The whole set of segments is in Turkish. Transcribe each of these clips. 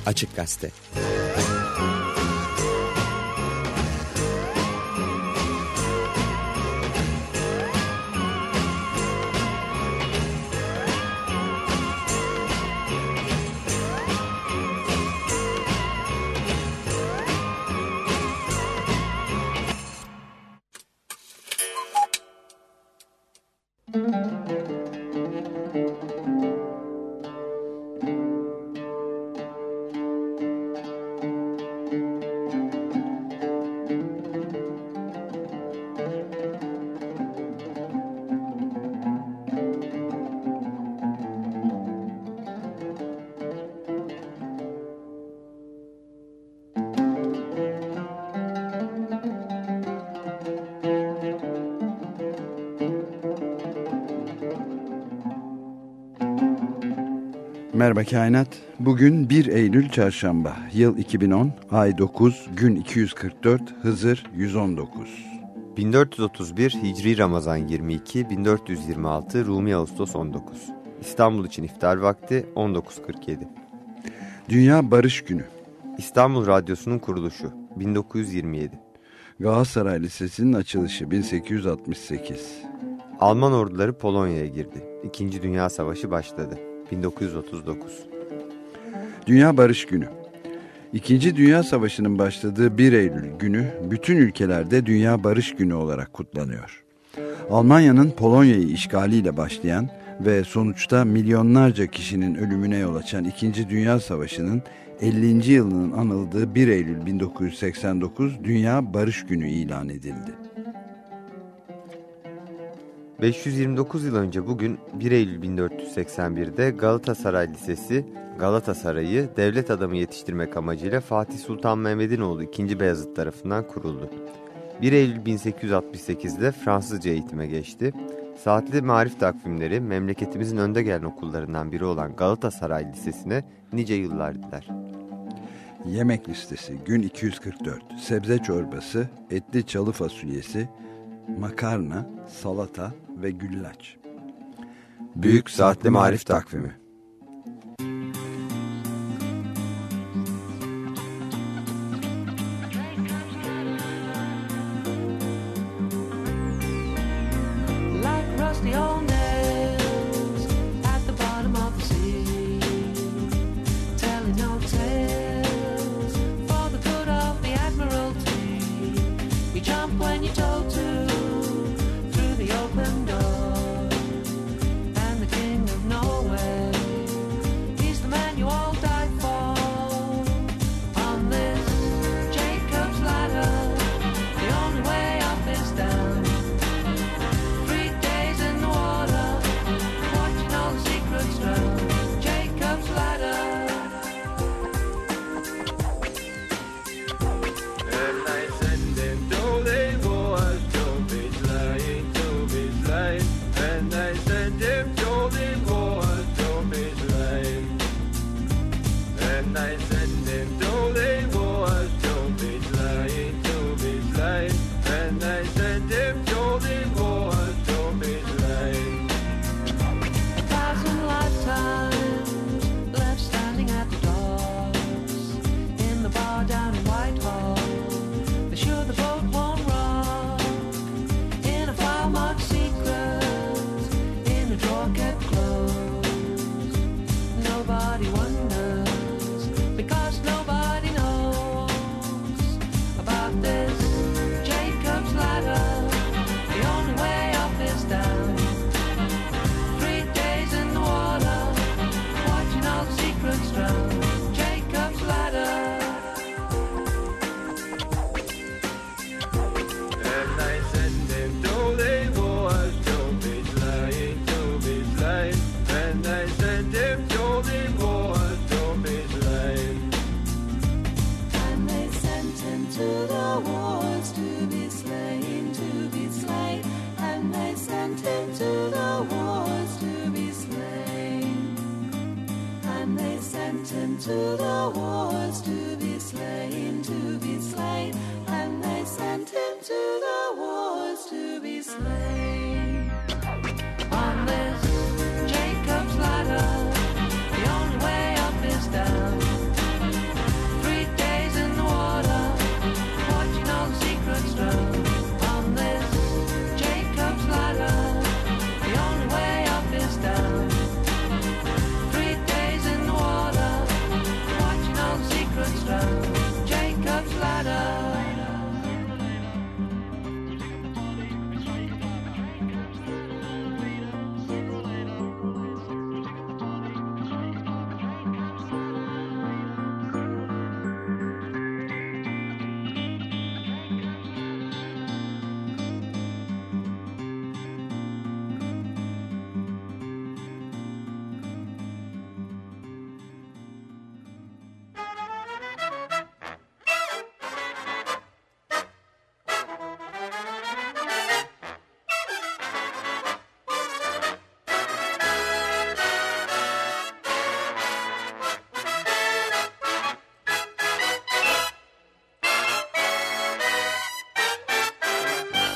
Açık Gazete. Merhaba Kainat. Bugün 1 Eylül Çarşamba. Yıl 2010, ay 9, gün 244, Hızır 119. 1431 Hicri Ramazan 22, 1426 Rumi Ağustos 19. İstanbul için iftar vakti 19.47. Dünya Barış Günü. İstanbul Radyosu'nun kuruluşu 1927. Galatasaray Lisesi'nin açılışı 1868. Alman orduları Polonya'ya girdi. İkinci Dünya Savaşı başladı. 1939. Dünya Barış Günü. İkinci Dünya Savaşı'nın başladığı 1 Eylül günü bütün ülkelerde Dünya Barış Günü olarak kutlanıyor. Almanya'nın Polonya'yı işgaliyle başlayan ve sonuçta milyonlarca kişinin ölümüne yol açan İkinci Dünya Savaşı'nın 50. yılının anıldığı 1 Eylül 1989 Dünya Barış Günü ilan edildi. 529 yıl önce bugün 1 Eylül 1481'de Galatasaray Lisesi, Galatasaray'ı devlet adamı yetiştirmek amacıyla Fatih Sultan Mehmed'in oğlu 2. Beyazıt tarafından kuruldu. 1 Eylül 1868'de Fransızca eğitime geçti. Saatli marif takvimleri memleketimizin önde gelen okullarından biri olan Galatasaray Lisesi'ne nice yıllar diler. Yemek listesi gün 244. Sebze çorbası, etli çalı fasulyesi, makarna, salata ve güllaç. Büyük Saatli Marif Takvimi.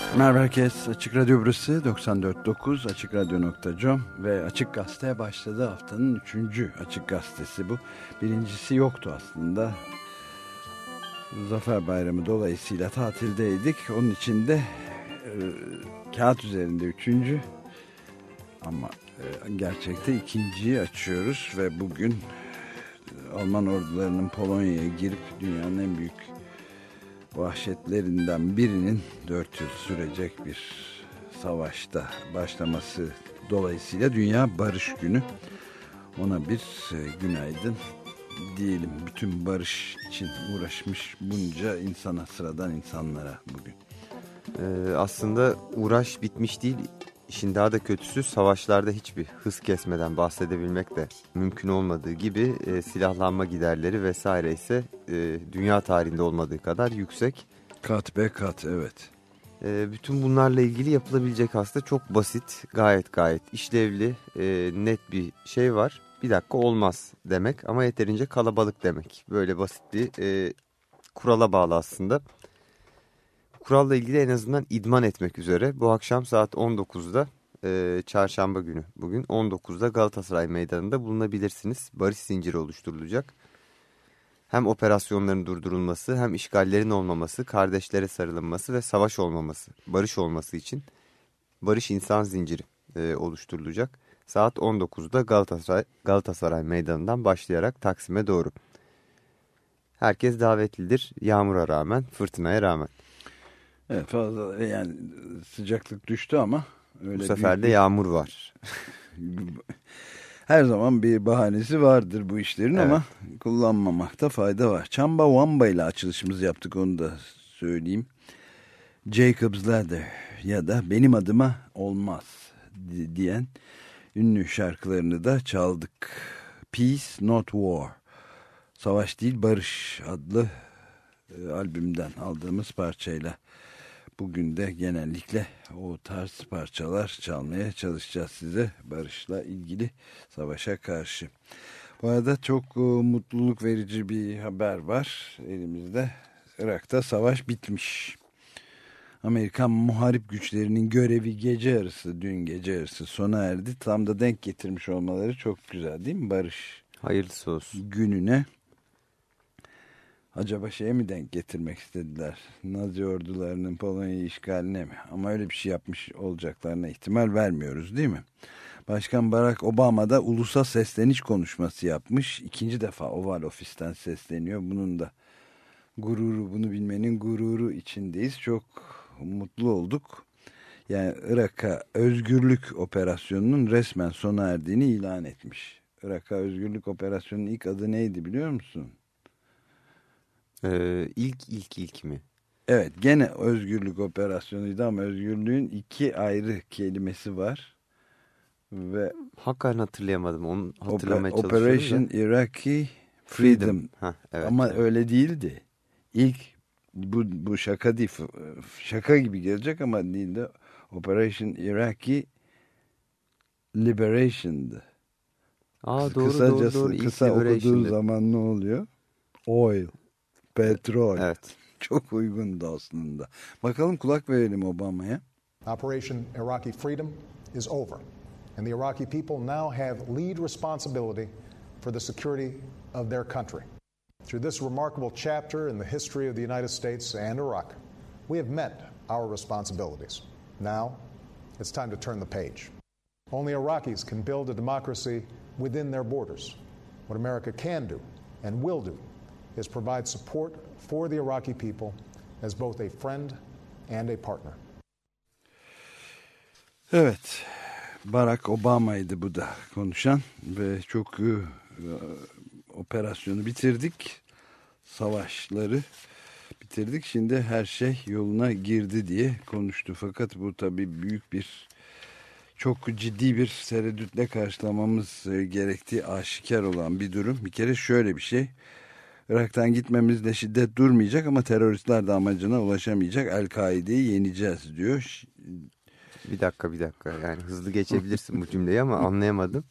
Merhaba herkes. Açık Radyo burası 94.9 AçıkRadyo.com ve Açık Gazete başladı. Haftanın 3. Açık Gazetesi bu. Birincisi yoktu aslında. Zafer Bayramı dolayısıyla tatildeydik. Onun için de kağıt üzerinde 3. ama gerçekte 2.'yi açıyoruz ve bugün Alman ordularının Polonya'ya girip dünyanın en büyük vahşetlerinden birinin 4 yıl sürecek bir savaşta başlaması dolayısıyla Dünya Barış Günü. Ona bir günaydın diyelim. Bütün barış için uğraşmış bunca insana, sıradan insanlara bugün. Aslında uğraş bitmiş değil. İşin daha da kötüsü savaşlarda hiçbir hız kesmeden bahsedebilmek de mümkün olmadığı gibi silahlanma giderleri vesaire ise dünya tarihinde olmadığı kadar yüksek. Kat be kat, evet. Bütün bunlarla ilgili yapılabilecek aslında çok basit, gayet işlevli, net bir şey var. Bir dakika olmaz demek ama yeterince kalabalık demek. Böyle basit bir kurala bağlı aslında. Kuralla ilgili en azından idman etmek üzere bu akşam saat 19'da çarşamba günü bugün 19'da Galatasaray Meydanı'nda bulunabilirsiniz. Barış zinciri oluşturulacak. Hem operasyonların durdurulması hem işgallerin olmaması, kardeşlere sarılınması ve savaş olmaması, barış olması için barış insan zinciri oluşturulacak. Saat 19'da Galatasaray Meydanı'ndan başlayarak Taksim'e doğru. Herkes davetlidir, yağmura rağmen, fırtınaya rağmen. Evet, fazla yani sıcaklık düştü ama öyle bu sefer de yağmur var. Her zaman bir bahanesi vardır bu işlerin, evet. Ama kullanmamakta fayda var. Chamba Wamba ile açılışımızı yaptık, onu da söyleyeyim. Jacob's Ladder ya da Benim Adıma Olmaz diyen ünlü şarkılarını da çaldık. Peace Not War, Savaş Değil Barış adlı albümden aldığımız parçayla bugün de genellikle o tarz parçalar çalmaya çalışacağız size, barışla ilgili, savaşa karşı. Bu arada çok mutluluk verici bir haber var elimizde. Irak'ta savaş bitmiş. Amerikan muharip güçlerinin görevi dün gece yarısı sona erdi. Tam da denk getirmiş olmaları çok güzel değil mi, barış? Hayırlısı olsun. Gününe. Acaba şeye mi denk getirmek istediler? Nazi ordularının Polonya'yı işgaline mi? Ama öyle bir şey yapmış olacaklarına ihtimal vermiyoruz değil mi? Başkan Barack Obama da ulusa sesleniş konuşması yapmış. 2. defa Oval Ofis'ten sesleniyor. Bunun da bunu bilmenin gururu içindeyiz. Çok mutlu olduk. Yani Irak'a özgürlük operasyonunun resmen sona erdiğini ilan etmiş. Irak'a özgürlük operasyonunun ilk adı neydi biliyor musun? İlk mi? Evet, gene özgürlük operasyonuydu ama özgürlüğün 2 ayrı kelimesi var. Ve hakikaten hatırlayamadım. Onu hatırlamaya çalışıyorum. Operation Iraqi Freedom. Evet, ama evet. Öyle değildi. İlk bu şaka değil. Şaka gibi gelecek ama değil de Operation Iraqi Liberation'dı. Doğru. Kısa okuduğu zaman ne oluyor? Oil. Petrol. Evet. Çok uygundu aslında. Bakalım, kulak verelim Obama'ya. Operation Iraqi Freedom is over. And the Iraqi people now have lead responsibility for the security of their country. Through this remarkable chapter in the history of the United States and Iraq, we have met our responsibilities. Now, it's time to turn the page. Only Iraqis can build a democracy within their borders. What America can do and will do is provide support for the Iraqi people as both a friend and a partner. Evet, Barack Obama'ydı bu da konuşan ve çok operasyonu bitirdik, savaşları bitirdik, şimdi her şey yoluna girdi diye konuştu. Fakat bu tabii büyük bir, çok ciddi bir tereddütle karşılamamız gerektiği aşikar olan bir durum. Bir kere şöyle bir şey: Irak'tan gitmemizle şiddet durmayacak ama teröristler de amacına ulaşamayacak. El-Kaide'yi yeneceğiz diyor. Bir dakika. Yani hızlı geçebilirsin bu cümleyi ama anlayamadım.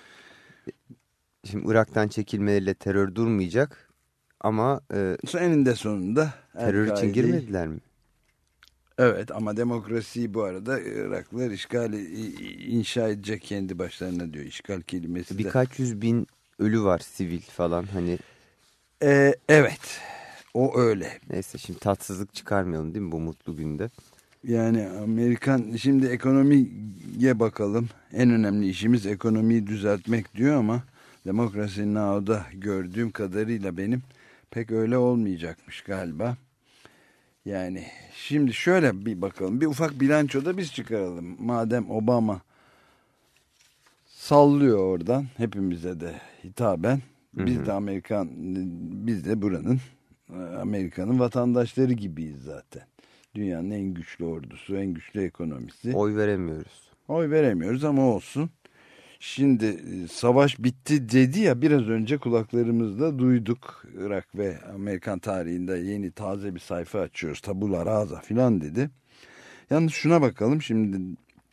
Şimdi Irak'tan çekilmeleriyle terör durmayacak ama eninde sonunda terör için girmediler mi? Evet, ama demokrasiyi bu arada Iraklılar inşa edecek kendi başlarına diyor. İşgal kelimesi de. Birkaç yüz bin ölü var sivil falan hani. Evet, o öyle. Neyse, şimdi tatsızlık çıkarmayalım değil mi bu mutlu günde? Yani Amerikan, şimdi ekonomiye bakalım. En önemli işimiz ekonomiyi düzeltmek diyor ama Demokrasi Now'da gördüğüm kadarıyla benim pek öyle olmayacakmış galiba. Yani şimdi şöyle bir bakalım. Bir ufak bilançoda biz çıkaralım. Madem Obama sallıyor oradan hepimize de hitaben. Biz de biz de buranın, Amerika'nın vatandaşları gibiyiz zaten. Dünyanın en güçlü ordusu, en güçlü ekonomisi. Oy veremiyoruz. Oy veremiyoruz ama olsun. Şimdi savaş bitti dedi ya, biraz önce kulaklarımızda duyduk. Irak ve Amerikan tarihinde yeni taze bir sayfa açıyoruz. Tabula rasa filan dedi. Yalnız şuna bakalım şimdi.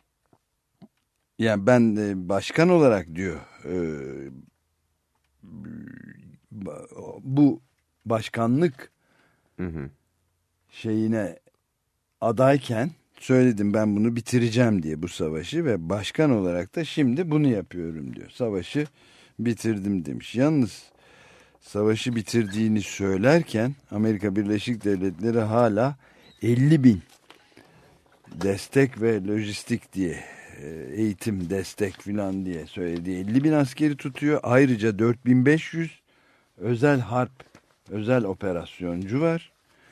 Yani ben başkan olarak diyor bu başkanlık şeyine adayken söyledim ben bunu bitireceğim diye bu savaşı ve başkan olarak da şimdi bunu yapıyorum diyor. Savaşı bitirdim demiş. Yalnız savaşı bitirdiğini söylerken Amerika Birleşik Devletleri hala 50 bin destek ve lojistik diye, eğitim destek filan diye söylediği 50 bin askeri tutuyor. Ayrıca 4500 özel operasyoncu var.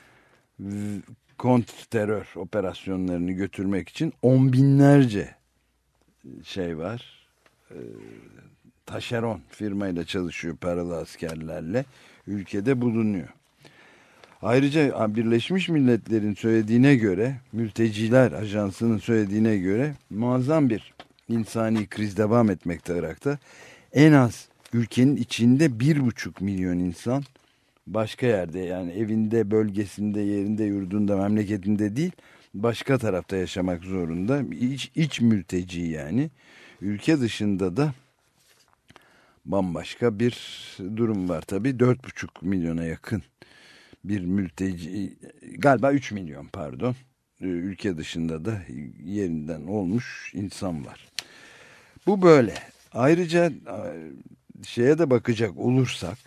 Kontrterör operasyonlarını götürmek için 10 binlerce şey var. Taşeron firmayla çalışıyor, paralı askerlerle ülkede bulunuyor. Ayrıca Birleşmiş Milletler'in söylediğine göre, Mülteciler Ajansı'nın söylediğine göre muazzam bir insani kriz devam etmekte Irak'ta. En az ülkenin içinde 1,5 milyon insan başka yerde, yani evinde, bölgesinde, yerinde, yurdunda, memleketinde değil, başka tarafta yaşamak zorunda. İç mülteci yani. Ülke dışında da bambaşka bir durum var tabii. 4,5 milyona yakın bir mülteci, galiba 3 milyon pardon, ülke dışında da yerinden olmuş insan var. Bu böyle. Ayrıca şeye de bakacak olursak,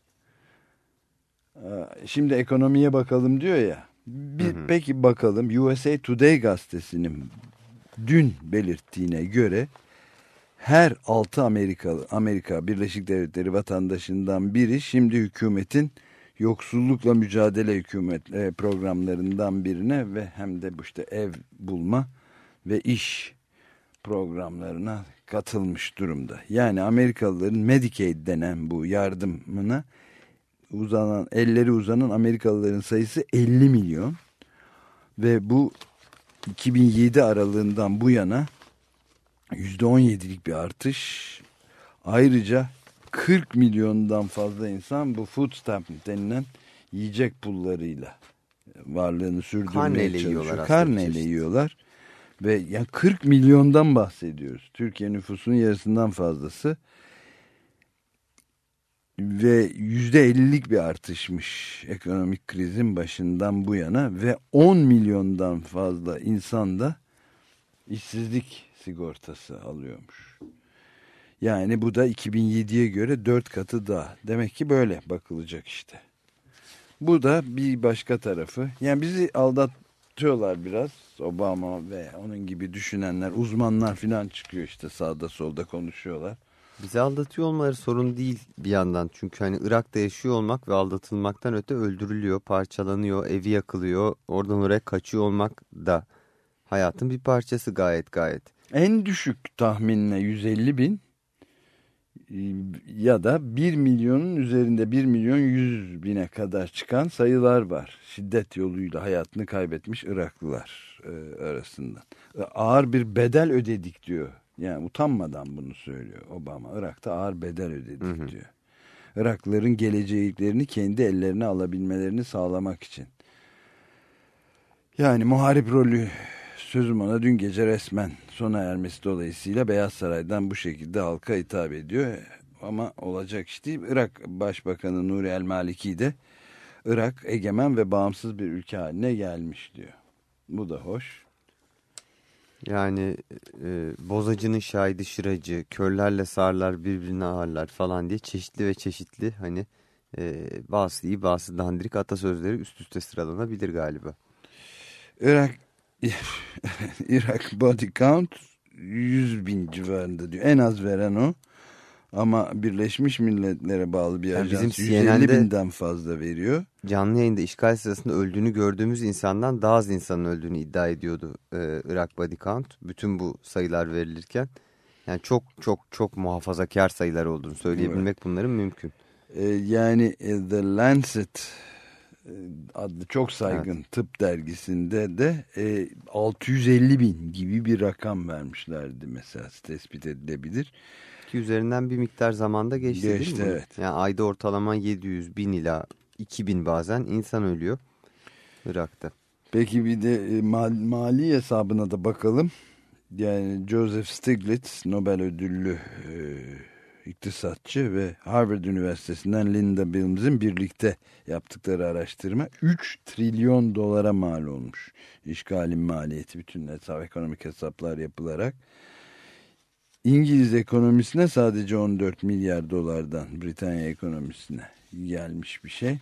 şimdi ekonomiye bakalım diyor ya. Peki bakalım, USA Today gazetesinin dün belirttiğine göre her 6 Amerika Birleşik Devletleri vatandaşından biri şimdi hükümetin yoksullukla mücadele programlarından birine ve hem de bu işte ev bulma ve iş programlarına katılmış durumda. Yani Amerikalıların Medicaid denen bu yardımına elleri uzanan Amerikalıların sayısı 50 milyon ve bu 2007 aralığından bu yana %17'lik bir artış. Ayrıca 40 milyondan fazla insan bu food stamp denilen yiyecek pullarıyla varlığını sürdürmeye çalışıyor. Karneyle yiyorlar. Ve yani 40 milyondan bahsediyoruz. Türkiye nüfusunun yarısından fazlası. Ve %50'lik bir artışmış ekonomik krizin başından bu yana ve 10 milyondan fazla insan da işsizlik sigortası alıyormuş. Yani bu da 2007'ye göre 4 katı daha. Demek ki böyle bakılacak işte. Bu da bir başka tarafı. Yani bizi aldatıyorlar biraz. Obama ve onun gibi düşünenler, uzmanlar falan çıkıyor işte, sağda solda konuşuyorlar. Bizi aldatıyor olmaları sorun değil bir yandan. Çünkü hani Irak'ta yaşıyor olmak ve aldatılmaktan öte öldürülüyor, parçalanıyor, evi yakılıyor, oradan oraya kaçıyor olmak da hayatın bir parçası gayet. En düşük tahminle 150 bin ya da 1 milyonun üzerinde 1 milyon 100 bine kadar çıkan sayılar var. Şiddet yoluyla hayatını kaybetmiş Iraklılar arasından. Ağır bir bedel ödedik diyor. Yani utanmadan bunu söylüyor Obama. Irak'ta ağır bedel ödedik diyor. Iraklıların geleceklerini kendi ellerine alabilmelerini sağlamak için. Yani muharip rolü, sözüm ona, dün gece resmen sona ermesi dolayısıyla Beyaz Saray'dan bu şekilde halka hitap ediyor. Ama olacak iş değil. Irak Başbakanı Nuri El Maliki de Irak egemen ve bağımsız bir ülke haline gelmiş diyor. Bu da hoş. Yani bozacının şahidi şıracı, körlerle sağırlar birbirine ağırlar falan diye çeşitli hani bazı iyi bazı dandirik atasözleri üst üste sıralanabilir galiba. Irak body count 100.000 civarında diyor. En az veren o. Ama Birleşmiş Milletler'e bağlı bir Yani ajans bizim 150.000'den fazla veriyor. Canlı yayında işgal sırasında öldüğünü gördüğümüz insandan daha az insanın öldüğünü iddia ediyordu Irak Body Count. Bütün bu sayılar verilirken yani çok muhafazakar sayılar olduğunu söyleyebilmek evet. Bunların mümkün. Yani The Lancet adlı çok saygın evet. tıp dergisinde de 650.000 gibi bir rakam vermişlerdi mesela, tespit edilebilir. Ki üzerinden bir miktar zamanda geçti değil mi? Evet. Yani ayda ortalama 700.000 ila 2.000 bazen insan ölüyor Irak'ta. Peki bir de mali hesabına da bakalım. Yani Joseph Stiglitz, Nobel ödüllü iktisatçı ve Harvard Üniversitesi'nden Linda Bilms'in birlikte yaptıkları araştırma 3 trilyon dolara mal olmuş. İşgalin maliyeti, bütün ekonomik hesaplar yapılarak. İngiliz ekonomisine sadece 14 milyar dolardan Britanya ekonomisine gelmiş bir şey.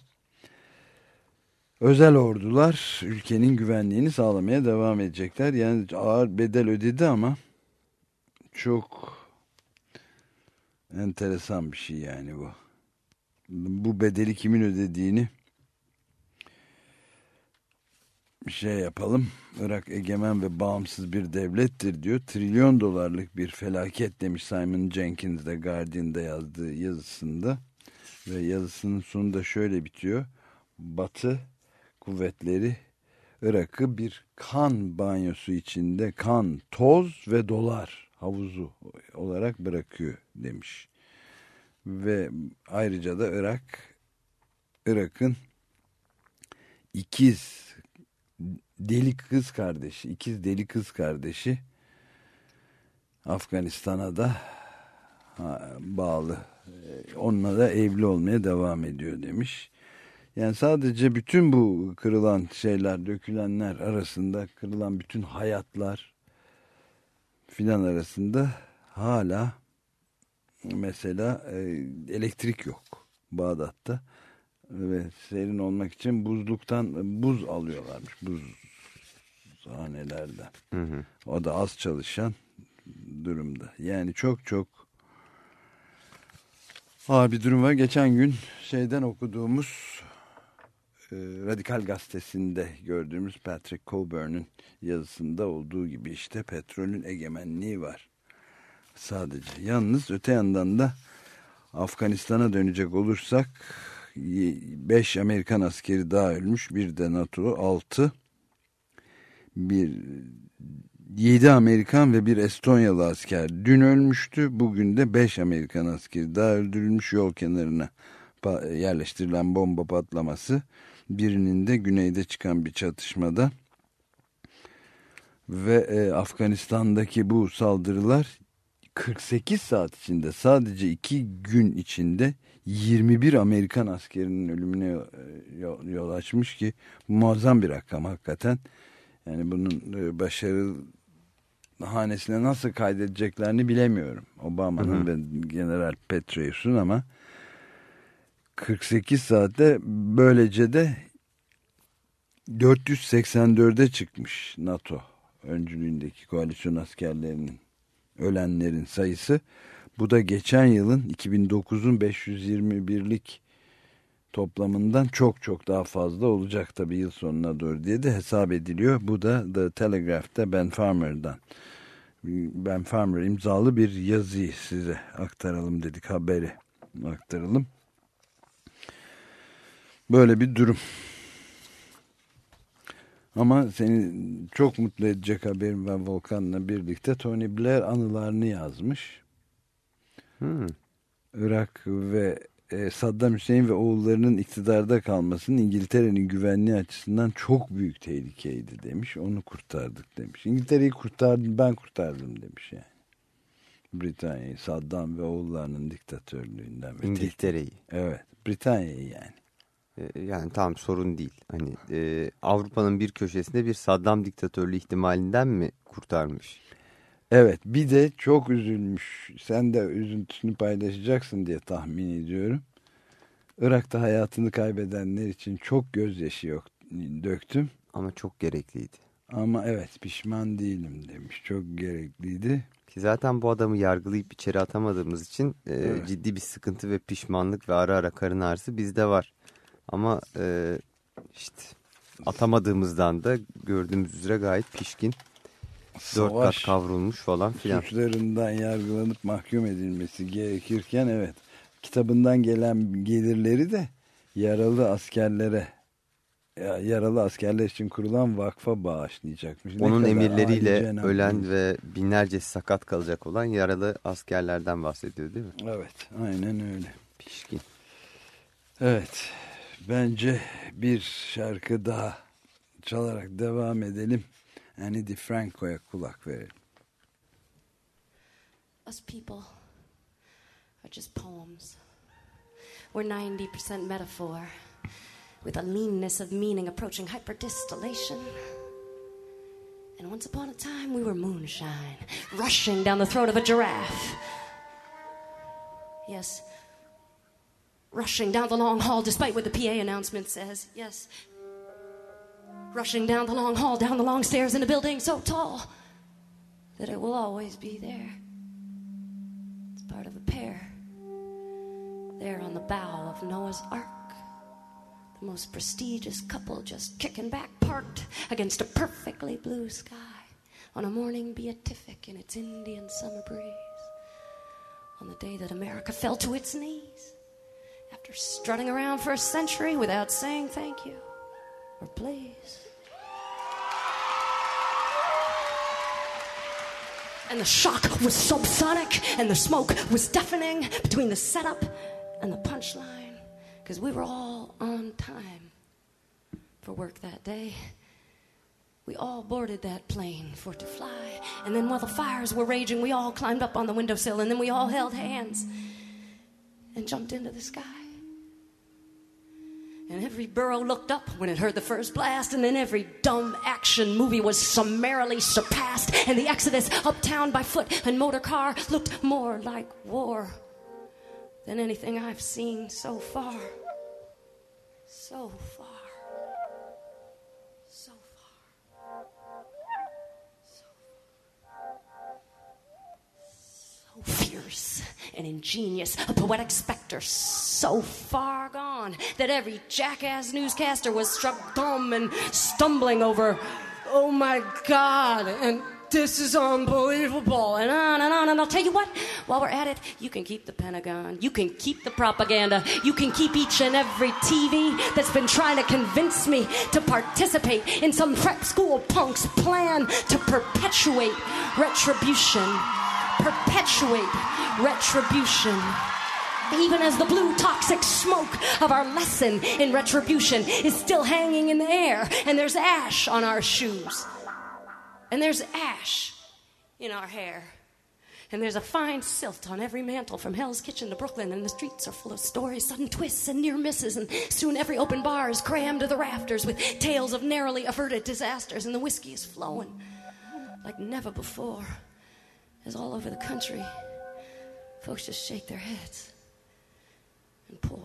Özel ordular ülkenin güvenliğini sağlamaya devam edecekler. Yani ağır bedel ödedi ama çok enteresan bir şey yani bu. Bu bedeli kimin ödediğini bir şey yapalım. Irak egemen ve bağımsız bir devlettir diyor. Trilyon dolarlık bir felaket demiş Simon Jenkins de Guardian'da yazdığı yazısında. Ve yazısının sonunda şöyle bitiyor. Batı kuvvetleri Irak'ı bir kan banyosu içinde kan, toz ve dolar havuzu olarak bırakıyor demiş. Ve ayrıca da Irak'ın ikiz deli kız kardeşi Afganistan'a da bağlı. Onunla da evli olmaya devam ediyor demiş. Yani sadece bütün bu kırılan şeyler, dökülenler arasında, kırılan bütün hayatlar filan arasında hala mesela elektrik yok Bağdat'ta ve serin olmak için buzluktan buz alıyorlarmış, buzhanelerden. O da az çalışan durumda. Yani çok ağır bir durum var. Geçen gün şeyden okuduğumuz Radikal Gazetesi'nde gördüğümüz Patrick Coburn'un yazısında olduğu gibi işte petrolün egemenliği var. Sadece. Yalnız öte yandan da Afganistan'a dönecek olursak 5 Amerikan askeri daha ölmüş. Bir de NATO 6. 7 Amerikan ve bir Estonyalı asker dün ölmüştü. Bugün de 5 Amerikan askeri daha öldürülmüş, yol kenarına yerleştirilen bomba patlaması. Birinin de güneyde çıkan bir çatışmada. Ve Afganistan'daki bu saldırılar 48 saat içinde, sadece 2 gün içinde 21 Amerikan askerinin ölümüne yol açmış ki muazzam bir rakam hakikaten. Yani bunun başarı hanesine nasıl kaydedeceklerini bilemiyorum. Obama'nın ve General Petraeus'un ama 48 saatte böylece de 484'e çıkmış NATO öncülüğündeki koalisyon askerlerinin, ölenlerin sayısı. Bu da geçen yılın 2009'un 521'lik toplamından çok daha fazla olacak tabii yıl sonuna doğru diye de hesap ediliyor. Bu da The Telegraph'ta Ben Farmer imzalı bir yazıyı size aktaralım dedik, haberi aktaralım. Böyle bir durum. Ama seni çok mutlu edecek haberim var, Volkan'la birlikte Tony Blair anılarını yazmış. Irak ve Saddam Hüseyin ve oğullarının iktidarda kalmasının İngiltere'nin güvenliği açısından çok büyük tehlikeydi demiş. Onu kurtardık demiş. İngiltere'yi ben kurtardım demiş yani. Britanya'yı, Saddam ve oğullarının diktatörlüğünden. İngiltere'yi. Evet, Britanya'yı yani. Yani tamam, sorun değil. Hani Avrupa'nın bir köşesinde bir Saddam diktatörlüğü ihtimalinden mi kurtarmış? Evet, bir de çok üzülmüş. Sen de üzüntüsünü paylaşacaksın diye tahmin ediyorum. Irak'ta hayatını kaybedenler için çok gözyaşı döktüm. Ama çok gerekliydi. Ama evet, pişman değilim demiş. Çok gerekliydi. Ki zaten bu adamı yargılayıp içeri atamadığımız için evet, ciddi bir sıkıntı ve pişmanlık ve ara ara karın ağrısı bizde var. Ama işte atamadığımızdan da gördüğümüz üzere gayet pişkin. Savaş 4 kat kavrulmuş falan filan. Suçlarından yargılanıp mahkum edilmesi gerekirken evet, kitabından gelen gelirleri de yaralı askerler için kurulan vakfa bağışlayacakmış. Onun emirleriyle ölen ve binlerce sakat kalacak olan yaralı askerlerden bahsediyor değil mi? Evet, aynen öyle. Pişkin. Evet, bence bir şarkı daha çalarak devam edelim. Annie DiFranco'ya kulak verelim. Us people are just poems. We're 90% metaphor, with a leanness of meaning approaching hyperdistillation. And once upon a time we were moonshine, rushing down the throat of a giraffe. Yes, rushing down the long hall despite what the PA announcement says. Yes, rushing down the long hall, down the long stairs in a building so tall that it will always be there. It's part of a pair. There on the bow of Noah's Ark, the most prestigious couple just kicking back, parked against a perfectly blue sky on a morning beatific in its Indian summer breeze, on the day that America fell to its knees after strutting around for a century without saying thank you or please. And the shock was subsonic, and the smoke was deafening between the setup and the punchline, because we were all on time for work that day. We all boarded that plane for it to fly, and then while the fires were raging, we all climbed up on the windowsill, and then we all held hands and jumped into the sky. And every burro looked up when it heard the first blast, and then every dumb action movie was summarily surpassed, and the exodus uptown by foot and motor car looked more like war than anything I've seen so far. So far. So far. So far. So fierce and ingenious, a poetic specter so far gone that every jackass newscaster was struck dumb and stumbling over, oh my God, and this is unbelievable, and on and on. And I'll tell you what, while we're at it, you can keep the Pentagon, you can keep the propaganda, you can keep each and every TV that's been trying to convince me to participate in some prep school punk's plan to perpetuate retribution. Perpetuate retribution. Even as the blue toxic smoke of our lesson in retribution is still hanging in the air, and there's ash on our shoes, and there's ash in our hair, and there's a fine silt on every mantle from Hell's Kitchen to Brooklyn, and the streets are full of stories, sudden twists, and near misses, and soon every open bar is crammed to the rafters with tales of narrowly averted disasters, and the whiskey is flowing like never before, as all over the country folks just shake their heads and pour.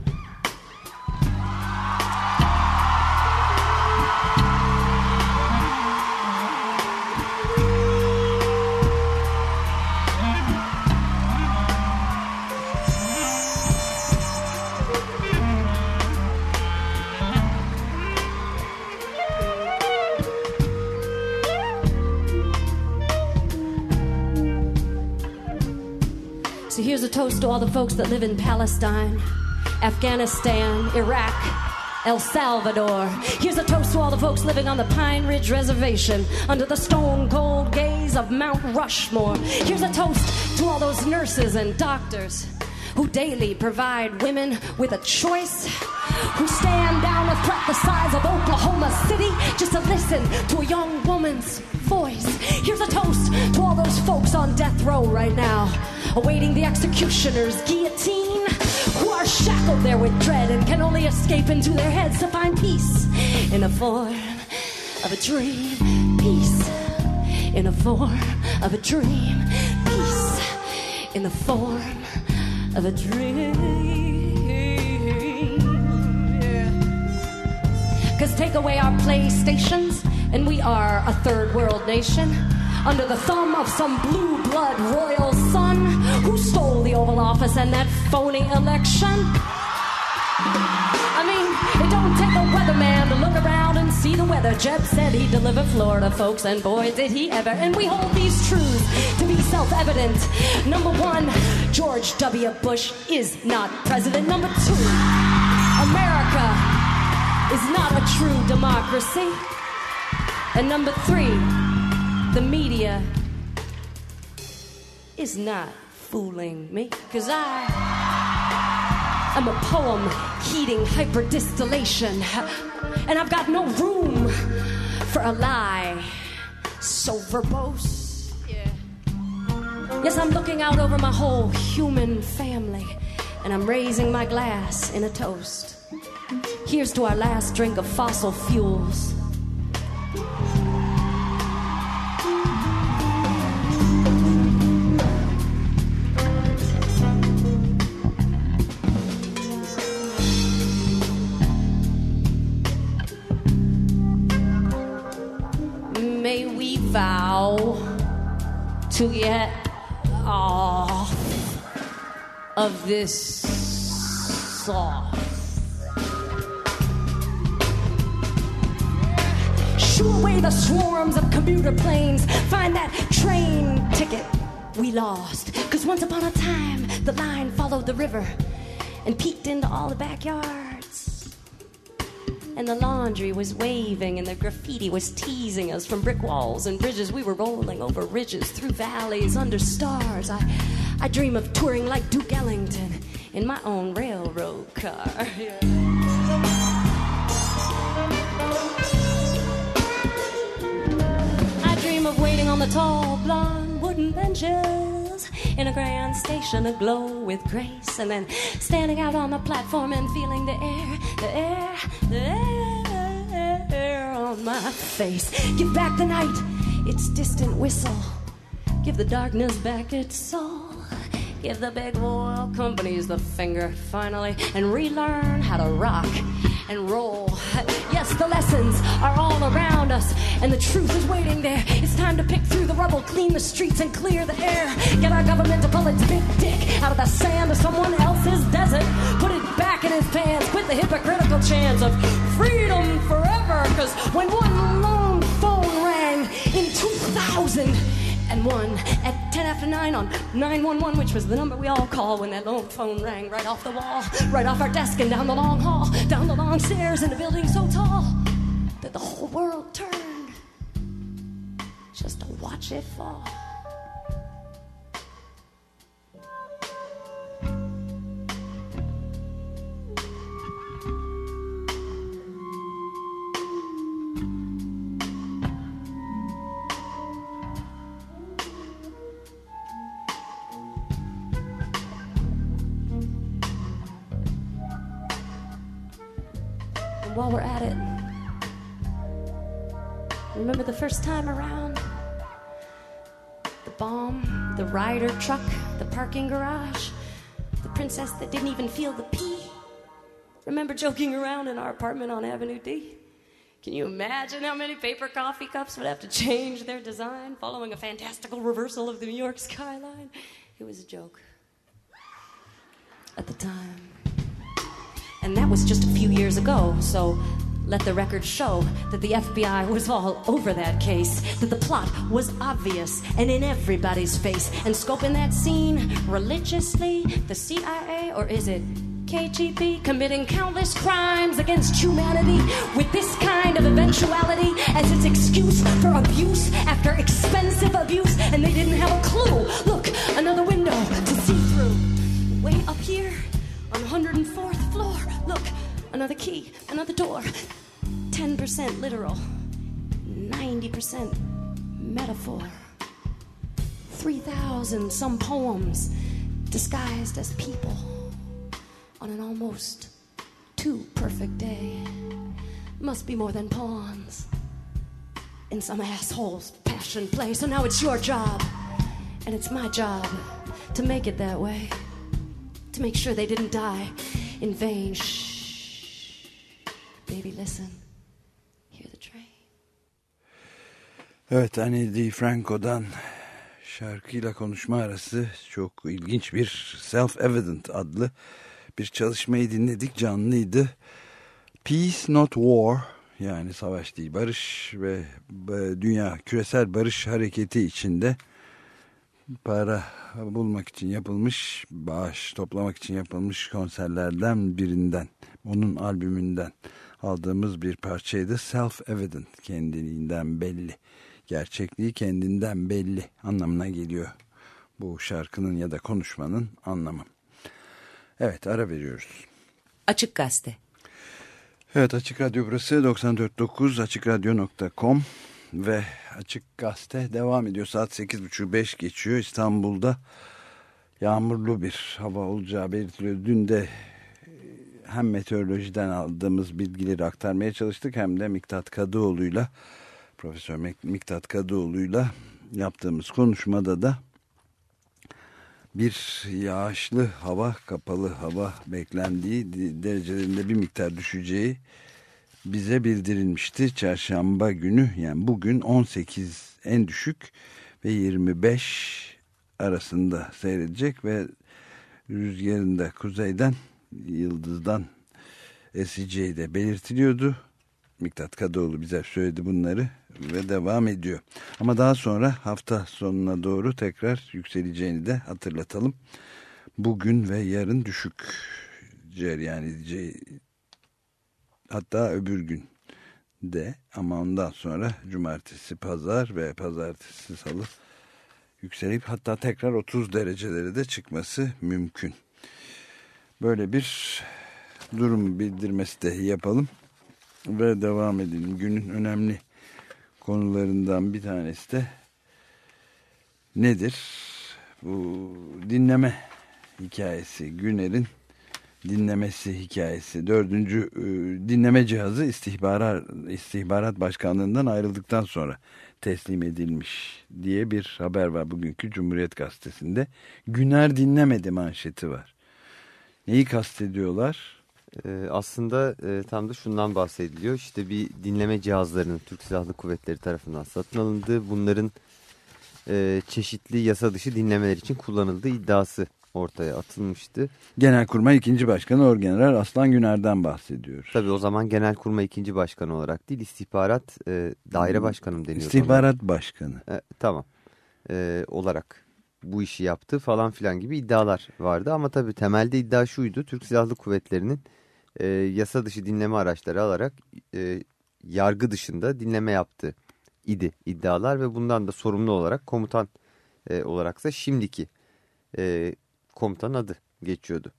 So here's a toast to all the folks that live in Palestine, Afghanistan, Iraq, El Salvador. Here's a toast to all the folks living on the Pine Ridge Reservation under the stone-cold gaze of Mount Rushmore. Here's a toast to all those nurses and doctors who daily provide women with a choice, who stand down a threat the size of Oklahoma City just to listen to a young woman's voice. Here's a toast to all those folks on death row right now, awaiting the executioner's guillotine, who are shackled there with dread and can only escape into their heads to find peace in the form of a dream. Peace in the form of a dream. Peace in the form of a dream. Cause take away our PlayStations and we are a third world nation under the thumb of some blue blood royal son who stole the Oval Office and that phony election. I mean, it don't take a weatherman to look around and see the weather. Jeb said he'd deliver Florida, folks, and boy, did he ever. And we hold these truths to be self-evident. Number one, George W. Bush is not president. Number two, America is not a true democracy. And number three, the media is not fooling me. Cause I'm a poem heating hyperdistillation, and I've got no room for a lie so verbose. Yeah. Yes, I'm looking out over my whole human family, and I'm raising my glass in a toast. Here's to our last drink of fossil fuels. May we vow to get off of this sauce. Shoo away the swarms of commuter planes. Find that train ticket we lost. Cause once upon a time, the line followed the river and peeked into all the backyards. And the laundry was waving and the graffiti was teasing us from brick walls and bridges. We were rolling over ridges, through valleys, under stars. I dream of touring like Duke Ellington in my own railroad car. Yeah. Of waiting on the tall blonde wooden benches in a grand station aglow with grace, and then standing out on the platform and feeling the air on my face. Give back the night its distant whistle, give the darkness back its soul, give the big oil companies the finger finally, and relearn how to rock and roll. Yes, the lessons are all around us, and the truth is waiting there. It's time to pick through the rubble, clean the streets, and clear the air. Get our government to pull its big dick out of the sand of someone else's desert. Put it back in his pants. Quit the hypocritical chants of freedom forever. Cause when one lone phone rang in 2001 at 10 after 9 on 911, which was the number we all call when that lone phone rang right off the wall, right off our desk and down the long hall, down the long stairs in a building so tall that the whole world turned just to watch it fall. While we're at it, remember the first time around? The bomb, the rider truck, the parking garage, the princess that didn't even feel the pee. Remember joking around in our apartment on Avenue D? Can you imagine how many paper coffee cups would have to change their design following a fantastical reversal of the New York skyline? It was a joke at the time. And that was just a few years ago, so let the record show that the FBI was all over that case, that the plot was obvious and in everybody's face. And scoping that scene religiously, the CIA, or is it KGB, committing countless crimes against humanity with this kind of eventuality as its excuse for abuse after expensive abuse, and they didn't have a clue. Look, another window to see through. Way up here on 104th floor, look, another key, another door. 10% literal, 90% metaphor. 3,000 some poems disguised as people. on an almost too perfect day. Must be more than pawns in some asshole's passion play. So now it's your job, and it's my job to make it that way. To make sure they didn't die in vain. Shh. Baby, listen. Hear the train. Evet, Annie DiFranco'dan şarkıyla konuşma arası çok ilginç bir Self-Evident adlı bir çalışmayı dinledik. Canlıydı. Peace Not War, yani savaş değil barış ve dünya küresel barış hareketi içinde para bulmak için yapılmış, bağış toplamak için yapılmış konserlerden birinden, onun albümünden aldığımız bir parçaydı. Self-Evident, kendiliğinden belli. Gerçekliği kendinden belli anlamına geliyor bu şarkının ya da konuşmanın anlamı. Evet, ara veriyoruz. Açık Gazete. Evet, Açık Radyo burası 94.9 AçıkRadyo.com ve Açık Gazete devam ediyor. Saat 8.30-5 geçiyor. İstanbul'da yağmurlu bir hava olacağı belirtiliyor. Dün de hem meteorolojiden aldığımız bilgileri aktarmaya çalıştık hem de Miktat Kadıoğlu'yla, Profesör Miktat Kadıoğlu'yla yaptığımız konuşmada da bir yağışlı hava, kapalı hava beklendiği, derecelerinde bir miktar düşeceği bize bildirilmişti. Çarşamba günü, yani bugün 18 en düşük ve 25 arasında seyredecek ve rüzgarın da kuzeyden, yıldızdan eseceği de belirtiliyordu. Miktat Kadıoğlu bize söyledi bunları ve devam ediyor. Ama daha sonra hafta sonuna doğru tekrar yükseleceğini de hatırlatalım. Bugün ve yarın düşük cereyan edeceği, hatta öbür gün de, ama ondan sonra cumartesi, pazar ve pazartesi, salı yükselip hatta tekrar 30 derecelere de çıkması mümkün. Böyle bir durum bildirmesi de yapalım ve devam edelim. Günün önemli konularından bir tanesi de nedir? Bu dinleme hikayesi, Güner'in dinlemesi hikayesi. 4. dinleme cihazı istihbarat başkanlığından ayrıldıktan sonra teslim edilmiş diye bir haber var bugünkü Cumhuriyet Gazetesi'nde. Güner dinlemedi manşeti var. Neyi kastediyorlar? Aslında tam da şundan bahsediliyor. İşte bir dinleme cihazlarının Türk Silahlı Kuvvetleri tarafından satın alındığı, bunların çeşitli yasa dışı dinlemeler için kullanıldığı iddiası ortaya atılmıştı. Genelkurmay 2. Başkanı Orgeneral Aslan Güner'den bahsediyoruz. Tabii o zaman Genelkurmay 2. Başkanı olarak değil, İstihbarat Daire Başkanı mı deniyor? İstihbarat Başkanı. Tamam. Olarak bu işi yaptı falan filan gibi iddialar vardı. Ama tabii temelde iddia şuydu: Türk Silahlı Kuvvetleri'nin yasa dışı dinleme araçları alarak yargı dışında dinleme yaptı idi iddialar ve bundan da sorumlu olarak komutan olaraksa şimdiki komutanın adı geçiyordu.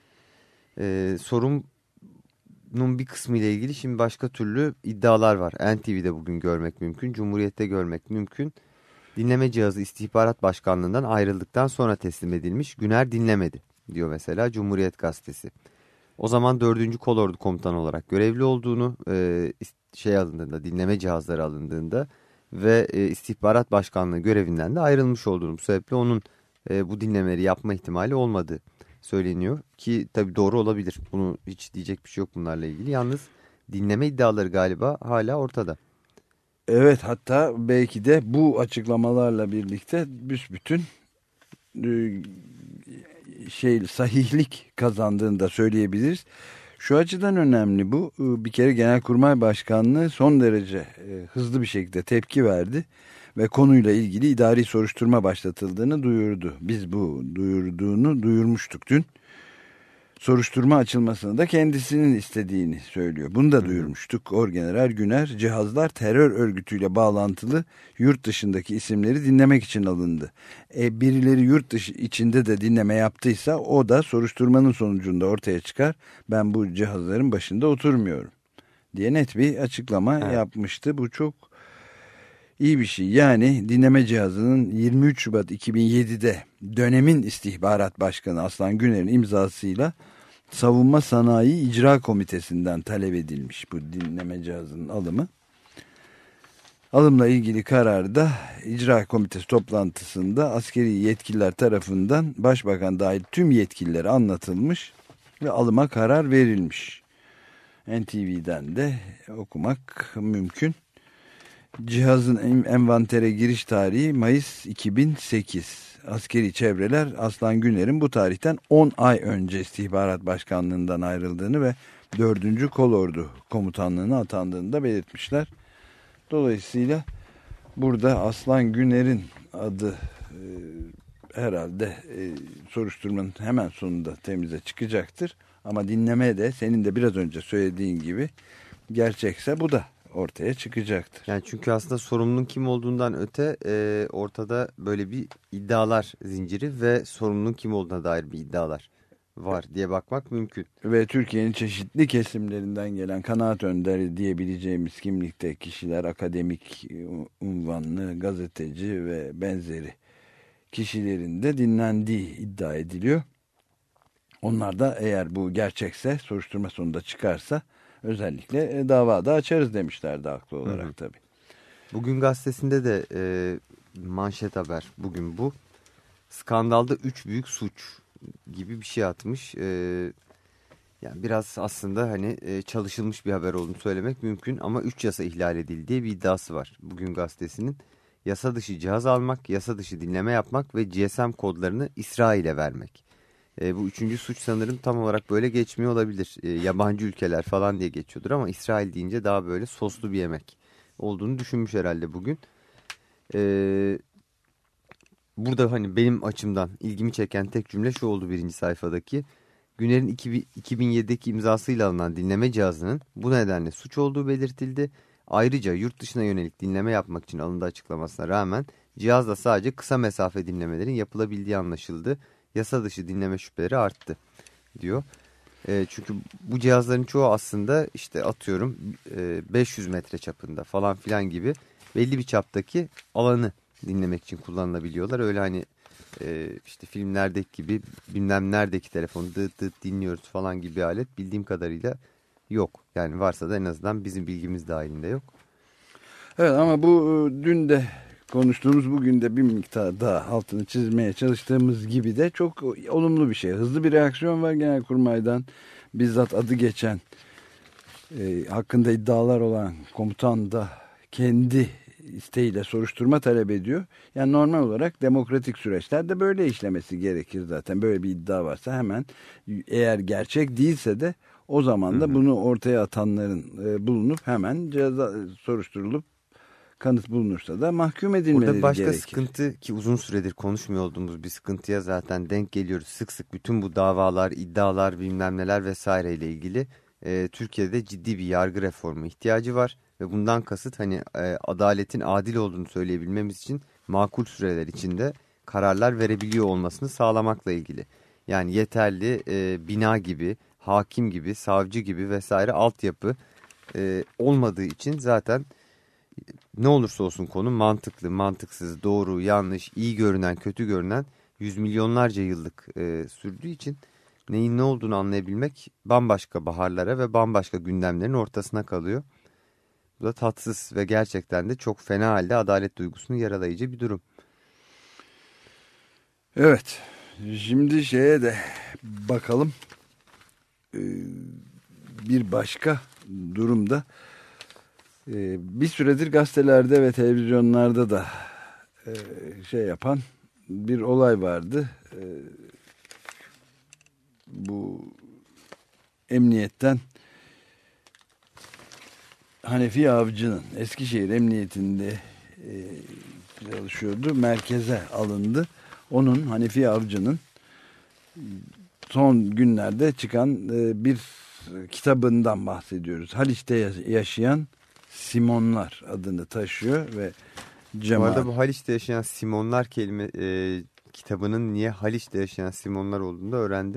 Sorunun bir kısmı ile ilgili şimdi başka türlü iddialar var. NTV'de bugün görmek mümkün, Cumhuriyet'te görmek mümkün. Dinleme cihazı İstihbarat Başkanlığı'ndan ayrıldıktan sonra teslim edilmiş. Güner dinlemedi diyor mesela Cumhuriyet Gazetesi. O zaman 4. Kolordu Komutanı olarak görevli olduğunu, alındığında, dinleme cihazları alındığında ve İstihbarat Başkanlığı görevinden de ayrılmış olduğunu, bu sebeple onun bu dinlemeleri yapma ihtimali olmadığı söyleniyor. Ki tabii doğru olabilir. Bunu hiç diyecek bir şey yok bunlarla ilgili. Yalnız dinleme iddiaları galiba hala ortada. Evet, hatta belki de bu açıklamalarla birlikte büsbütün sahihlik kazandığını da söyleyebiliriz. Şu açıdan önemli bu. Bir kere Genelkurmay Başkanlığı son derece hızlı bir şekilde tepki verdi ve konuyla ilgili idari soruşturma başlatıldığını duyurdu. Biz bu duyurmuştuk dün. Soruşturma açılmasını da kendisinin istediğini söylüyor. Bunu da duyurmuştuk. Orgeneral Güner, cihazlar terör örgütüyle bağlantılı yurt dışındaki isimleri dinlemek için alındı. Birileri yurt dışı içinde de dinleme yaptıysa o da soruşturmanın sonucunda ortaya çıkar. Ben bu cihazların başında oturmuyorum diye net bir açıklama yapmıştı. Bu çok iyi bir şey. Yani dinleme cihazının 23 Şubat 2007'de dönemin istihbarat başkanı Aslan Güner'in imzasıyla Savunma Sanayi İcra Komitesi'nden talep edilmiş bu dinleme cihazının alımı. Alımla ilgili karar da İcra Komitesi toplantısında askeri yetkililer tarafından Başbakan dahil tüm yetkililere anlatılmış ve alıma karar verilmiş. NTV'den de okumak mümkün. Cihazın envantere giriş tarihi Mayıs 2008. Askeri çevreler Aslan Güner'in bu tarihten 10 ay önce İstihbarat Başkanlığından ayrıldığını ve 4. Kolordu Komutanlığı'na atandığını da belirtmişler. Dolayısıyla burada Aslan Güner'in adı herhalde soruşturmanın hemen sonunda temize çıkacaktır. Ama dinleme de senin de biraz önce söylediğin gibi gerçekse bu da ortaya çıkacaktır. Yani çünkü aslında sorumlunun kim olduğundan öte ortada böyle bir iddialar zinciri ve sorumlunun kim olduğuna dair bir iddialar var diye bakmak mümkün. Ve Türkiye'nin çeşitli kesimlerinden gelen kanaat önderi diyebileceğimiz kimlikte kişiler, akademik unvanlı, gazeteci ve benzeri kişilerin de dinlendiği iddia ediliyor. Onlar da eğer bu gerçekse, soruşturma sonunda çıkarsa özellikle davada açarız demişlerdi haklı olarak tabii. Bugün gazetesinde de manşet haber bugün bu. Skandalda 3 büyük suç gibi bir şey atmış. Yani biraz aslında hani çalışılmış bir haber olduğunu söylemek mümkün ama 3 yasa ihlal edildi diye bir iddiası var. Bugün gazetesinin yasa dışı cihaz almak, yasa dışı dinleme yapmak ve GSM kodlarını İsrail'e vermek. Bu üçüncü suç sanırım tam olarak böyle geçmiyor olabilir. Yabancı ülkeler falan diye geçiyordur ama İsrail deyince daha böyle soslu bir yemek olduğunu düşünmüş herhalde bugün. Burada hani benim açımdan ilgimi çeken tek cümle şu oldu birinci sayfadaki. Güner'in 2007'deki imzasıyla alınan dinleme cihazının bu nedenle suç olduğu belirtildi. Ayrıca yurt dışına yönelik dinleme yapmak için alındığı açıklamasına rağmen cihazla sadece kısa mesafe dinlemelerin yapılabildiği anlaşıldı. Yasa dışı dinleme şüpheleri arttı diyor. Çünkü bu cihazların çoğu aslında işte atıyorum 500 metre çapında falan filan gibi belli bir çaptaki alanı dinlemek için kullanılabiliyorlar. Öyle hani işte filmlerdeki gibi bilmem neredeki telefonu dıt dıt dinliyoruz falan gibi bir alet bildiğim kadarıyla yok. Yani varsa da en azından bizim bilgimiz dahilinde yok. Evet ama bu dün de konuştuğumuz, bugün de bir miktar daha altını çizmeye çalıştığımız gibi de çok olumlu bir şey. Hızlı bir reaksiyon var Genelkurmay'dan. Bizzat adı geçen, hakkında iddialar olan komutan da kendi isteğiyle soruşturma talep ediyor. Yani normal olarak demokratik süreçlerde böyle işlemesi gerekir zaten. Böyle bir iddia varsa hemen, eğer gerçek değilse de o zaman da bunu ortaya atanların bulunup hemen soruşturulup kanıt bulunursa da mahkum edilmeleri gerekir. Burada başka sıkıntı ki uzun süredir konuşmuyor olduğumuz bir sıkıntıya zaten denk geliyoruz. Sık sık bütün bu davalar, iddialar, bilmem neler vesaireyle ilgili Türkiye'de ciddi bir yargı reformu ihtiyacı var. Ve bundan kasıt hani adaletin adil olduğunu söyleyebilmemiz için makul süreler içinde kararlar verebiliyor olmasını sağlamakla ilgili. Yani yeterli bina gibi, hakim gibi, savcı gibi vesaire altyapı olmadığı için zaten ne olursa olsun konu mantıklı, mantıksız, doğru, yanlış, iyi görünen, kötü görünen yüz milyonlarca yıllık sürdüğü için neyin ne olduğunu anlayabilmek bambaşka baharlara ve bambaşka gündemlerin ortasına kalıyor. Bu da tatsız ve gerçekten de çok fena halde adalet duygusunu yaralayıcı bir durum. Evet, şimdi şeye de bakalım. Bir başka durumda bir süredir gazetelerde ve televizyonlarda da şey yapan bir olay vardı. Bu emniyetten Hanefi Avcı'nın, Eskişehir Emniyetinde çalışıyordu, merkeze alındı. Onun, Hanefi Avcı'nın son günlerde çıkan bir kitabından bahsediyoruz. Haliç'te yaşayan Simonlar adını taşıyor ve Bu arada bu Haliç'te yaşayan Simonlar kitabının niye Haliç'te yaşayan Simonlar olduğunu da öğrendim.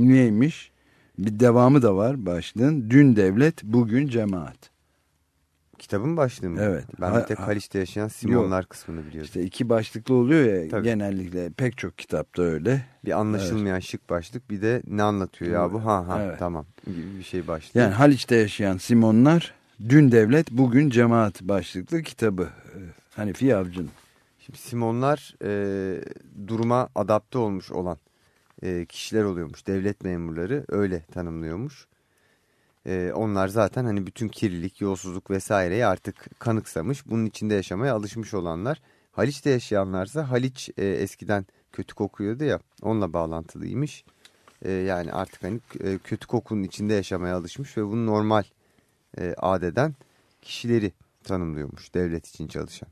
Niyeymiş? Bir devamı da var başlığın. Dün devlet, bugün cemaat. Kitabın başlığı mı? Evet. Ben bir tek Haliç'te yaşayan Simonlar kısmını biliyorum. İşte 2 başlıklı oluyor ya. Tabii. Genellikle pek çok kitapta öyle. Bir anlaşılmayan şık başlık, bir de ne anlatıyor ya bu? Evet. Tamam gibi bir şey başlığı. Yani Haliç'te yaşayan Simonlar, dün devlet bugün cemaat başlıklı kitabı Hanifi Avcı'nın. Şimdi Simonlar duruma adapte olmuş olan kişiler oluyormuş. Devlet memurları öyle tanımlıyormuş. Onlar zaten hani bütün kirlilik, yolsuzluk vesaireyi artık kanıksamış. Bunun içinde yaşamaya alışmış olanlar. Haliç'te yaşayanlarsa Haliç eskiden kötü kokuyordu ya, onunla bağlantılıymış. Yani artık hani kötü kokunun içinde yaşamaya alışmış ve bunu normal adeden kişileri tanımlıyormuş devlet için çalışan.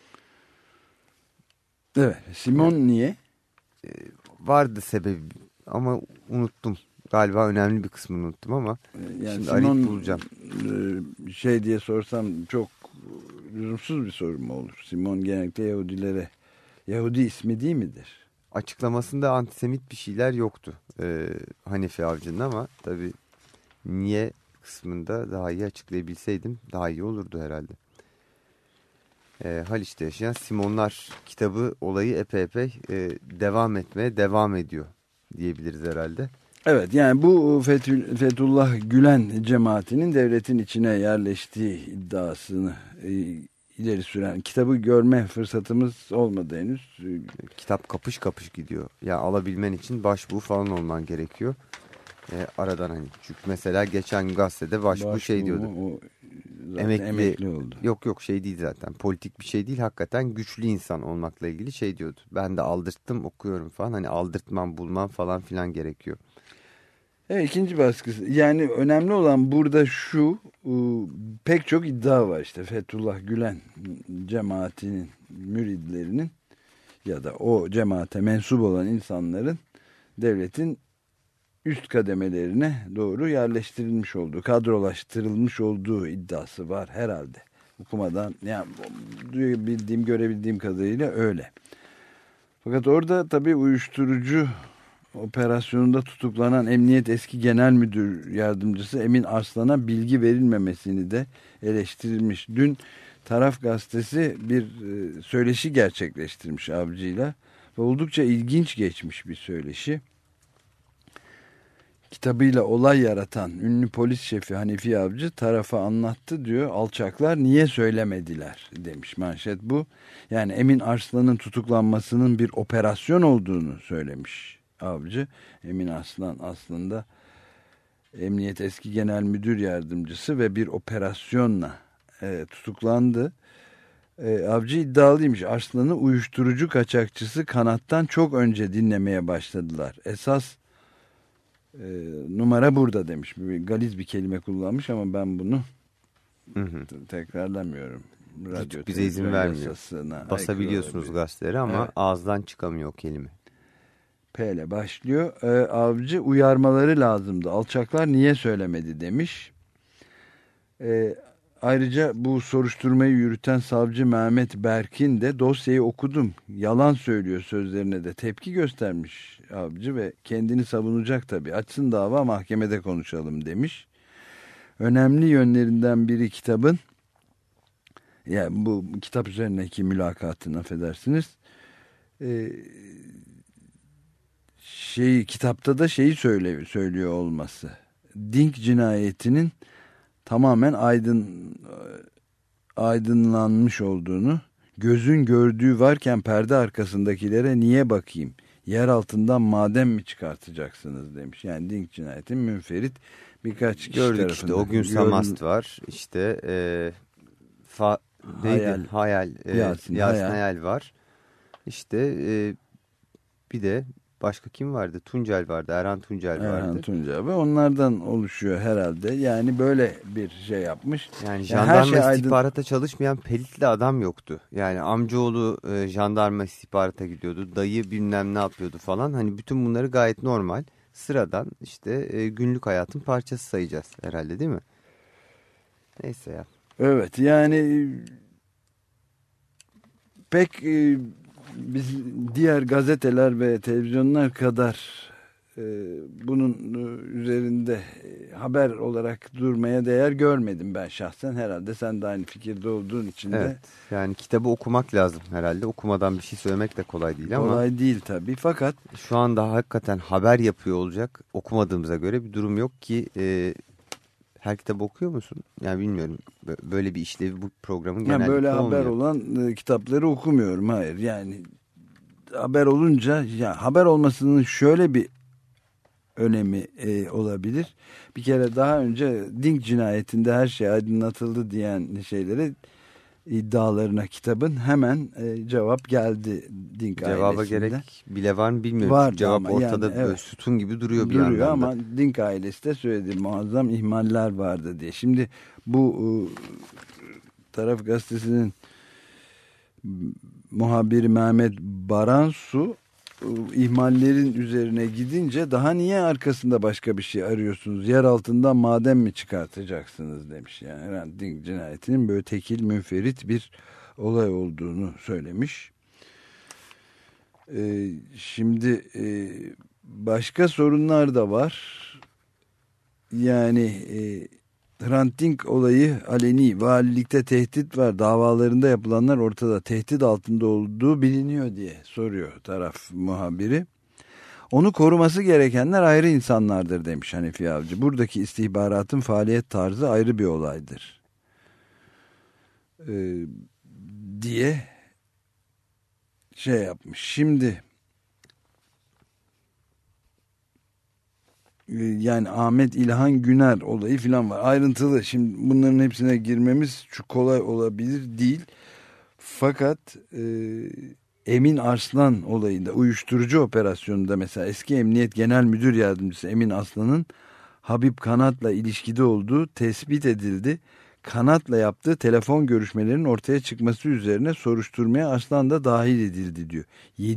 Evet. Simon niye? Vardı sebebi ama unuttum. Galiba önemli bir kısmını unuttum ama yani şimdi Simon, arayıp bulacağım. Şey diye sorsam çok lüzumsuz bir soru mu olur? Simon genellikle Yahudilere, Yahudi ismi değil midir? Açıklamasında antisemit bir şeyler yoktu Hanifi Avcı'nın, ama tabii niye kısmında daha iyi açıklayabilseydim daha iyi olurdu herhalde. Haliç'te yaşayan Simonlar kitabı olayı epey devam etmeye devam ediyor diyebiliriz herhalde. Evet, yani bu Fethullah Gülen cemaatinin devletin içine yerleştiği iddiasını ileri süren, kitabı görme fırsatımız olmadı henüz. Kitap kapış kapış gidiyor. Yani alabilmen için başbuğ falan olman gerekiyor. Aradan hani. Çünkü mesela geçen gazetede başbuğ şey diyordu. Emekli oldu. Yok şey değil zaten. Politik bir şey değil. Hakikaten güçlü insan olmakla ilgili şey diyordu. Ben de aldırttım, okuyorum falan. Hani aldırtmam, bulmam falan filan gerekiyor. Evet, ikinci baskısı. Yani önemli olan burada şu, pek çok iddia var işte Fethullah Gülen cemaatinin müridlerinin ya da o cemaate mensup olan insanların devletin üst kademelerine doğru yerleştirilmiş olduğu, kadrolaştırılmış olduğu iddiası var herhalde. Okumadan, yani duyabildiğim, görebildiğim kadarıyla öyle. Fakat orada tabii uyuşturucu operasyonunda tutuklanan Emniyet Eski Genel Müdür Yardımcısı Emin Arslan'a bilgi verilmemesini de eleştirilmiş. Dün Taraf Gazetesi bir söyleşi gerçekleştirmiş Avcı'yla ve oldukça ilginç geçmiş bir söyleşi. Kitabıyla olay yaratan ünlü polis şefi Hanifi Avcı tarafa anlattı diyor. Alçaklar niye söylemediler demiş, manşet bu. Yani Emin Arslan'ın tutuklanmasının bir operasyon olduğunu söylemiş Avcı. Emin Arslan aslında Emniyet Eski Genel Müdür Yardımcısı ve bir operasyonla tutuklandı. Avcı iddialıymış. Arslan'ı uyuşturucu kaçakçısı Kanat'tan çok önce dinlemeye başladılar. Esas numara burada demiş. Galiz bir kelime kullanmış ama ben bunu tekrarlamıyorum. Radyo bize izin vermiyor. Basabiliyorsunuz gazeteleri ama evet, ağızdan çıkamıyor o kelime. P ile başlıyor. Avcı uyarmaları lazımdı. Alçaklar niye söylemedi demiş. Ayrıca bu soruşturmayı yürüten savcı Mehmet Berkin de dosyayı okudum, yalan söylüyor sözlerine de tepki göstermiş Avcı ve kendini savunacak tabii. Açsın dava, mahkemede konuşalım demiş. Önemli yönlerinden biri kitabın, yani bu kitap üzerindeki mülakatın, affedersiniz. Kitapta da şeyi söylüyor olması. Dink cinayetinin tamamen aydınlanmış olduğunu, gözün gördüğü varken perde arkasındakilere niye bakayım, yer altından maden mi çıkartacaksınız demiş. Yani Dink cinayetin münferit birkaç kişi gördük işte, o gün Samast var işte Yasin Hayal var işte, bir de başka kim vardı? Tuncel vardı. Erhan Tuncel vardı. Erhan Tuncel ve onlardan oluşuyor herhalde. Yani böyle bir şey yapmış. Yani jandarma istihbarata çalışmayan pelitli adam yoktu. Yani amcaoğlu jandarma istihbarata gidiyordu. Dayı bilmem ne yapıyordu falan. Hani bütün bunları gayet normal, sıradan işte günlük hayatın parçası sayacağız herhalde, değil mi? Neyse ya. Evet, yani pek biz diğer gazeteler ve televizyonlar kadar bunun üzerinde haber olarak durmaya değer görmedim ben şahsen. Herhalde sen de aynı fikirde olduğun için evet, de. Yani kitabı okumak lazım herhalde. Okumadan bir şey söylemek de kolay değil ama. Kolay değil tabii, fakat. Şu anda hakikaten haber yapıyor olacak okumadığımıza göre bir durum yok ki. Her kitabı okuyor musun? Yani bilmiyorum. Böyle bir işlevi bu programın genellikle olmuyor. Böyle haber olan kitapları okumuyorum, hayır. Yani haber olunca, ya haber olmasının şöyle bir önemi olabilir. Bir kere daha önce Dink cinayetinde her şey aydınlatıldı diyen şeylere, iddialarına kitabın hemen cevap geldi Dink Cevaba ailesinden. gerek bile var mı bilmiyorum. Var cevap ortada yani, böyle evet, sütun gibi duruyor bir yandan da. Ama Dink ailesi de söyledi, muazzam ihmaller vardı diye. Şimdi bu Taraf Gazetesi'nin muhabiri Mehmet Baransu ihmallerin üzerine gidince daha niye arkasında başka bir şey arıyorsunuz? Yer altından maden mi çıkartacaksınız demiş. Yani herhalde Dink cinayetinin böyle tekil münferit bir olay olduğunu söylemiş. Şimdi başka sorunlar da var. Yani Hrant Dink olayı aleni, valilikte tehdit var, davalarında yapılanlar ortada, tehdit altında olduğu biliniyor diye soruyor taraf muhabiri. Onu koruması gerekenler ayrı insanlardır demiş Hanefi Avcı. Buradaki istihbaratın faaliyet tarzı ayrı bir olaydır diye şey yapmış. Şimdi yani Ahmet İlhan Güner olayı falan var. Ayrıntılı. Şimdi bunların hepsine girmemiz çok kolay olabilir değil. Fakat Emin Arslan olayında, uyuşturucu operasyonunda mesela eski Emniyet Genel Müdür Yardımcısı Emin Arslan'ın Habib Kanat'la ilişkide olduğu tespit edildi. Kanat'la yaptığı telefon görüşmelerinin ortaya çıkması üzerine soruşturmaya Arslan da dahil edildi diyor.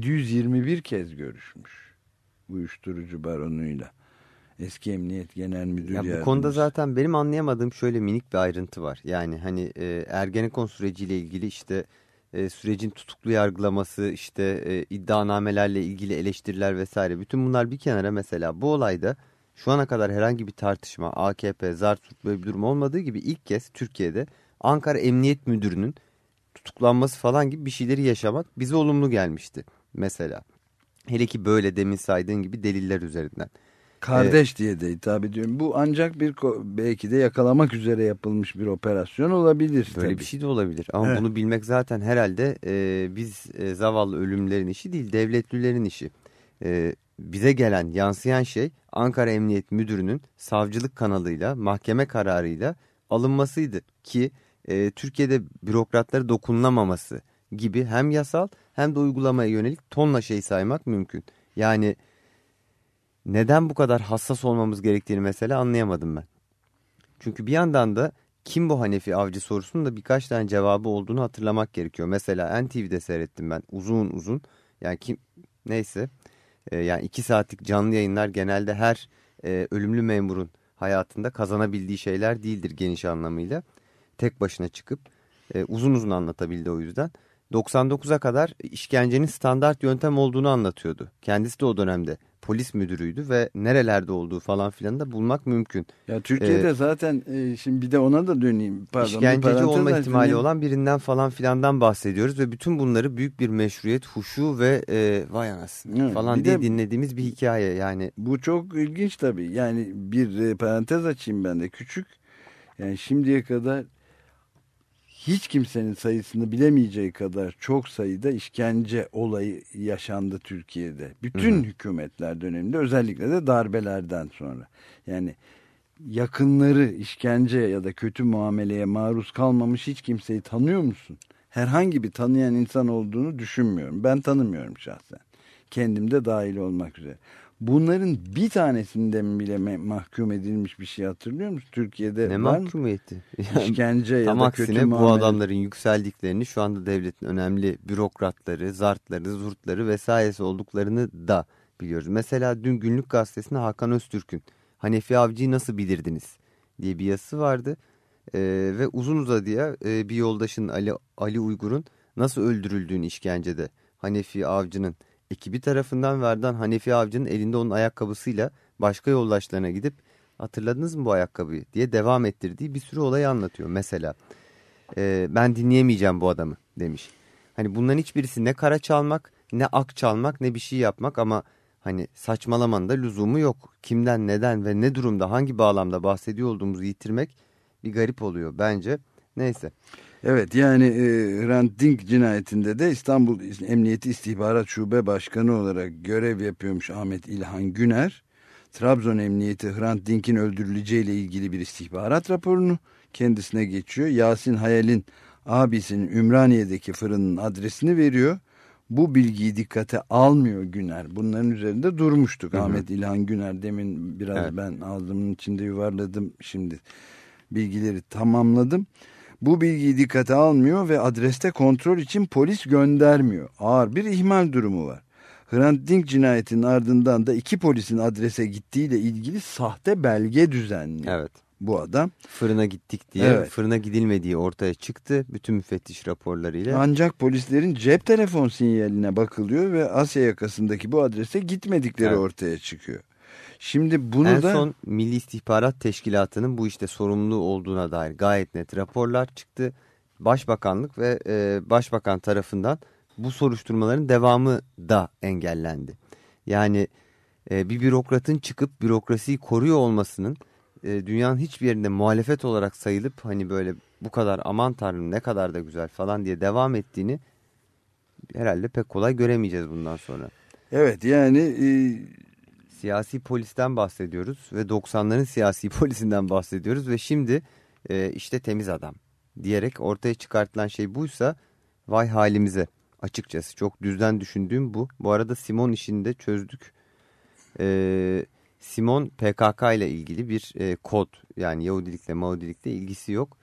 721 kez görüşmüş uyuşturucu baronuyla. Eski Emniyet Genel Müdür Yardımcısı. Bu konuda zaten benim anlayamadığım şöyle minik bir ayrıntı var. Yani hani Ergenekon süreciyle ilgili işte sürecin tutuklu yargılaması, işte iddianamelerle ilgili eleştiriler vesaire. Bütün bunlar bir kenara, mesela bu olayda şu ana kadar herhangi bir tartışma, AKP, Zartürk böyle bir durum olmadığı gibi ilk kez Türkiye'de Ankara Emniyet Müdürü'nün tutuklanması falan gibi bir şeyleri yaşamak bize olumlu gelmişti mesela. Hele ki böyle demin saydığın gibi deliller üzerinden. Kardeş diye de hitap ediyorum. Bu ancak belki de yakalamak üzere yapılmış bir operasyon olabilir. Böyle tabii. bir şey de olabilir ama evet, bunu bilmek zaten herhalde biz zavallı ölümlerin işi değil, devletlilerin işi. Bize gelen, yansıyan şey Ankara Emniyet Müdürü'nün savcılık kanalıyla, mahkeme kararıyla alınmasıydı ki Türkiye'de bürokratları dokunulamaması gibi hem yasal hem de uygulamaya yönelik tonla şey saymak mümkün. Yani neden bu kadar hassas olmamız gerektiğini mesela anlayamadım ben. Çünkü bir yandan da kim bu Hanefi Avcı sorusunun da birkaç tane cevabı olduğunu hatırlamak gerekiyor. Mesela NTV'de seyrettim ben uzun. Yani kim, neyse, yani 2 saatlik canlı yayınlar genelde her ölümlü memurun hayatında kazanabildiği şeyler değildir geniş anlamıyla. Tek başına çıkıp uzun anlatabildi o yüzden. 99'a kadar işkencenin standart yöntem olduğunu anlatıyordu. Kendisi de o dönemde polis müdürüydü ve nerelerde olduğu falan filan da bulmak mümkün. Ya Türkiye'de zaten şimdi bir de ona da döneyim. Pardon, işkenceci olma ihtimali olan birinden falan filandan bahsediyoruz ve bütün bunları büyük bir meşruiyet, huşu ve vay anasını falan diye dinlediğimiz bir hikaye yani. Bu çok ilginç tabii. Yani bir parantez açayım ben de küçük. Yani şimdiye kadar hiç kimsenin sayısını bilemeyeceği kadar çok sayıda işkence olayı yaşandı Türkiye'de. Bütün hükümetler döneminde, özellikle de darbelerden sonra. Yani yakınları işkence ya da kötü muameleye maruz kalmamış hiç kimseyi tanıyor musun? Herhangi bir tanıyan insan olduğunu düşünmüyorum. Ben tanımıyorum şahsen. Kendim de dahil olmak üzere. Bunların bir tanesinden bile mahkum edilmiş bir şey hatırlıyor musun? Türkiye'de ne var mahkumiyeti? Yani işkence ya da kötü aksine muamele. Bu adamların yükseldiklerini, şu anda devletin önemli bürokratları, zartları, zurtları vesairesi olduklarını da biliyoruz. Mesela dün Günlük Gazetesi'nde Hakan Öztürk'ün Hanefi Avcı'yı nasıl bilirdiniz diye bir yazısı vardı. Ve uzun uzadıya bir yoldaşın Ali Uygur'un nasıl öldürüldüğünü işkencede Hanefi Avcı'nın ekibi tarafından ve ardından Hanefi Avcı'nın elinde onun ayakkabısıyla başka yoldaşlarına gidip hatırladınız mı bu ayakkabıyı diye devam ettirdiği bir sürü olayı anlatıyor. Mesela ben dinleyemeyeceğim bu adamı demiş. Hani bunların hiçbirisi ne kara çalmak, ne ak çalmak, ne bir şey yapmak ama hani saçmalamanın da lüzumu yok. Kimden, neden ve ne durumda, hangi bağlamda bahsediyor olduğumuzu yitirmek bir garip oluyor bence. Neyse. Evet, yani Hrant Dink cinayetinde de İstanbul Emniyeti İstihbarat Şube Başkanı olarak görev yapıyormuş Ahmet İlhan Güner. Trabzon Emniyeti Hrant Dink'in öldürüleceğiyle ilgili bir istihbarat raporunu kendisine geçiyor. Yasin Hayal'in abisinin Ümraniye'deki fırının adresini veriyor. Bu bilgiyi dikkate almıyor Güner. Bunların üzerinde durmuştuk. Hı hı. Ahmet İlhan Güner, demin biraz evet, ben ağzımın içinde yuvarladım, şimdi bilgileri tamamladım. Bu bilgiyi dikkate almıyor ve adreste kontrol için polis göndermiyor. Ağır bir ihmal durumu var. Hrant Dink cinayetinin ardından da 2 polisin adrese gittiğiyle ilgili sahte belge düzenliyor. Evet. Bu adam. Fırına gittik diye, evet, fırına gidilmediği ortaya çıktı bütün müfettiş raporlarıyla. Ancak polislerin cep telefon sinyaline bakılıyor ve Asya yakasındaki bu adrese gitmedikleri, evet, ortaya çıkıyor. Şimdi bunu en son Milli İstihbarat Teşkilatı'nın bu işte sorumlu olduğuna dair gayet net raporlar çıktı. Başbakanlık ve Başbakan tarafından bu soruşturmaların devamı da engellendi. Yani bir bürokratın çıkıp bürokrasiyi koruyor olmasının dünyanın hiçbir yerinde muhalefet olarak sayılıp hani böyle bu kadar aman tanrım ne kadar da güzel falan diye devam ettiğini herhalde pek kolay göremeyeceğiz bundan sonra. Evet, yani siyasi polisten bahsediyoruz ve 90'ların siyasi polisinden bahsediyoruz ve şimdi işte temiz adam diyerek ortaya çıkartılan şey buysa vay halimize, açıkçası çok düzden düşündüğüm bu. Bu arada Simon işini de çözdük. Simon PKK ile ilgili bir kod, yani Yahudilikle Mahudilikle ilgisi yok.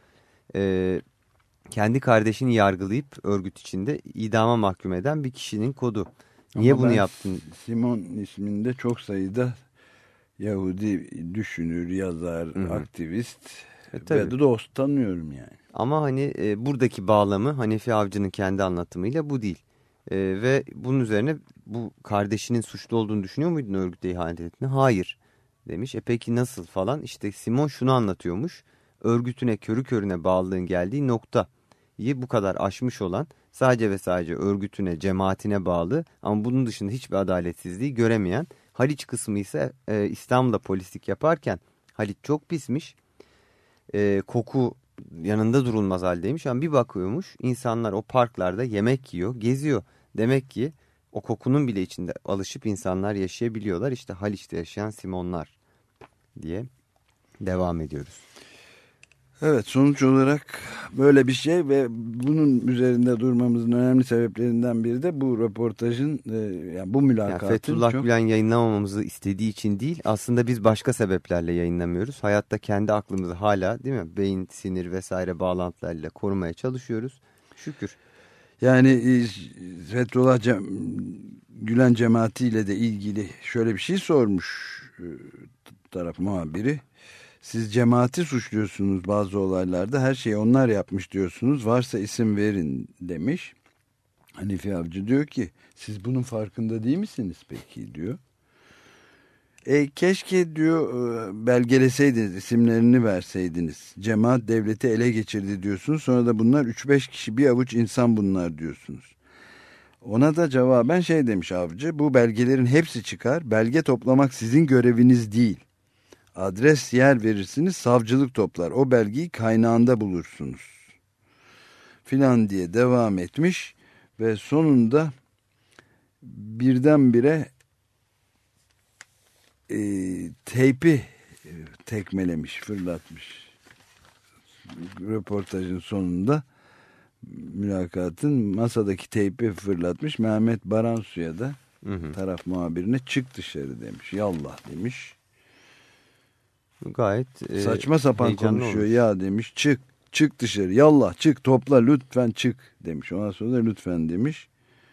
Kendi kardeşini yargılayıp örgüt içinde idama mahkum eden bir kişinin kodu. Niye ama bunu yaptın? Simon isminde çok sayıda Yahudi düşünür, yazar, hı-hı, aktivist ve de dost tanıyorum yani. Ama hani buradaki bağlamı Hanefi Avcı'nın kendi anlatımıyla bu değil. Ve bunun üzerine bu kardeşinin suçlu olduğunu düşünüyor muydun örgüte ihanet ettiğini? Hayır demiş. Peki nasıl falan? İşte Simon şunu anlatıyormuş. Örgütüne körü körüne bağlılığın geldiği noktayı bu kadar aşmış olan, sadece ve sadece örgütüne, cemaatine bağlı ama bunun dışında hiçbir adaletsizliği göremeyen, Haliç kısmı ise İstanbul'da polislik yaparken Haliç çok pismiş, koku yanında durulmaz haldeymiş ama bir bakıyormuş insanlar o parklarda yemek yiyor, geziyor. Demek ki o kokunun bile içinde alışıp insanlar yaşayabiliyorlar. İşte Haliç'te yaşayan Simonlar diye devam ediyoruz. Evet, sonuç olarak böyle bir şey ve bunun üzerinde durmamızın önemli sebeplerinden biri de bu röportajın, yani bu mülakatın. Yani Fethullah Gülen yayınlamamamızı istediği için değil, aslında biz başka sebeplerle yayınlamıyoruz. Hayatta kendi aklımızı hala, değil mi, beyin, sinir vesaire bağlantılarıyla korumaya çalışıyoruz. Şükür. Yani Fethullah Gülen cemaatiyle de ilgili şöyle bir şey sormuş taraf muhabiri. Siz cemaati suçluyorsunuz bazı olaylarda, her şeyi onlar yapmış diyorsunuz, varsa isim verin demiş. Hanefi Avcı diyor ki siz bunun farkında değil misiniz peki diyor. Keşke diyor belgeleseydiniz, isimlerini verseydiniz. Cemaat devleti ele geçirdi diyorsunuz, sonra da bunlar 3-5 kişi, bir avuç insan bunlar diyorsunuz. Ona da cevaben şey demiş Avcı, bu belgelerin hepsi çıkar, belge toplamak sizin göreviniz değil. Adres, yer verirsiniz, savcılık toplar. O belgeyi kaynağında bulursunuz. Filan diye devam etmiş ve sonunda birdenbire teypi tekmelemiş, fırlatmış. Röportajın sonunda mülakatın masadaki teypi fırlatmış. Mehmet Baransu'ya da, hı-hı, taraf muhabirine çık dışarı demiş. Yallah demiş. Gayet saçma sapan konuşuyor olmuş ya demiş. Çık dışarı, yallah çık, topla, lütfen çık demiş. Ondan sonra da lütfen demiş.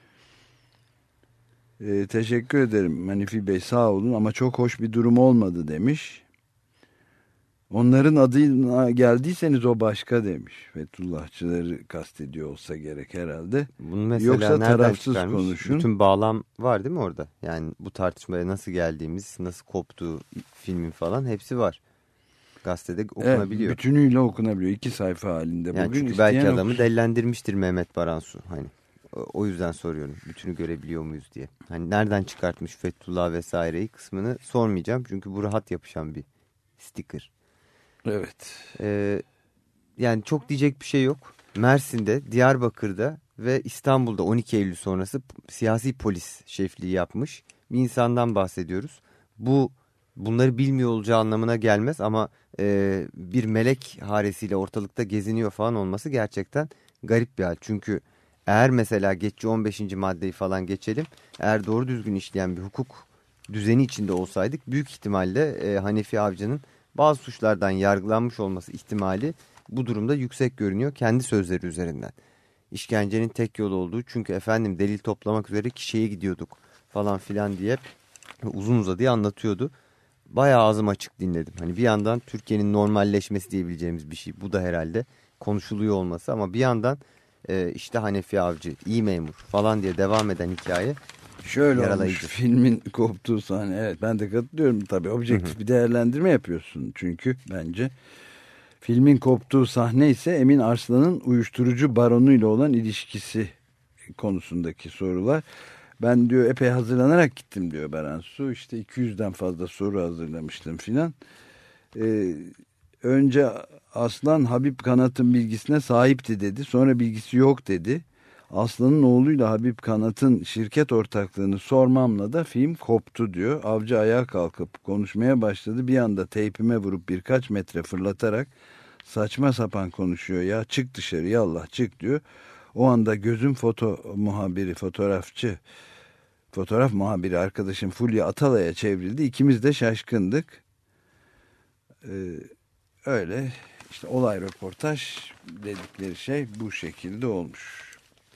Teşekkür ederim Hanefi Bey, sağ olun ama çok hoş bir durum olmadı demiş. Onların adına geldiyseniz o başka demiş. Fethullahçıları kastediyor olsa gerek herhalde. Bunu mesela yoksa nereden tarafsız çıkarmış? konuşun. Bütün bağlam var değil mi orada? Yani bu tartışmaya nasıl geldiğimiz, nasıl koptuğu filmin falan hepsi var. Gazetede okunabiliyor. Evet, bütünüyle okunabiliyor. 2 sayfa halinde. Yani Bugün çünkü belki adamı okusun. dellendirmiştir Mehmet Baransu. Hani o yüzden soruyorum. Bütünü görebiliyor muyuz diye. Hani nereden çıkartmış Fethullah vesaireyi kısmını sormayacağım. Çünkü bu rahat yapışan bir sticker. Evet. Yani çok diyecek bir şey yok. Mersin'de, Diyarbakır'da ve İstanbul'da 12 Eylül sonrası siyasi polis şefliği yapmış bir insandan bahsediyoruz. Bunları bilmiyor olacağı anlamına gelmez ama bir melek haresiyle ortalıkta geziniyor falan olması gerçekten garip bir hal. Çünkü eğer mesela geçici 15. maddeyi falan geçelim, eğer doğru düzgün işleyen bir hukuk düzeni içinde olsaydık büyük ihtimalle Hanefi Avcı'nın bazı suçlardan yargılanmış olması ihtimali bu durumda yüksek görünüyor kendi sözleri üzerinden. İşkencenin tek yolu olduğu, çünkü efendim delil toplamak üzere kişiye gidiyorduk falan filan diye uzun uzadıya anlatıyordu. Bayağı ağzım açık dinledim. Hani bir yandan Türkiye'nin normalleşmesi diyebileceğimiz bir şey. Bu da herhalde konuşuluyor olması, ama bir yandan işte Hanefi Avcı, iyi memur falan diye devam eden hikaye şöyle yaralayıcı. olmuş filmin koptuğu sahne. Evet, ben de katılıyorum tabii. Objektif bir değerlendirme yapıyorsun çünkü bence. Filmin koptuğu sahne ise Emin Arslan'ın uyuşturucu baronuyla olan ilişkisi konusundaki sorular. Ben diyor epey hazırlanarak gittim diyor Baransu. İşte 200'den fazla soru hazırlamıştım filan. Önce Aslan Habib Kanat'ın bilgisine sahipti dedi. Sonra bilgisi yok dedi. Aslan'ın oğluyla Habib Kanat'ın şirket ortaklığını sormamla da film koptu diyor. Avcı ayağa kalkıp konuşmaya başladı. Bir anda teypime vurup birkaç metre fırlatarak saçma sapan konuşuyor ya, çık dışarı yallah çık diyor. O anda gözüm fotoğraf muhabiri arkadaşım Fulya Atalay'a çevrildi. İkimiz de şaşkındık. Öyle işte olay röportaj dedikleri şey bu şekilde olmuş.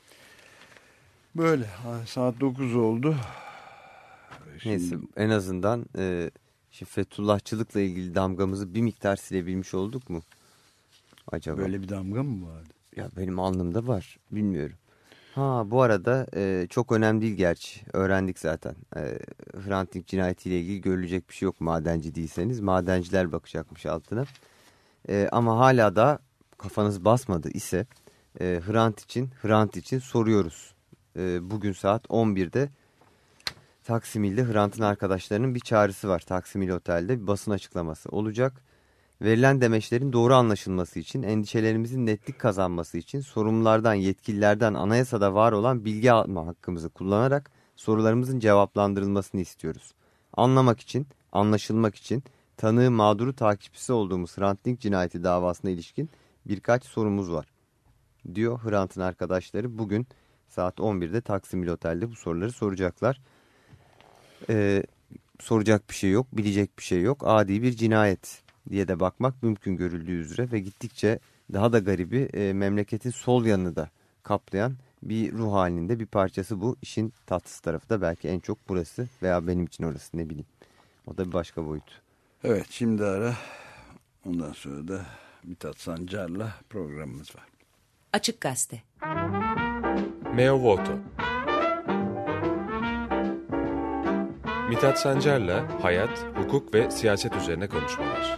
Böyle saat 9 oldu. Neyse, en azından Fethullahçılıkla ilgili damgamızı bir miktar silebilmiş olduk mu acaba? Böyle bir damga mı vardı? Ya benim alnımda var, bilmiyorum. Bu arada çok önemli değil gerçi, öğrendik zaten. Hrant Dink cinayetiyle ilgili görülecek bir şey yok madenci değilseniz. Madenciler bakacakmış altına. Ama hala da kafanız basmadı ise Hrant için soruyoruz. Bugün saat 11'de Taksim İl'de Hrant'ın arkadaşlarının bir çağrısı var. Taksim İl Otel'de bir basın açıklaması olacak. Verilen demeçlerin doğru anlaşılması için, endişelerimizin netlik kazanması için sorumlulardan, yetkililerden anayasada var olan bilgi alma hakkımızı kullanarak sorularımızın cevaplandırılmasını istiyoruz. Anlamak için, anlaşılmak için tanığı, mağduru, takipçisi olduğumuz Hrant Dink cinayeti davasına ilişkin birkaç sorumuz var, diyor Hrant'ın arkadaşları. Bugün saat 11'de Taksim İl Otel'de bu soruları soracaklar. Soracak bir şey yok, bilecek bir şey yok. Adi bir cinayet diye de bakmak mümkün görüldüğü üzere ve gittikçe daha da garibi, memleketin sol yanını da kaplayan bir ruh halinde bir parçası bu. İşin tatsız tarafı da belki en çok burası veya benim için orası, ne bileyim. O da bir başka boyut. Evet, şimdi ara, ondan sonra da Mithat Sancar'la programımız var. Açık Gazete. Meo Voto. Mithat Sancar'la hayat, hukuk ve siyaset üzerine konuşmalar.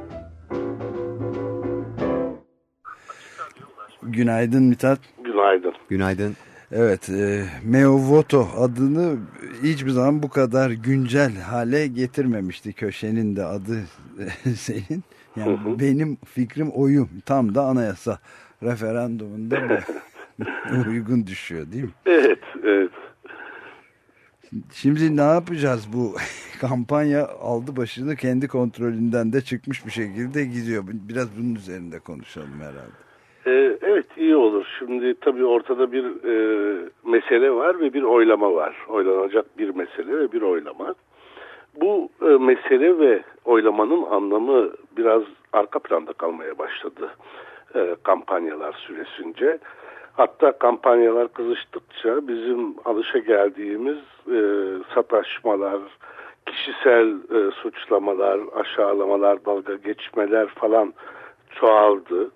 Günaydın Mithat. Günaydın. Günaydın. Evet, Meo Voto adını hiçbir zaman bu kadar güncel hale getirmemişti köşenin de adı senin. Yani benim fikrim oyum tam da anayasa referandumunda uygun düşüyor değil mi? Evet, evet. Şimdi ne yapacağız, bu kampanya aldı başını, kendi kontrolünden de çıkmış bir şekilde gidiyor. Biraz bunun üzerinde konuşalım herhalde. Evet, iyi olur. Şimdi tabii ortada bir mesele var ve bir oylama var. Oylanacak bir mesele ve bir oylama. Bu mesele ve oylamanın anlamı biraz arka planda kalmaya başladı kampanyalar süresince. Hatta kampanyalar kızıştıkça bizim alışageldiğimiz sataşmalar, kişisel suçlamalar, aşağılamalar, dalga geçmeler falan çoğaldı.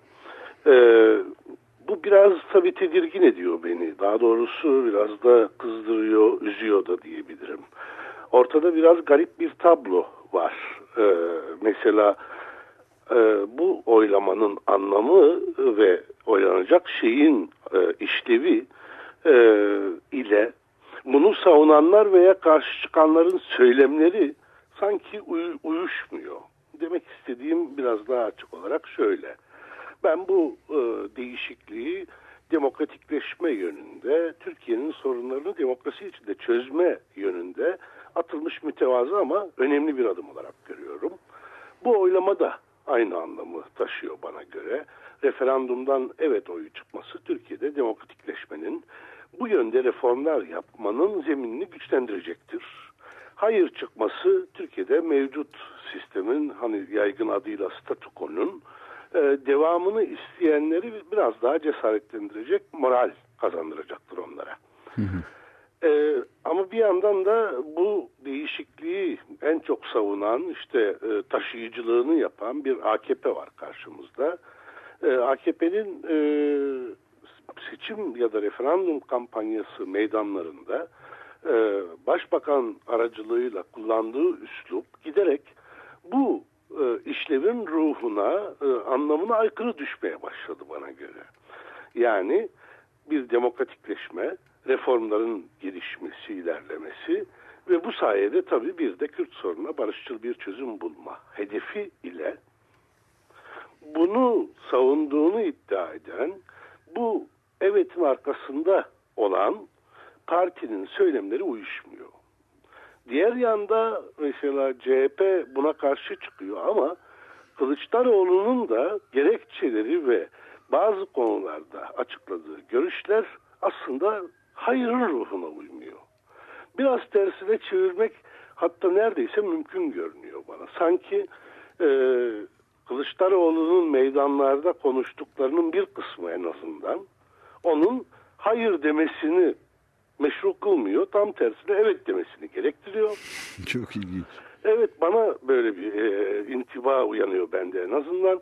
Bu biraz tabii tedirgin ediyor beni. Daha doğrusu biraz da kızdırıyor, üzüyor da diyebilirim. Ortada biraz garip bir tablo var. Mesela bu oylamanın anlamı ve oylanacak şeyin işlevi ile bunu savunanlar veya karşı çıkanların söylemleri sanki uyuşmuyor. Demek istediğim biraz daha açık olarak şöyle. Ben bu değişikliği demokratikleşme yönünde, Türkiye'nin sorunlarını demokrasi içinde çözme yönünde atılmış mütevazı ama önemli bir adım olarak görüyorum. Bu oylama da aynı anlamı taşıyor bana göre. Referandumdan evet oyu çıkması Türkiye'de demokratikleşmenin, bu yönde reformlar yapmanın zeminini güçlendirecektir. Hayır çıkması Türkiye'de mevcut sistemin, hani yaygın adıyla statükonun devamını isteyenleri biraz daha cesaretlendirecek, moral kazandıracaktır onlara. Ama bir yandan da bu değişikliği en çok savunan, işte taşıyıcılığını yapan bir AKP var karşımızda. AKP'nin seçim ya da referandum kampanyası meydanlarında başbakan aracılığıyla kullandığı üslup giderek bu işlevin ruhuna, anlamına aykırı düşmeye başladı bana göre. Yani bir demokratikleşme, reformların gelişmesi, ilerlemesi ve bu sayede tabii bir de Kürt sorununa barışçıl bir çözüm bulma hedefi ile bunu savunduğunu iddia eden, bu evetin arkasında olan partinin söylemleri uyuşmuyor. Diğer yanda mesela CHP buna karşı çıkıyor ama Kılıçdaroğlu'nun da gerekçeleri ve bazı konularda açıkladığı görüşler aslında hayırın ruhuna uymuyor. Biraz tersine çevirmek hatta neredeyse mümkün görünüyor bana. Sanki Kılıçdaroğlu'nun meydanlarda konuştuklarının bir kısmı en azından onun hayır demesini meşru kılmıyor. Tam tersine evet demesini gerektiriyor. Çok ilginç. Evet, bana böyle bir intiba uyanıyor bende en azından.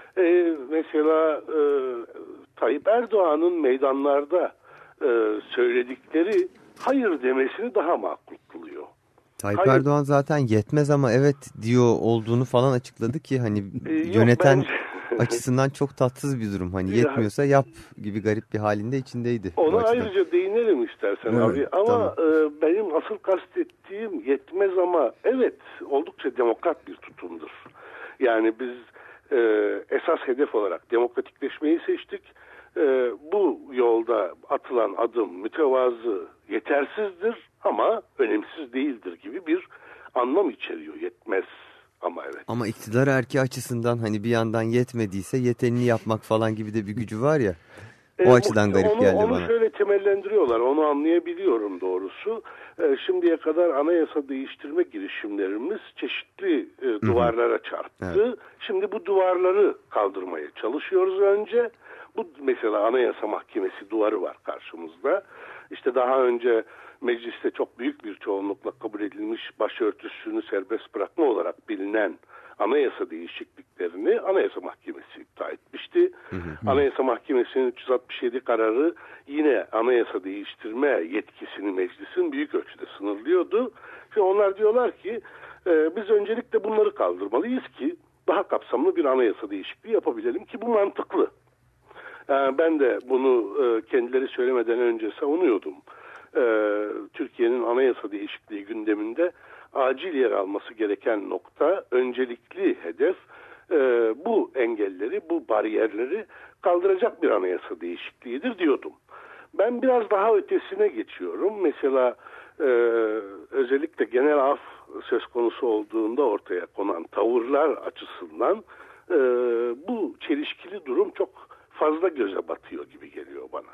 Mesela Tayyip Erdoğan'ın meydanlarda söyledikleri hayır demesini daha makul kılıyor. Tayyip Erdoğan zaten yetmez ama evet diyor olduğunu falan açıkladı ki hani yöneten açısından çok tatsız bir durum. Hani yetmiyorsa yap gibi garip bir halinde içindeydi. Ona ayrıca değinelim istersen abi. Ama benim asıl kastettiğim yetmez ama evet oldukça demokrat bir tutumdur. Yani biz esas hedef olarak demokratikleşmeyi seçtik. Bu yolda atılan adım mütevazı, yetersizdir ama önemsiz değildir gibi bir anlam içeriyor. Yetmez ama evet. Ama iktidar erki açısından hani bir yandan yetmediyse yetenini yapmak falan gibi de bir gücü var ya. O açıdan garip geldi bana. Onu şöyle temellendiriyorlar. Onu anlayabiliyorum doğrusu. Şimdiye kadar anayasa değiştirme girişimlerimiz çeşitli duvarlara çarptı. Evet. Şimdi bu duvarları kaldırmaya çalışıyoruz önce. Bu mesela Anayasa Mahkemesi duvarı var karşımızda. İşte daha önce mecliste çok büyük bir çoğunlukla kabul edilmiş başörtüsünü serbest bırakma olarak bilinen anayasa değişikliklerini Anayasa Mahkemesi iptal etmişti. Anayasa Mahkemesi'nin 367 kararı yine anayasa değiştirme yetkisini meclisin büyük ölçüde sınırlıyordu. Ve onlar diyorlar ki biz öncelikle bunları kaldırmalıyız ki daha kapsamlı bir anayasa değişikliği yapabilelim ki bu mantıklı. Ben de bunu kendileri söylemeden önce savunuyordum. Türkiye'nin anayasa değişikliği gündeminde acil yer alması gereken nokta, öncelikli hedef bu engelleri, bu bariyerleri kaldıracak bir anayasa değişikliğidir diyordum. Ben biraz daha ötesine geçiyorum. Mesela özellikle genel af söz konusu olduğunda ortaya konan tavırlar açısından bu çelişkili durum çok fazla göze batıyor gibi geliyor bana.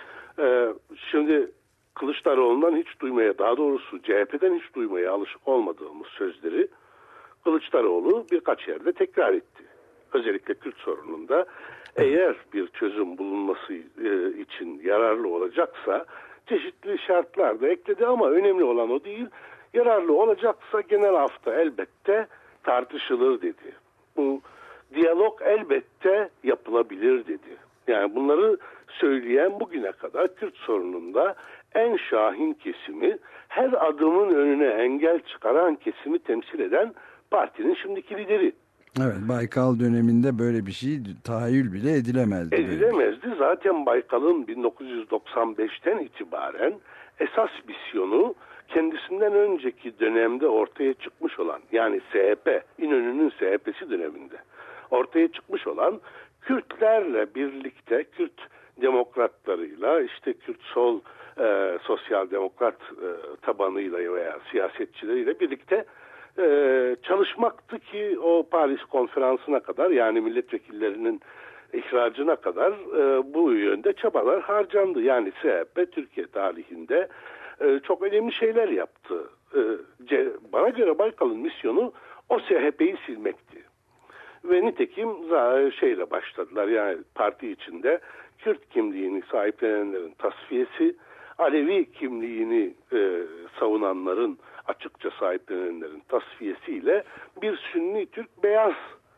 Şimdi Kılıçdaroğlu'ndan hiç duymaya, daha doğrusu CHP'den hiç duymaya alışık olmadığımız sözleri Kılıçdaroğlu birkaç yerde tekrar etti. Özellikle Kürt sorununda eğer bir çözüm bulunması için yararlı olacaksa çeşitli şartlar da ekledi ama önemli olan o değil. yararlı olacaksa genel hafta elbette tartışılır dedi. Bu diyalog elbette yapılabilir dedi. Yani bunları söyleyen bugüne kadar Kürt sorununda en şahin kesimi, her adımın önüne engel çıkaran kesimi temsil eden partinin şimdiki lideri. Evet, Baykal döneminde böyle bir şey tahayyül bile edilemezdi. Edilemezdi. Zaten Baykal'ın 1995'ten itibaren esas misyonu kendisinden önceki dönemde ortaya çıkmış olan, yani SHP, İnönü'nün SHP'si döneminde ortaya çıkmış olan Kürtlerle birlikte, Kürt demokratlarıyla, işte Kürt sol sosyal demokrat tabanıyla veya siyasetçileriyle birlikte çalışmaktı ki o Paris konferansına kadar, yani milletvekillerinin ihracına kadar bu yönde çabalar harcandı. Yani CHP Türkiye tarihinde çok önemli şeyler yaptı. Bana göre Baykal'ın misyonu o CHP'yi silmekti. Ve nitekim şeyle başladılar, yani parti içinde Kürt kimliğini sahiplenenlerin tasfiyesi, Alevi kimliğini savunanların, açıkça sahiplenenlerin tasfiyesiyle bir Sünni Türk beyaz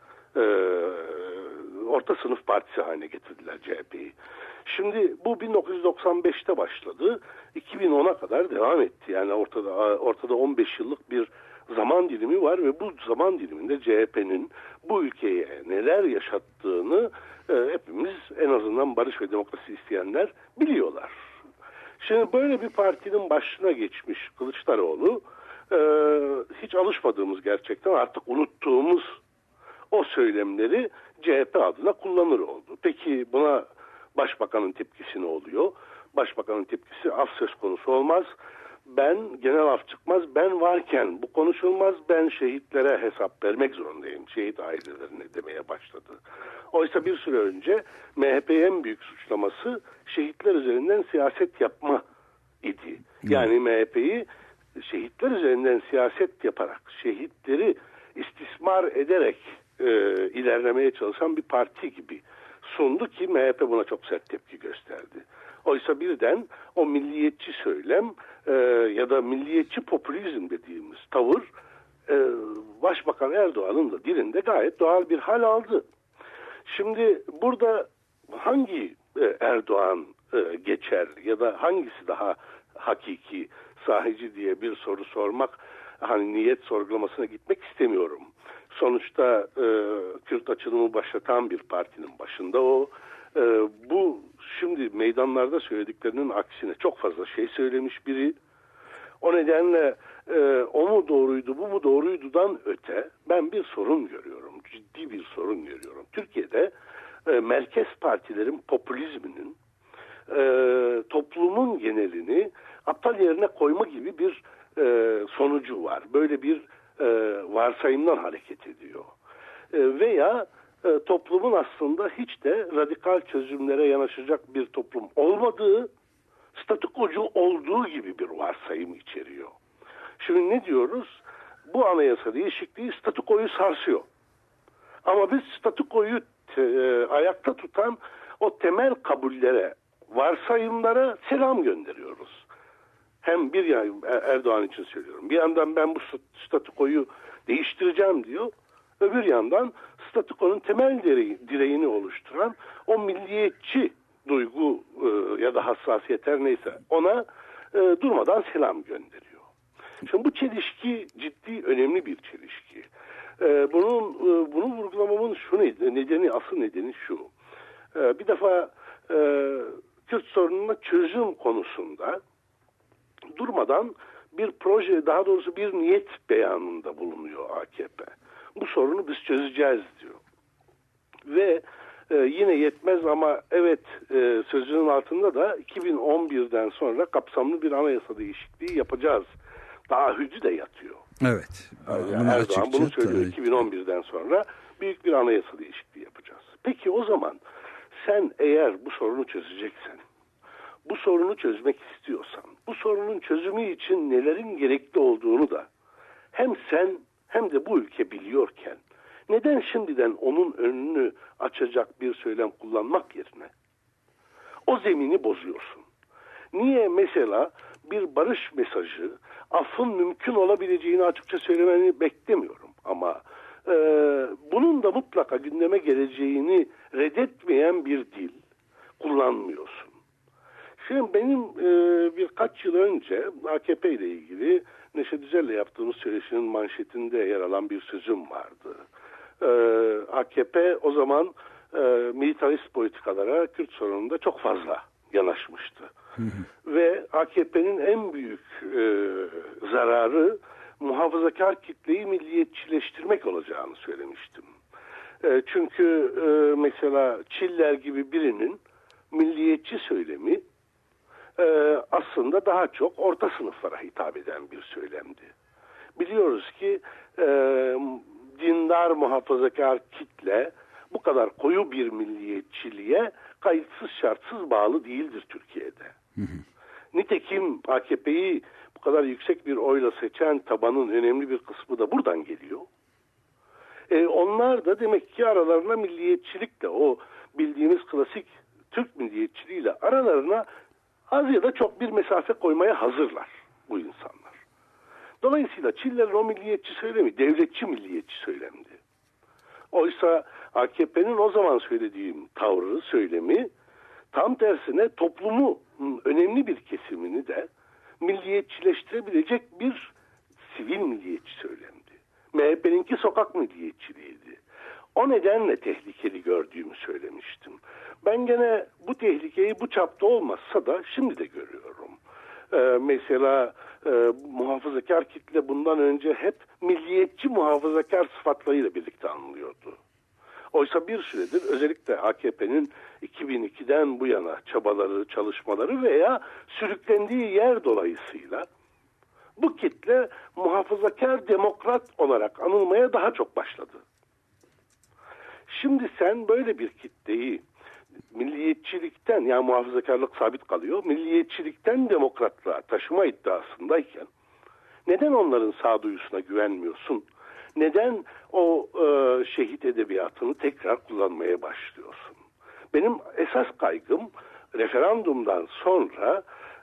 orta sınıf partisi haline getirdiler CHP'yi. Şimdi bu 1995'te başladı, 2010'a kadar devam etti. Yani ortada 15 yıllık bir zaman dilimi var ve bu zaman diliminde CHP'nin bu ülkeye neler yaşattığını hepimiz, en azından barış ve demokrasi isteyenler, biliyorlar. Şimdi böyle bir partinin başına geçmiş Kılıçdaroğlu, hiç alışmadığımız, gerçekten artık unuttuğumuz o söylemleri CHP adına kullanır oldu. Peki buna Başbakanın tepkisi ne oluyor? Başbakanın tepkisi, af söz konusu olmaz. Genel af çıkmaz. Ben varken bu konuşulmaz. Ben şehitlere hesap vermek zorundayım. Şehit ailelerine demeye başladı. Oysa bir süre önce MHP'nin en büyük suçlaması şehitler üzerinden siyaset yapma idi. Yani MHP'yi şehitler üzerinden siyaset yaparak, şehitleri istismar ederek ilerlemeye çalışan bir parti gibi sundu ki MHP buna çok sert tepki gösterdi. Oysa birden o milliyetçi söylem ya da milliyetçi popülizm dediğimiz tavır Başbakan Erdoğan'ın da dilinde gayet doğal bir hal aldı. Şimdi burada hangi Erdoğan geçer ya da hangisi daha hakiki, sahici diye bir soru sormak, hani niyet sorgulamasına gitmek istemiyorum. Sonuçta Kürt açılımı başlatan bir partinin başında o. Bu şimdi meydanlarda söylediklerinin aksine çok fazla şey söylemiş biri. O nedenle o mu doğruydu, bu mu doğruydudan öte ben bir sorun görüyorum. Ciddi bir sorun görüyorum. Türkiye'de merkez partilerin popülizminin toplumun genelini aptal yerine koyma gibi bir sonucu var. Böyle bir varsayımdan hareket ediyor. Veya toplumun aslında hiç de radikal çözümlere yanaşacak bir toplum olmadığı, statükocu olduğu gibi bir varsayım içeriyor. Şimdi ne diyoruz? Bu anayasa değişikliği statükoyu sarsıyor. Ama biz statükoyu ayakta tutan o temel kabullere, varsayımlara selam gönderiyoruz. Hem bir yana Erdoğan için söylüyorum. Bir yandan ben bu statükoyu değiştireceğim diyor. Öbür yandan statükonun temel direğini oluşturan o milliyetçi duygu ya da hassasiyet, her neyse, ona durmadan selam gönderiyor. Şimdi bu çelişki ciddi, önemli bir çelişki. Bunu vurgulamamın asıl nedeni şu. Bir defa Kürt sorununa çözüm konusunda durmadan bir proje, daha doğrusu bir niyet beyanında bulunuyor AKP. Bu sorunu biz çözeceğiz diyor. Ve yine yetmez ama evet, sözünün altında da 2011'den sonra kapsamlı bir anayasa değişikliği yapacağız taahhüdü de yatıyor. Evet. Yani Erdoğan bunu söylüyor. 2011'den sonra büyük bir anayasa değişikliği yapacağız. Peki o zaman sen eğer bu sorunu çözeceksen, bu sorunu çözmek istiyorsan, bu sorunun çözümü için nelerin gerekli olduğunu da hem sen hem de bu ülke biliyorken neden şimdiden onun önünü açacak bir söylem kullanmak yerine o zemini bozuyorsun? Niye mesela bir barış mesajı, affın mümkün olabileceğini açıkça söylemeni beklemiyorum. Ama bunun da mutlaka gündeme geleceğini reddetmeyen bir dil kullanmıyorsun. Şimdi benim birkaç yıl önce AKP ile ilgili Neşet Düzel'le yaptığımız söyleşinin manşetinde yer alan bir sözüm vardı. AKP o zaman militarist politikalara Kürt sorununda çok fazla yanaşmıştı. Ve AKP'nin en büyük zararı muhafazakar kitleyi milliyetçileştirmek olacağını söylemiştim. Çünkü mesela Çiller gibi birinin milliyetçi söylemi aslında daha çok orta sınıflara hitap eden bir söylemdi. Biliyoruz ki dindar muhafazakar kitle bu kadar koyu bir milliyetçiliğe kayıtsız şartsız bağlı değildir Türkiye'de. Nitekim AKP'yi bu kadar yüksek bir oyla seçen tabanın önemli bir kısmı da buradan geliyor. Onlar da demek ki aralarına milliyetçilikle, o bildiğimiz klasik Türk milliyetçiliğiyle aralarına az ya da çok bir mesafe koymaya hazırlar bu insanlar. Dolayısıyla Çiller'in o milliyetçi söylemi devletçi milliyetçi söylemdi. Oysa AKP'nin o zaman söylediğim tavrı, söylemi tam tersine toplumu önemli bir kesimini de milliyetçileştirebilecek bir sivil milliyetçi söylemdi. MHP'ninki sokak milliyetçiliğiydi. O nedenle tehlikeli gördüğümü söylemiştim. Ben gene bu tehlikeyi bu çapta olmazsa da şimdi de görüyorum. Mesela muhafazakar kitle bundan önce hep milliyetçi muhafazakar sıfatlarıyla birlikte anılıyordu. Oysa bir süredir özellikle AKP'nin 2002'den bu yana çabaları, çalışmaları veya sürüklendiği yer dolayısıyla bu kitle muhafazakar demokrat olarak anılmaya daha çok başladı. Şimdi sen böyle bir kitleyi milliyetçilikten, yani muhafazakarlık sabit kalıyor, milliyetçilikten demokratlığa taşıma iddiasındayken neden onların sağduyusuna güvenmiyorsun? Neden o şehit edebiyatını tekrar kullanmaya başlıyorsun? Benim esas kaygım referandumdan sonra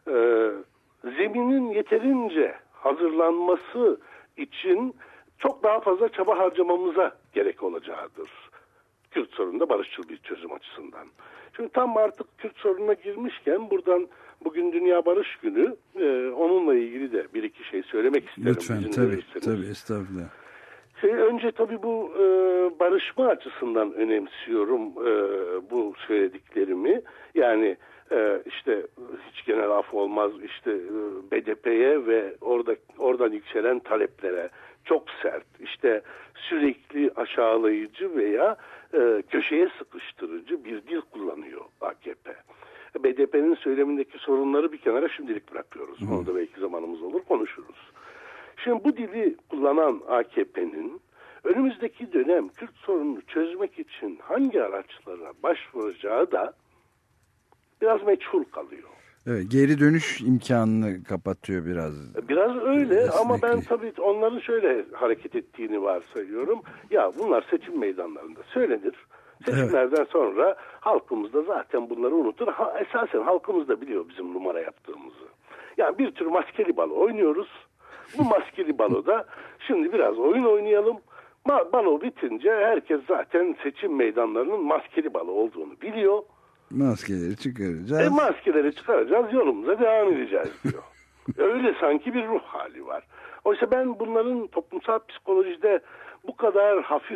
zeminin yeterince hazırlanması için çok daha fazla çaba harcamamıza gerek olacağıdır. Kürt sorununda barışçıl bir çözüm açısından. Çünkü tam artık Kürt sorununa girmişken buradan bugün Dünya Barış Günü, onunla ilgili de bir iki şey söylemek isterim. Lütfen, tabii estağfurullah. Önce tabii bu barışma açısından önemsiyorum bu söylediklerimi. Yani işte hiç genel af olmaz, işte BDP'ye ve oradan yükselen taleplere çok sert, işte sürekli aşağılayıcı veya köşeye sıkıştırıcı bir dil kullanıyor AKP. BDP'nin söylemindeki sorunları bir kenara şimdilik bırakıyoruz. Onu da belki zamanımız olur konuşuruz. Şimdi bu dili kullanan AKP'nin önümüzdeki dönem Kürt sorununu çözmek için hangi araçlara başvuracağı da biraz meçhul kalıyor. Evet, geri dönüş imkanını kapatıyor biraz. Biraz öyle Esnekli. Ama ben tabii onların şöyle hareket ettiğini varsayıyorum. Ya bunlar seçim meydanlarında söylenir. Seçimlerden sonra halkımız da zaten bunları unutur. Esasen halkımız da biliyor bizim numara yaptığımızı. Yani bir tür maskeli balo oynuyoruz. Bu maskeli baloda şimdi biraz oyun oynayalım. Balo bitince herkes zaten seçim meydanlarının maskeli balo olduğunu biliyor. Maskeleri çıkaracağız. Maskeleri çıkaracağız, yolumuza devam edeceğiz diyor. Öyle sanki bir ruh hali var. Oysa ben bunların toplumsal psikolojide bu kadar hafif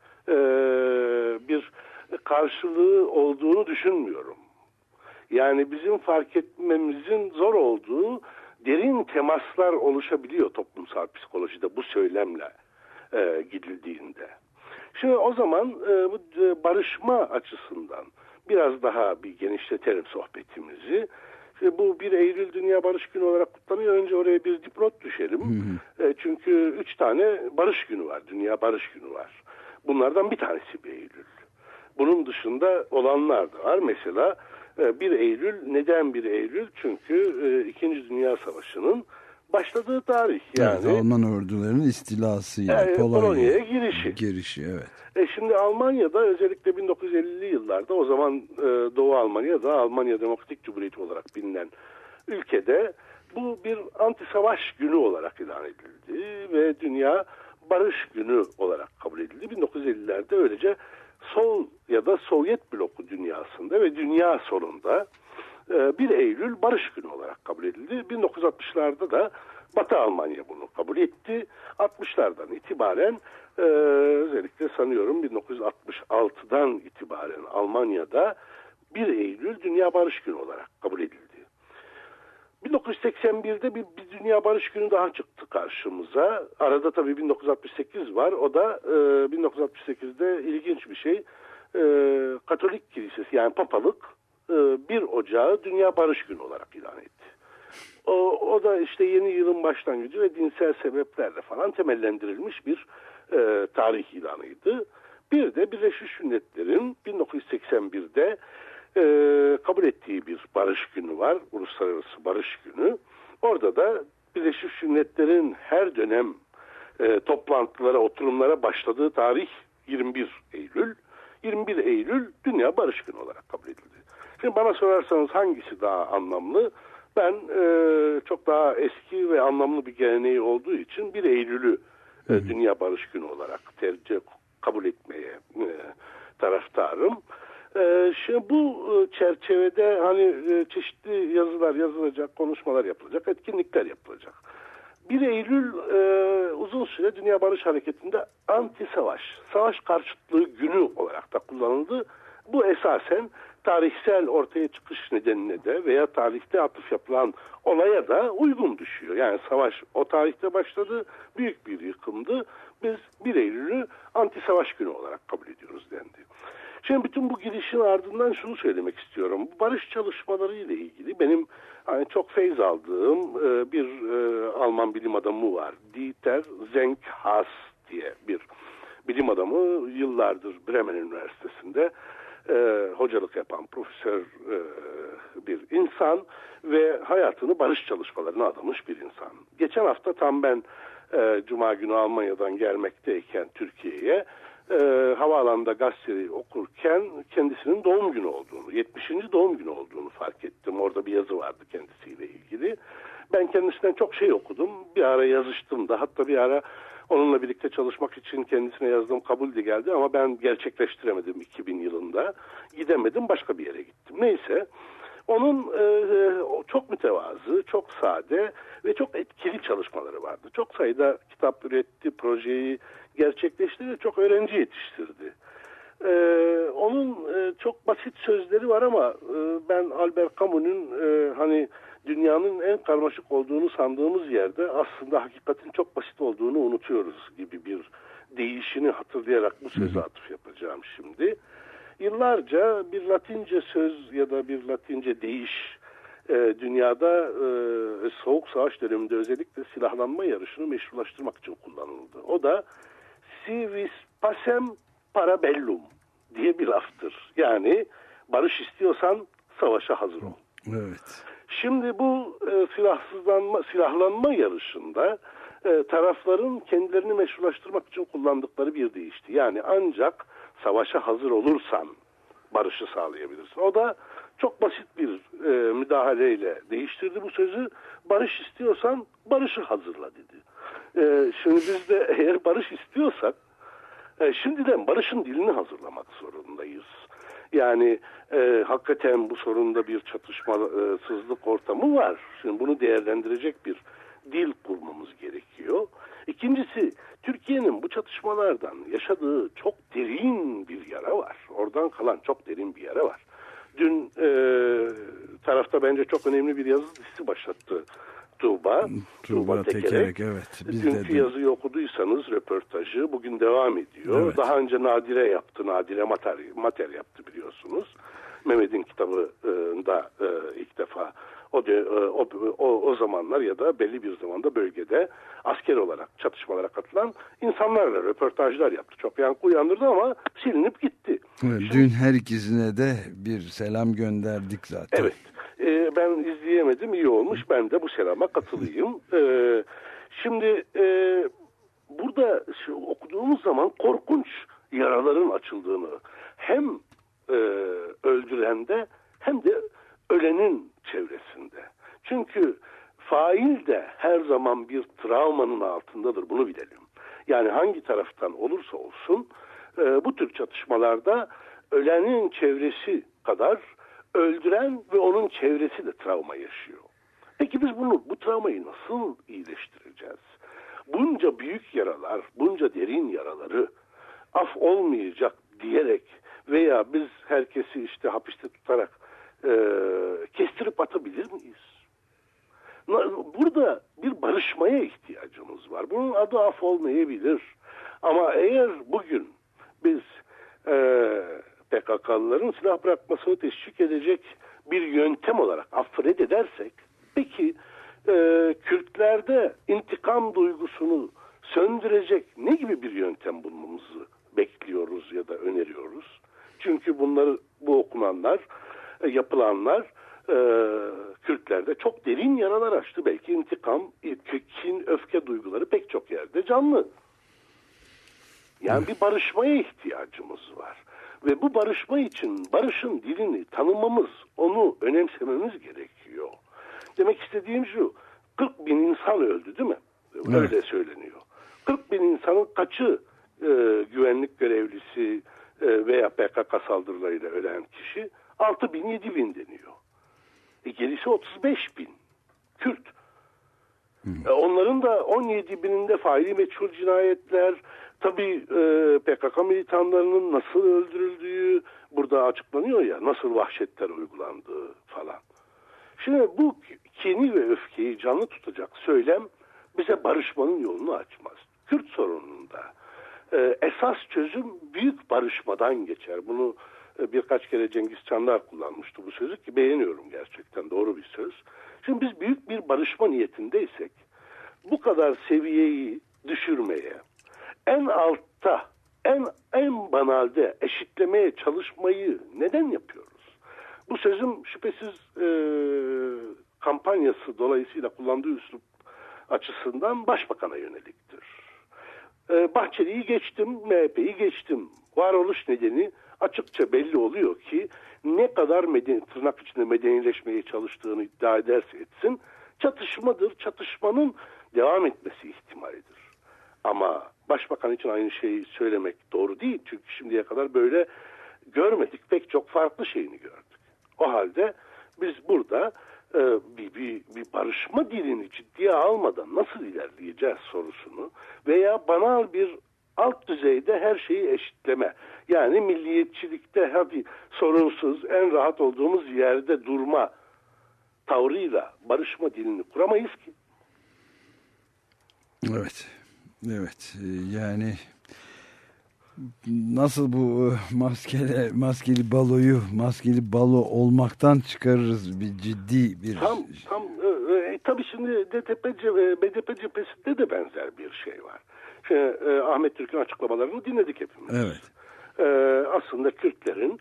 bir karşılığı olduğunu düşünmüyorum. Yani bizim fark etmemizin zor olduğu derin temaslar oluşabiliyor toplumsal psikolojide bu söylemle gidildiğinde. Şimdi o zaman bu barışma açısından biraz daha bir genişletelim sohbetimizi. Bu 1 Eylül Dünya Barış Günü olarak kutlanıyor. Önce oraya bir dipnot düşelim. Çünkü 3 tane barış günü var. Dünya Barış Günü var. Bunlardan bir tanesi 1 Eylül. Bunun dışında olanlar da var. Mesela 1 Eylül, neden 1 Eylül? Çünkü 2. Dünya Savaşı'nın başladığı tarih. Yani evet, Alman ordularının istilasıyla Polonya'ya girişi. Evet. Şimdi Almanya'da özellikle 1950'li yıllarda, o zaman Doğu Almanya'da Almanya Demokratik Cumhuriyeti olarak bilinen ülkede Bu bir anti-savaş günü olarak ilan edildi ve Dünya Barış Günü olarak kabul edildi. 1950'lerde öylece Sol ya da Sovyet bloku dünyasında ve dünya sonunda 1 Eylül Barış Günü olarak kabul edildi. 1960'larda da Batı Almanya bunu kabul etti. 60'lardan itibaren özellikle sanıyorum 1966'dan itibaren Almanya'da 1 Eylül Dünya Barış Günü olarak kabul edildi. 1981'de bir Dünya Barış Günü daha çıktı karşımıza. Arada tabii 1968 var. O da 1968'de ilginç bir şey. Katolik Kilisesi yani Papalık 1 Ocağı Dünya Barış Günü olarak ilan etti. O da işte yeni yılın başlangıcı ve dinsel sebeplerle falan temellendirilmiş bir tarih ilanıydı. Bir de Birleşmiş Milletler'in 1981'de kabul ettiği bir barış günü var. Uluslararası Barış Günü. Orada da Birleşmiş Milletler'in her dönem toplantılara, oturumlara başladığı tarih 21 Eylül. 21 Eylül Dünya Barış Günü olarak kabul edildi. Şimdi bana sorarsanız hangisi daha anlamlı? Ben çok daha eski ve anlamlı bir geleneği olduğu için 1 Eylül'ü Dünya Barış Günü olarak kabul etmeye taraftarım. Şimdi bu çerçevede hani çeşitli yazılar yazılacak, konuşmalar yapılacak, etkinlikler yapılacak. 1 Eylül uzun süre Dünya Barış Hareketi'nde anti-savaş, savaş karşıtlığı günü olarak da kullanıldı. Bu esasen tarihsel ortaya çıkış nedenine de veya tarihte atıf yapılan olaya da uygun düşüyor. Yani savaş o tarihte başladı, büyük bir yıkımdı. Biz 1 Eylül'ü anti-savaş günü olarak kabul ediyoruz dendi. Şimdi bütün bu girişin ardından şunu söylemek istiyorum. Bu barış çalışmaları ile ilgili benim hani çok feyz aldığım bir Alman bilim adamı var. Dieter Zenghaas diye bir bilim adamı, yıllardır Bremen Üniversitesi'nde hocalık yapan profesör bir insan ve hayatını barış çalışmalarına adamış bir insan. Geçen hafta tam ben Cuma günü Almanya'dan gelmekteyken Türkiye'ye havaalanında gazeteyi okurken kendisinin doğum günü olduğunu, 70. doğum günü olduğunu fark ettim. Orada bir yazı vardı kendisiyle ilgili. Ben kendisinden çok şey okudum. Bir ara yazıştım da, hatta bir ara onunla birlikte çalışmak için kendisine yazdığım kabul de geldi ama ben gerçekleştiremedim 2000 yılında. Gidemedim, başka bir yere gittim. Neyse, onun çok mütevazı, çok sade ve çok etkili çalışmaları vardı. Çok sayıda kitap üretti, projeyi gerçekleştirdi, çok öğrenci yetiştirdi. Onun çok basit sözleri var ama ben Albert Camus'un hani dünyanın en karmaşık olduğunu sandığımız yerde aslında hakikatin çok basit olduğunu unutuyoruz gibi bir deyişini hatırlayarak bu söze atıf yapacağım şimdi. Yıllarca bir Latince söz ya da bir Latince deyiş dünyada Soğuk Savaş döneminde özellikle silahlanma yarışını meşrulaştırmak için kullanıldı. O da si vis pacem para bellum diye bir laftır. Yani barış istiyorsan savaşa hazır ol. Evet. Şimdi bu silahlanma yarışında tarafların kendilerini meşrulaştırmak için kullandıkları bir deyişti. Yani ancak savaşa hazır olursan barışı sağlayabilirsin. O da çok basit bir müdahaleyle değiştirdi bu sözü. Barış istiyorsan barışı hazırla dedi. Şimdi biz de eğer barış istiyorsak şimdiden barışın dilini hazırlamak zorundayız. Yani hakikaten bu sorunda bir çatışmasızlık ortamı var. Şimdi bunu değerlendirecek bir dil kurmamız gerekiyor. İkincisi, Türkiye'nin bu çatışmalardan yaşadığı çok derin bir yara var. Oradan kalan çok derin bir yara var. Dün tarafta bence çok önemli bir yazı dizisi başlattı Tuğba Tekerek. Evet. Dünkü yazıyı okuduysanız röportajı bugün devam ediyor. Evet. Daha önce Nadire yaptı. Nadire Mater yaptı biliyorsunuz. Mehmet'in kitabında ilk defa o zamanlar ya da belli bir zamanda bölgede asker olarak çatışmalara katılan insanlarla röportajlar yaptı. Çok yankı uyandırdı ama silinip gitti. Evet, dün her ikisine de bir selam gönderdik zaten. Evet. Ben izleyemedim, iyi olmuş. Ben de bu selama katılayım. Şimdi burada okuduğumuz zaman korkunç yaraların açıldığını hem öldürende hem de ölenin çevresinde. Çünkü fail de her zaman bir travmanın altındadır, bunu bilelim. Yani hangi taraftan olursa olsun bu tür çatışmalarda ölenin çevresi kadar öldüren ve onun çevresi de travma yaşıyor. Peki biz bu travmayı nasıl iyileştireceğiz? Bunca büyük yaralar, bunca derin yaraları af olmayacak diyerek veya biz herkesi işte hapiste tutarak kestirip atabilir miyiz? Burada bir barışmaya ihtiyacımız var. Bunun adı af olmayabilir. Ama eğer bugün biz PKK'lıların silah bırakmasını teşvik edecek bir yöntem olarak affı reddedersek, peki Kürtlerde intikam duygusunu söndürecek ne gibi bir yöntem bulmamızı bekliyoruz ya da öneriyoruz? Çünkü bu okunanlar, yapılanlar Kürtlerde çok derin yaralar açtı. Belki intikam, kin, öfke duyguları pek çok yerde canlı. Yani bir barışmaya ihtiyacımız var. Ve bu barışma için barışın dilini tanımamız, onu önemsememiz gerekiyor. Demek istediğim şu, 40 bin insan öldü değil mi? Öyle söyleniyor. 40 bin insanın kaçı güvenlik görevlisi veya PKK saldırılarıyla ölen kişi? 6 bin, 7 bin deniyor. Gerisi 35 bin Kürt. Onların da 17 bininde faili meçhul cinayetler, tabii PKK militanlarının nasıl öldürüldüğü burada açıklanıyor ya, nasıl vahşetler uygulandığı falan. Şimdi bu kini ve öfkeyi canlı tutacak söylem bize barışmanın yolunu açmaz. Kürt sorununda esas çözüm büyük barışmadan geçer. Bunu birkaç kere Cengiz Çandar kullanmıştı bu sözü ki beğeniyorum, gerçekten doğru bir söz. Şimdi biz büyük bir barışma niyetindeysek bu kadar seviyeyi düşürmeye, en altta, en banalde eşitlemeye çalışmayı neden yapıyoruz? Bu sözüm şüphesiz kampanyası dolayısıyla kullandığı üslup açısından başbakana yöneliktir. Bahçeli'yi geçtim, MHP'yi geçtim. Varoluş nedeni açıkça belli oluyor ki ne kadar tırnak içinde medenileşmeye çalıştığını iddia ederse etsin, çatışmadır. Çatışmanın devam etmesi ihtimalidir. Ama başbakan için aynı şeyi söylemek doğru değil. Çünkü şimdiye kadar böyle görmedik. Pek çok farklı şeyini gördük. O halde biz burada bir barışma dilini ciddiye almadan nasıl ilerleyeceğiz sorusunu veya banal bir alt düzeyde her şeyi eşitleme, yani milliyetçilikte hadi sorunsuz en rahat olduğumuz yerde durma tavrıyla barışma dilini kuramayız ki. Evet yani nasıl bu maskeli balo olmaktan çıkarırız bir ciddi bir... Tabii şimdi BDP cephesinde de benzer bir şey var. Ahmet Türk'ün açıklamalarını dinledik hepimiz. Evet. Aslında Kürtlerin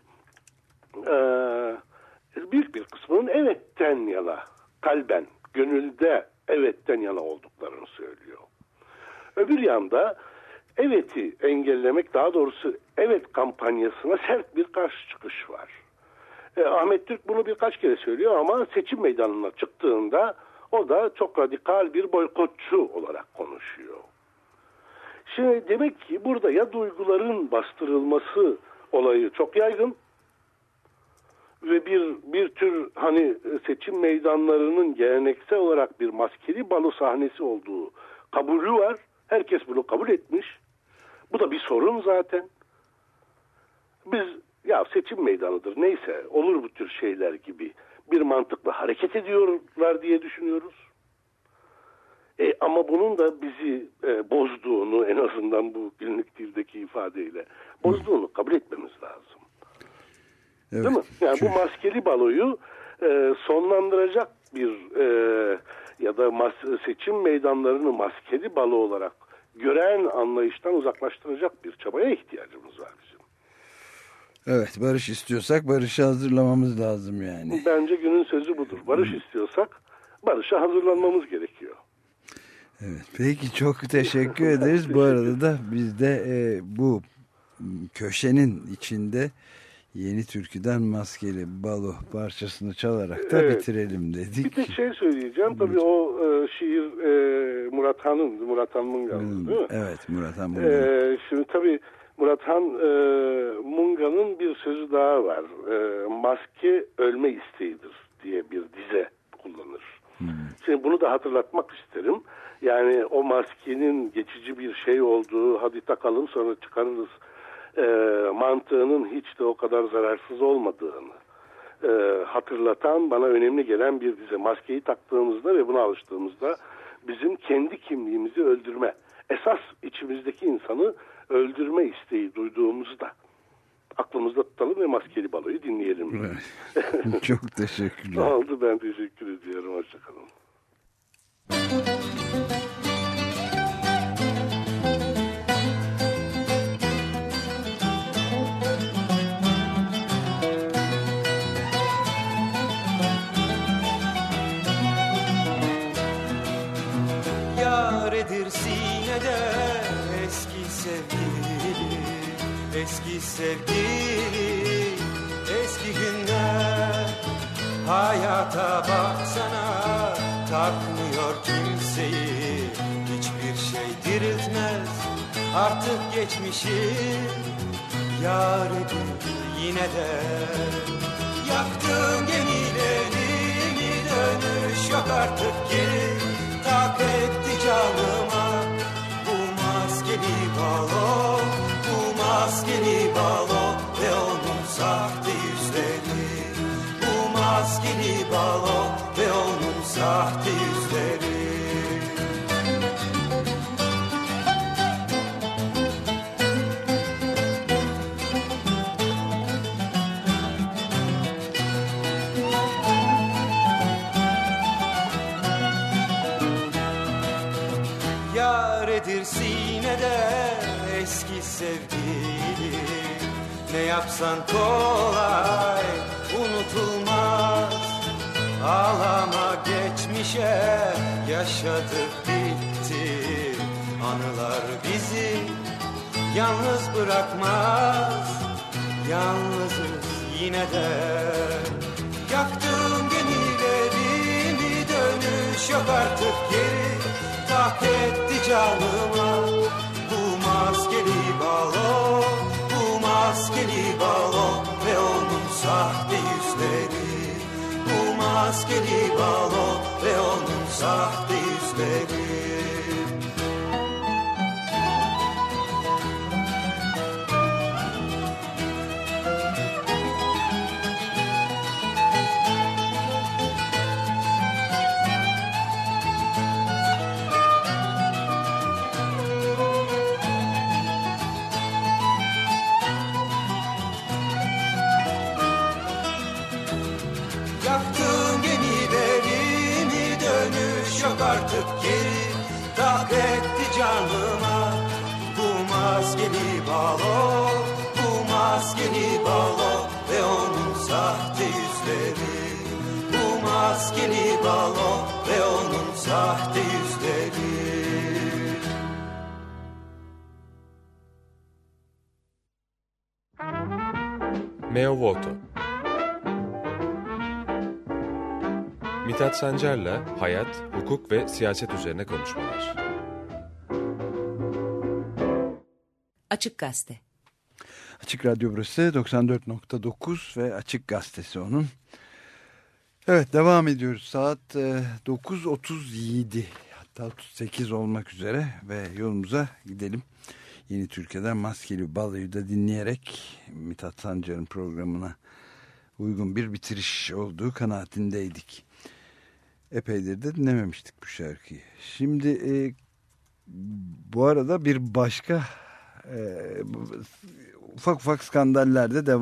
büyük bir kısmının evetten yana, kalben, gönülde evetten yana olduklarını söylüyor. Öbür yanda evet'i engellemek, daha doğrusu evet kampanyasına sert bir karşı çıkış var. Ahmet Türk bunu birkaç kere söylüyor ama seçim meydanına çıktığında o da çok radikal bir boykotçu olarak konuşuyor. Şimdi demek ki burada ya duyguların bastırılması olayı çok yaygın ve bir tür hani seçim meydanlarının geleneksel olarak bir maskeli balo sahnesi olduğu kabulü var. Herkes bunu kabul etmiş. Bu da bir sorun zaten. Biz ya seçim meydanıdır neyse olur bu tür şeyler gibi bir mantıkla hareket ediyorlar diye düşünüyoruz. Ama bunun da bizi bozduğunu, en azından bu günlük dildeki ifadeyle bozduğunu kabul etmemiz lazım. Evet. Değil mi? Yani bu maskeli baloyu sonlandıracak bir ya da seçim meydanlarını maskeli balo olarak gören anlayıştan uzaklaştıracak bir çabaya ihtiyacımız var bizim. Evet, barış istiyorsak barışa hazırlamamız lazım yani. Bence günün sözü budur. Barış istiyorsak barışa hazırlanmamız gerekiyor. Evet, peki çok teşekkür ederiz. Bu arada da biz de bu köşenin içinde Yeni Türkü'den Maskeli Balo parçasını çalarak da bitirelim dedik. Bir de şey söyleyeceğim. Tabii o şiir Murat Han Munga'nın değil mi? Evet, Murat Han Munga'nın. Şimdi tabii Murat Han Munga'nın bir sözü daha var. Maske ölme isteğidir diye bir dize kullanır. Şimdi bunu da hatırlatmak isterim. Yani o maskenin geçici bir şey olduğu, hadi takalım sonra çıkarırız mantığının hiç de o kadar zararsız olmadığını hatırlatan, bana önemli gelen bir dize. Maskeyi taktığımızda ve buna alıştığımızda bizim kendi kimliğimizi öldürme, esas içimizdeki insanı öldürme isteği duyduğumuzda aklımızda tutalım ve Maskeli Balo'yu dinleyelim. Çok teşekkürler. Oldu, ben teşekkür ediyorum. Hoşçakalın. Yaredir sinede eski sevgili, eski sevgili, eski günler. Hayata baksana, takmıyor kimseyi, hiçbir şey diriltmez artık geçmişi. Yaredir yine de yaktığım gemilerimi, dönüş yok artık geri. Tak etti canıma bu maskeli balo, bu maskeli balo ve onun sahte yüzleri. Bu maskeli balo ve onun sahte yüzleri. Yaredir sinede eski sevgili, ne yapsan kolay unutulmaz. Ağlama geçmişe, yaşadık bitti. Anılar bizi yalnız bırakmaz. Yalnızız yine de. Yaktığım gemilerimi, dönüş yok artık geri. Tak etti canıma bu maskeli balo, bu maskeli balo ve onun sahte yüzleri. Bu maskeli balo ve onun sahte yüzleri. Yaktığım gemilerimi, dönüş yok artık geri. Tak etti canıma bu maskeli balo, bu maskeli balo ve onun sahte yüzleri. Bu maskeli balo ve onun sahte yüzleri. Meo Voto. Mithat Sancar'la hayat, hukuk ve siyaset üzerine konuşmalar. Açık Gazete. Açık Radyo burası 94.9 ve Açık Gazetesi onun. Evet, devam ediyoruz. Saat 9.37 hatta 38 olmak üzere ve yolumuza gidelim. Yeni Türkiye'den Maskeli Balo'yu da dinleyerek Mithat Sancar'ın programına uygun bir bitiriş olduğu kanaatindeydik. Epeydir de dinlememiştik bu şarkıyı. Şimdi bu arada bir başka ufak ufak skandallar da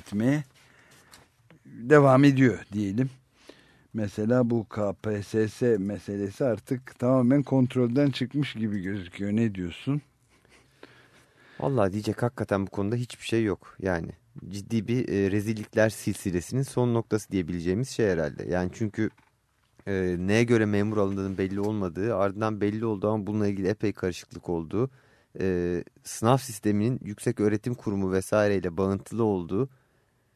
devam ediyor diyelim. Mesela bu KPSS meselesi artık tamamen kontrolden çıkmış gibi gözüküyor. Ne diyorsun? Vallahi diyecek hakikaten bu konuda hiçbir şey yok. Yani ciddi bir rezillikler silsilesinin son noktası diyebileceğimiz şey herhalde. Yani çünkü neye göre memur alındığının belli olmadığı, ardından belli olduğu ama bununla ilgili epey karışıklık olduğu, sınav sisteminin yüksek öğretim kurumu vesaireyle bağıntılı olduğu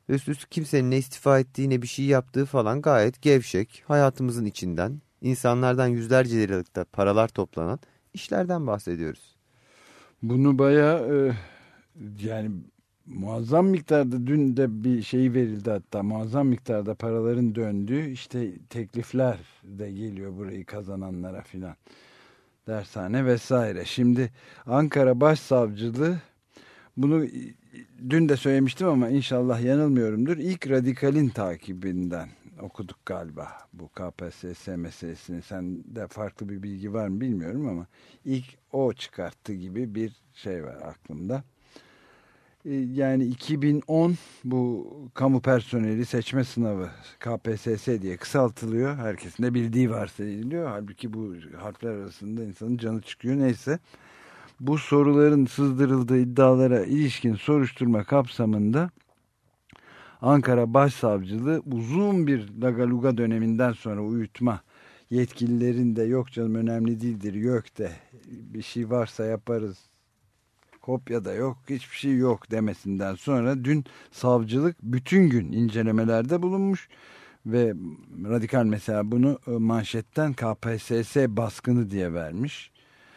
Ve üst kimsenin ne istifa ettiği ne bir şey yaptığı falan gayet gevşek, hayatımızın içinden, insanlardan yüzlerce liralıkta paralar toplanan işlerden bahsediyoruz. Bunu bayağı yani muazzam miktarda, dün de bir şey verildi, hatta muazzam miktarda paraların döndüğü işte teklifler de geliyor burayı kazananlara filan, dershane vesaire. Şimdi Ankara Başsavcılığı, bunu dün de söylemiştim ama inşallah yanılmıyorumdur, İlk Radikal'in takibinden okuduk galiba bu KPSS meselesini. Sende farklı bir bilgi var mı bilmiyorum ama ilk o çıkarttı gibi bir şey var aklımda. Yani 2010 bu kamu personeli seçme sınavı, KPSS diye kısaltılıyor. Herkesin de bildiği varsayılıyor. Halbuki bu harfler arasında insanın canı çıkıyor. Neyse, bu soruların sızdırıldığı iddialara ilişkin soruşturma kapsamında Ankara Başsavcılığı uzun bir lagaluga döneminden sonra uyutma yetkililerin de yok canım önemli değildir, yok de bir şey varsa yaparız, kopya da yok, hiçbir şey yok demesinden sonra dün savcılık bütün gün incelemelerde bulunmuş ve Radikal mesela bunu manşetten KPSS baskını diye vermiş.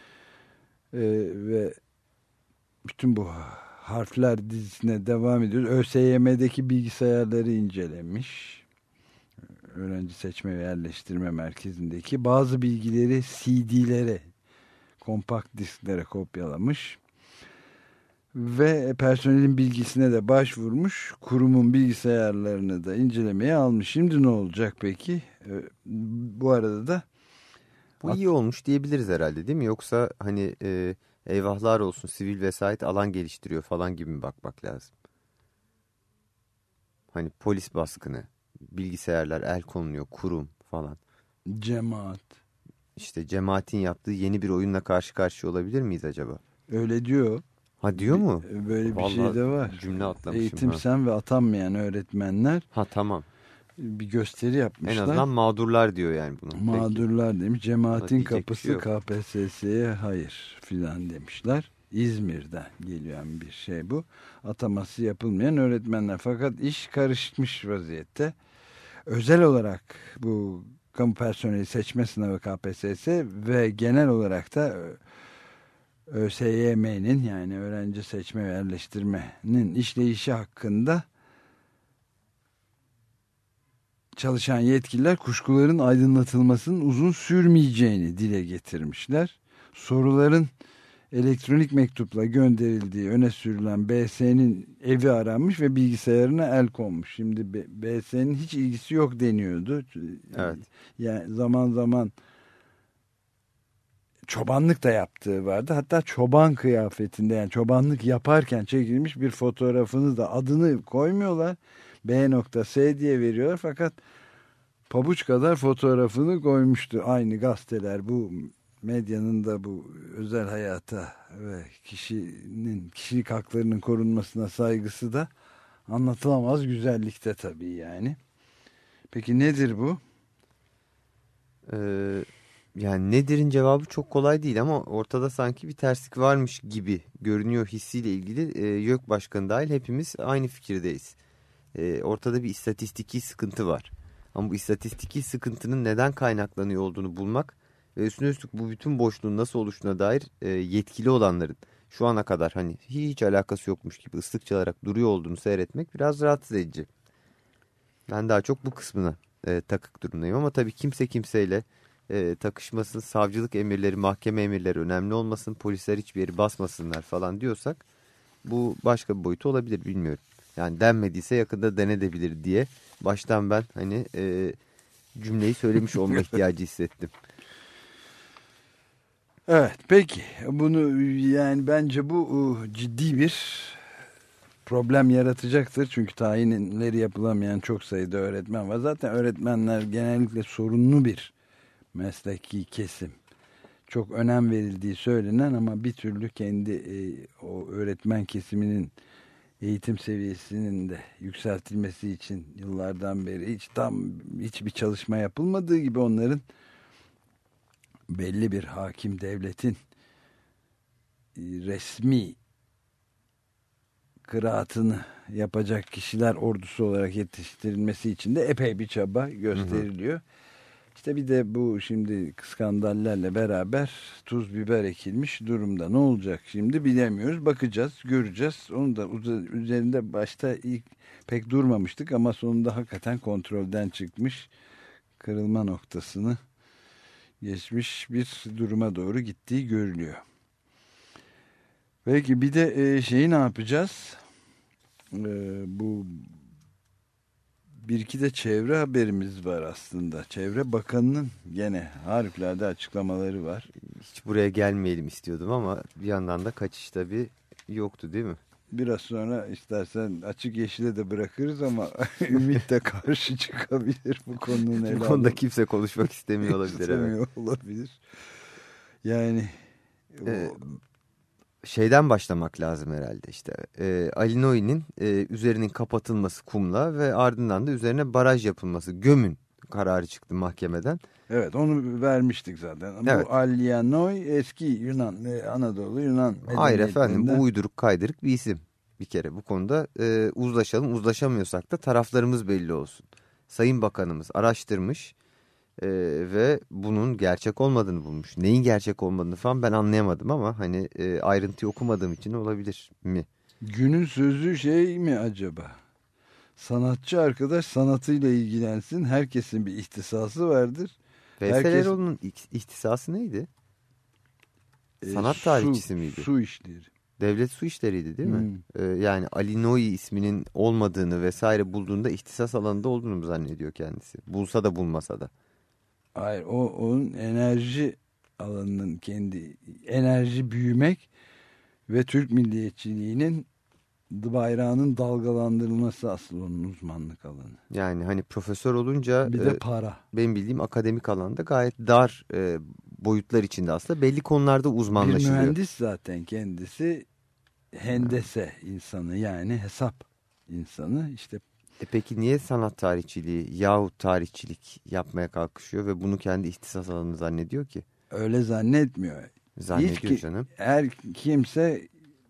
Ve bütün bu harfler dizisine devam ediyor. ÖSYM'deki bilgisayarları incelemiş. Öğrenci Seçme ve Yerleştirme Merkezi'ndeki bazı bilgileri CD'lere, kompakt disklere kopyalamış. Ve personelin bilgisine de başvurmuş. Kurumun bilgisayarlarını da incelemeye almış. Şimdi ne olacak peki? Bu arada da bu iyi olmuş diyebiliriz herhalde, değil mi? Yoksa hani eyvahlar olsun, sivil vesayet alan geliştiriyor falan gibi mi bakmak lazım? Hani polis baskını, bilgisayarlar el konuluyor, kurum falan. Cemaat. İşte cemaatin yaptığı yeni bir oyunla karşı karşıya olabilir miyiz acaba? Öyle diyor. Ha, diyor mu? Böyle bir şey de var. Cümle atlamışım. Eğitim sen ve atanmayan öğretmenler. Ha, tamam. Bir gösteri yapmışlar. En azından mağdurlar diyor yani bunu. Mağdurlar peki demiş. Cemaatin kapısı şey KPSS'ye hayır filan demişler. İzmir'den gelen bir şey bu. Ataması yapılmayan öğretmenler. Fakat iş karışmış vaziyette. Özel olarak bu kamu personeli seçme sınavı KPSS ve genel olarak da ÖSYM'nin, yani öğrenci seçme ve yerleştirmenin işleyişi hakkında çalışan yetkililer kuşkuların aydınlatılmasının uzun sürmeyeceğini dile getirmişler. Soruların elektronik mektupla gönderildiği öne sürülen BS'nin evi aranmış ve bilgisayarına el konmuş. Şimdi BS'nin hiç ilgisi yok deniyordu. Evet. Yani zaman zaman çobanlık da yaptığı vardı. Hatta çoban kıyafetinde, yani çobanlık yaparken çekilmiş bir fotoğrafını da, adını koymuyorlar. B.S diye veriyorlar fakat pabuç kadar fotoğrafını koymuştu. Aynı gazeteler, bu medyanın da bu özel hayata ve kişinin kişilik haklarının korunmasına saygısı da anlatılamaz güzellikte tabii yani. Peki nedir bu? Yani nedir'in cevabı çok kolay değil ama ortada sanki bir terslik varmış gibi görünüyor hissiyle ilgili. YÖK Başkanı dahil hepimiz aynı fikirdeyiz. Ortada bir istatistiki sıkıntı var. Ama bu istatistiki sıkıntının neden kaynaklanıyor olduğunu bulmak ve üstüne üstlük bu bütün boşluğun nasıl oluştuğuna dair yetkili olanların şu ana kadar hani hiç alakası yokmuş gibi ıslık çalarak duruyor olduğunu seyretmek biraz rahatsız edici. Ben daha çok bu kısmına takık durumdayım ama tabii kimse kimseyle takışmasın, savcılık emirleri, mahkeme emirleri önemli olmasın, polisler hiçbir yeri basmasınlar falan diyorsak bu başka bir boyutu olabilir, bilmiyorum. Yani denmediyse yakında denedebilir diye baştan ben hani cümleyi söylemiş olma ihtiyacı hissettim. Evet, peki bunu, yani bence bu ciddi bir problem yaratacaktır. Çünkü tayinleri yapılamayan çok sayıda öğretmen var. Zaten öğretmenler genellikle sorunlu bir mesleki kesim. Çok önem verildiği söylenen ama bir türlü kendi o öğretmen kesiminin eğitim seviyesinin de yükseltilmesi için yıllardan beri hiçbir çalışma yapılmadığı gibi onların belli bir hakim devletin resmi kıraatını yapacak kişiler ordusu olarak yetiştirilmesi için de epey bir çaba gösteriliyor. İşte bir de bu şimdi skandallerle beraber tuz biber ekilmiş durumda. Ne olacak şimdi bilemiyoruz. Bakacağız, göreceğiz. Onu da üzerinde başta ilk pek durmamıştık ama sonunda hakikaten kontrolden çıkmış, kırılma noktasını geçmiş bir duruma doğru gittiği görülüyor. Peki bir de şeyi ne yapacağız? Bu bir iki de çevre haberimiz var aslında. Çevre Bakanı'nın gene harikulade açıklamaları var. Hiç buraya gelmeyelim istiyordum ama bir yandan da kaçış tabii yoktu değil mi? Biraz sonra istersen açık yeşile de bırakırız ama Ümit de karşı çıkabilir bu konunun. Bu konuda kimse konuşmak istemiyor olabilir. Olabilir. Yani şeyden başlamak lazım herhalde işte. Ali Noy'nin üzerinin kapatılması kumla ve ardından da üzerine baraj yapılması, gömün kararı çıktı mahkemeden. Evet, onu vermiştik zaten. Evet. Bu Alianoy eski Yunan, Anadolu Yunan medeniyetinden. Hayır efendim, bu uyduruk kaydırık bir isim. Bir kere bu konuda uzlaşalım, uzlaşamıyorsak da taraflarımız belli olsun. Sayın Bakanımız araştırmış ve bunun gerçek olmadığını bulmuş. Neyin gerçek olmadığını falan ben anlayamadım ama hani ayrıntıyı okumadığım için olabilir mi? Günün sözü şey mi acaba? Sanatçı arkadaş sanatıyla ilgilensin. Herkesin bir ihtisası vardır. Veysel Eroğlu'nun ihtisası neydi? Sanat tarihçisi miydi? Su işleri. Devlet su işleriydi değil mi? Yani Ali Noy isminin olmadığını vesaire bulduğunda ihtisas alanında olduğunu mu zannediyor kendisi? Bulsa da bulmasa da. Hayır, onun enerji alanının kendi enerji büyümek ve Türk milliyetçiliğinin bayrağının dalgalandırılması asıl onun uzmanlık alanı. Yani hani profesör olunca bir de para. Benim bildiğim akademik alanda gayet dar boyutlar içinde aslında belli konularda uzmanlaşılıyor. Bir mühendis zaten kendisi, hendese insanı yani hesap insanı işte. Peki niye sanat tarihçiliği yahut tarihçilik yapmaya kalkışıyor ve bunu kendi ihtisas alanı zannediyor ki? Öyle zannetmiyor. Zannediyor canım. Her kimse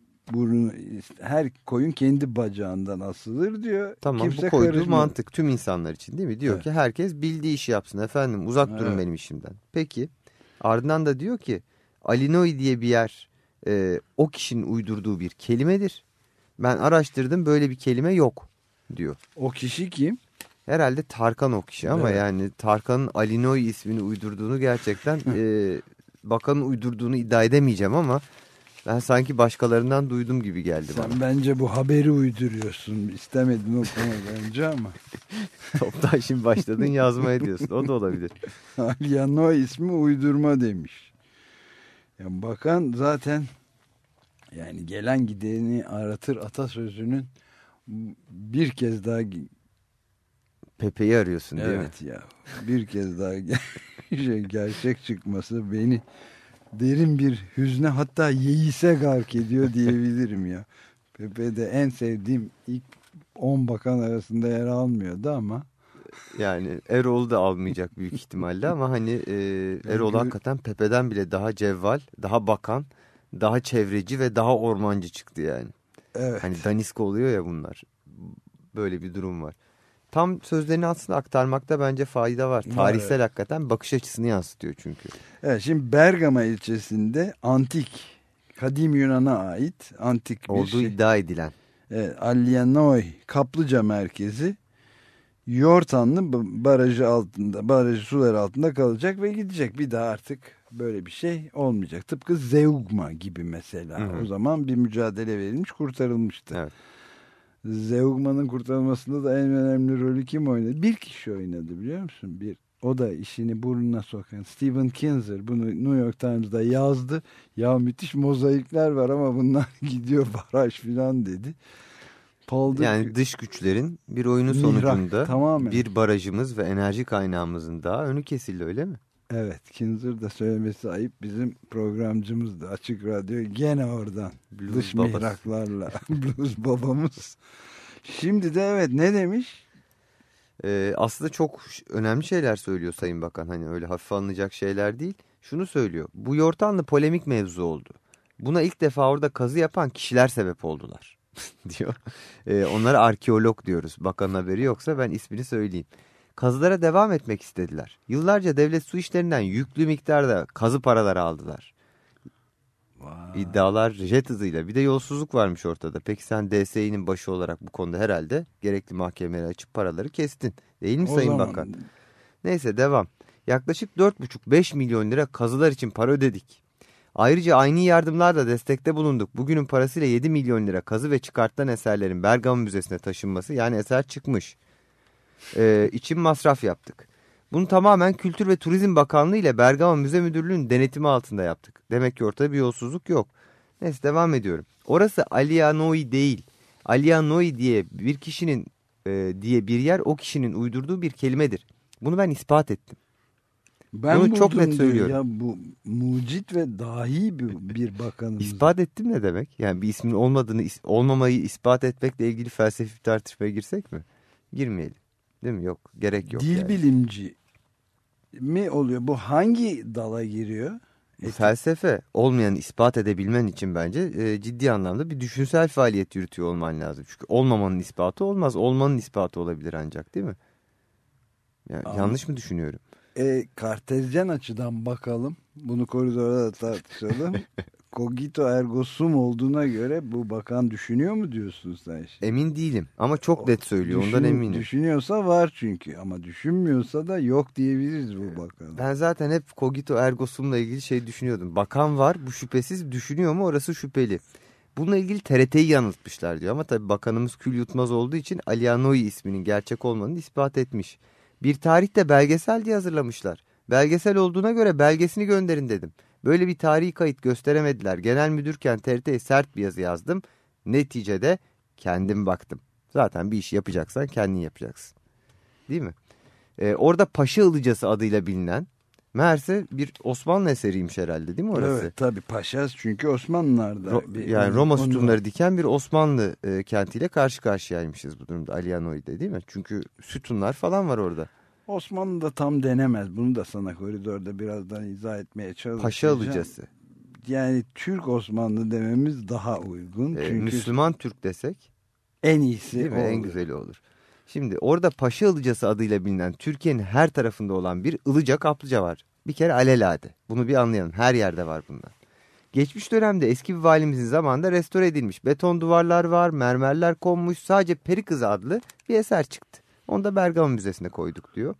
her koyun kendi bacağından asılır diyor. Tamam, kimse bu koyduğu karışmıyor. mantık tüm insanlar için değil mi? Diyor evet. ki herkes bildiği işi yapsın efendim, uzak durun benim işimden. Peki ardından da diyor ki Ali Noy diye bir yer o kişinin uydurduğu bir kelimedir. Ben araştırdım, böyle bir kelime yok diyor. O kişi kim? Herhalde Tarkan o kişi ama evet. yani Tarkan'ın Ali Noy ismini uydurduğunu gerçekten bakanın uydurduğunu iddia edemeyeceğim ama ben sanki başkalarından duydum gibi geldi bana. Sen bence bu haberi uyduruyorsun. İstemedin okuma bence ama. Toptan şimdi başladın yazmaya diyorsun. O da olabilir. Alianoy ismi uydurma demiş. Yani bakan zaten yani gelen gideni aratır atasözünün bir kez daha Pepe'yi arıyorsun değil mi? Evet ya. Bir kez daha gerçek çıkması beni derin bir hüzne, hatta yeise gark ediyor diyebilirim ya. Pepe'de en sevdiğim ilk 10 bakan arasında yer almıyordu ama. Yani Erol da almayacak büyük ihtimalle ama hani Erol hakikaten Pepe'den bile daha cevval, daha bakan, daha çevreci ve daha ormancı çıktı yani. Evet. Hani daniska oluyor ya bunlar. Böyle bir durum var. Tam sözlerini aslında aktarmakta bence fayda var. Tarihsel evet. Hakikaten bakış açısını yansıtıyor çünkü. Evet, şimdi Bergama ilçesinde antik, kadim Yunan'a ait antik bir olduğu iddia edilen. Evet, Alianoy kaplıca merkezi Yortanlı barajı altında, barajı suları altında kalacak ve gidecek. Bir daha artık böyle bir şey olmayacak. Tıpkı Zeugma gibi mesela. Hı-hı. O zaman bir mücadele verilmiş, kurtarılmıştı. Evet. Zeugma'nın kurtarılmasında da en önemli rolü kim oynadı? Bir kişi oynadı, biliyor musun? O da işini burnuna sokan Stephen Kinzer. Bunu New York Times'da yazdı. Ya müthiş mozaikler var ama bunlar gidiyor baraj filan dedi. Yani dış güçlerin bir oyunu sonucunda tamamen. Bir barajımız ve enerji kaynağımızın daha önü kesildi, öyle mi? Evet, Kinzer da söylemesi ayıp, bizim programcımız da Açık Radyo gene oradan Blues dış babası. Mihraklarla Blues babamız. Şimdi de evet, ne demiş? Aslında çok önemli şeyler söylüyor Sayın Bakan, hani öyle hafife alınacak şeyler değil. Şunu söylüyor, bu Yortanlı polemik mevzu oldu. Buna ilk defa orada kazı yapan kişiler sebep oldular diyor. Onlara arkeolog diyoruz. Bakanın haberi yoksa ben ismini söyleyeyim. Kazılara devam etmek istediler. Yıllarca devlet su işlerinden yüklü miktarda kazı paraları aldılar. İddialar jet hızıyla. Bir de yolsuzluk varmış ortada. Peki sen DSİ'nin başı olarak bu konuda herhalde gerekli mahkemeleri açıp paraları kestin. Değil mi Sayın Bakan? Neyse devam. Yaklaşık 4,5-5 milyon lira kazılar için para ödedik. Ayrıca aynı yardımlarla destekte bulunduk. Bugünün parasıyla 7 milyon lira kazı ve çıkartılan eserlerin Bergama Müzesi'ne taşınması, yani eser çıkmış, için masraf yaptık. Bunu tamamen Kültür ve Turizm Bakanlığı ile Bergama Müze Müdürlüğü'nün denetimi altında yaptık. Demek ki ortada bir yolsuzluk yok. Neyse devam ediyorum. Orası Alianoi değil. Alianoi diye bir kişinin diye bir yer o kişinin uydurduğu bir kelimedir. Bunu ben ispat ettim. Bunu çok net söylüyorum. Ya bu mucit ve dahi bir bakanımız. İspat ettim ne demek? Yani bir ismin olmadığını, olmamayı ispat etmekle ilgili felsefi bir tartışmaya girsek mi? Girmeyelim. Değil mi? Yok. Gerek yok. Dil yani. bilimci mi oluyor? Bu hangi dala giriyor? Felsefe olmayanı ispat edebilmen için bence ciddi anlamda bir düşünsel faaliyet yürütüyor olman lazım. Çünkü olmamanın ispatı olmaz. Olmanın ispatı olabilir ancak, değil mi? Yani yanlış mı düşünüyorum? Kartezyen açıdan bakalım. Bunu koridorda da tartışalım. Cogito ergo sum olduğuna göre bu bakan düşünüyor mu diyorsun sen şimdi? Emin değilim ama çok net söylüyor. Ondan eminim. Düşünüyorsa var çünkü, ama düşünmüyorsa da yok diyebiliriz bu bakan. Ben zaten hep Cogito ergo sum'la ilgili şey düşünüyordum. Bakan var, bu şüphesiz, düşünüyor mu orası şüpheli. Bununla ilgili TRT'yi yanıltmışlar diyor ama tabii bakanımız kül yutmaz olduğu için Alianoi isminin gerçek olmadığını ispat etmiş. Bir tarihte belgesel diye hazırlamışlar. Belgesel olduğuna göre belgesini gönderin dedim. Böyle bir tarihi kayıt gösteremediler. Genel müdürken TRT'ye sert bir yazı yazdım. Neticede kendim baktım. Zaten bir işi yapacaksan kendin yapacaksın. Değil mi? Orada Paşa Ilıcası adıyla bilinen, meğerse bir Osmanlı eseriymiş herhalde, değil mi orası? Evet tabii, Paşa çünkü Osmanlılar'da. Yani Roma sütunları diken bir Osmanlı kentiyle karşı karşıyaymışız bu durumda, Alianoi'de, değil mi? Çünkü sütunlar falan var orada. Osmanlı'da tam denemez. Bunu da sana koridorda birazdan izah etmeye çalışacağım. Paşa Ilıcası. Yani Türk Osmanlı dememiz daha uygun. Çünkü Müslüman Türk desek en iyisi değil mi? En güzeli olur. Şimdi orada Paşa Ilıcası adıyla bilinen Türkiye'nin her tarafında olan bir ılıca kaplıca var. Bir kere alelade. Bunu bir anlayalım. Her yerde var bunlar. Geçmiş dönemde eski bir valimizin zamanında restore edilmiş. Beton duvarlar var, mermerler konmuş. Sadece Peri Kızı adlı bir eser çıktı. Onu da Bergama Müzesi'ne koyduk diyor.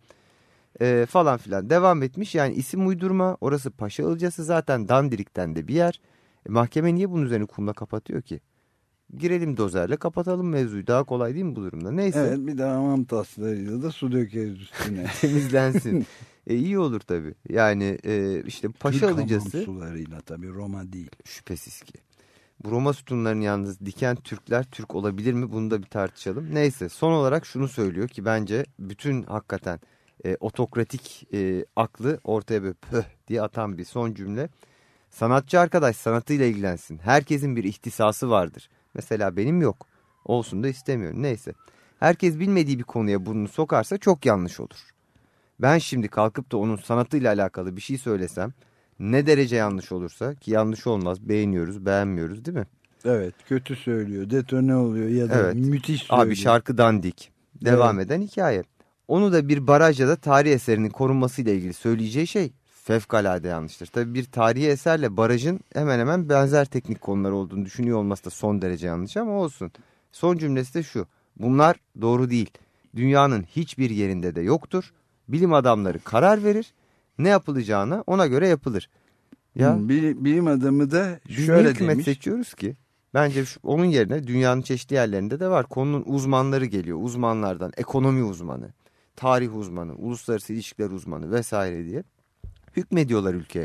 Falan filan devam etmiş. Yani isim uydurma. Orası Paşa Ilıcası, zaten dandirikten de bir yer. Mahkeme niye bunun üzerine kumla kapatıyor ki? Girelim dozerle, kapatalım mevzuyu. Daha kolay değil mi bu durumda? Neyse. Evet, bir de hamam taslarıyla da su dökeriz üstüne. Temizlensin. İyi olur tabii. Yani işte Paşa Ilıcası. Türk hamam sularıyla tabii, Roma değil. Şüphesiz ki. Bu Roma sütunlarını yalnız diken Türkler Türk olabilir mi? Bunu da bir tartışalım. Neyse, son olarak şunu söylüyor ki bence bütün hakikaten otokratik aklı ortaya böyle pöh diye atan bir son cümle. Sanatçı arkadaş sanatıyla ilgilensin. Herkesin bir ihtisası vardır. Mesela benim yok. Olsun da istemiyorum. Neyse. Herkes bilmediği bir konuya burnunu sokarsa çok yanlış olur. Ben şimdi kalkıp da onun sanatıyla alakalı bir şey söylesem, ne derece yanlış olursa, ki yanlış olmaz, beğeniyoruz, beğenmiyoruz, değil mi? Evet, kötü söylüyor, detone oluyor ya da müthiş söylüyor. Abi şarkı dandik. Devam eden hikaye. Onu da bir barajda da tarihi eserinin korunmasıyla ilgili söyleyeceği şey fevkalade yanlıştır. Tabii bir tarihi eserle barajın hemen hemen benzer teknik konular olduğunu düşünüyor olması da son derece yanlış, ama olsun. Son cümlesi de şu: bunlar doğru değil. Dünyanın hiçbir yerinde de yoktur. Bilim adamları karar verir. Ne yapılacağına ona göre yapılır. Ya bilim adamı da biz şöyle hükümet demiş. seçiyoruz ki bence onun yerine dünyanın çeşitli yerlerinde de var. Konunun uzmanları geliyor. Uzmanlardan ekonomi uzmanı, tarih uzmanı, uluslararası ilişkiler uzmanı vesaire diye hükmediyorlar ülkeye.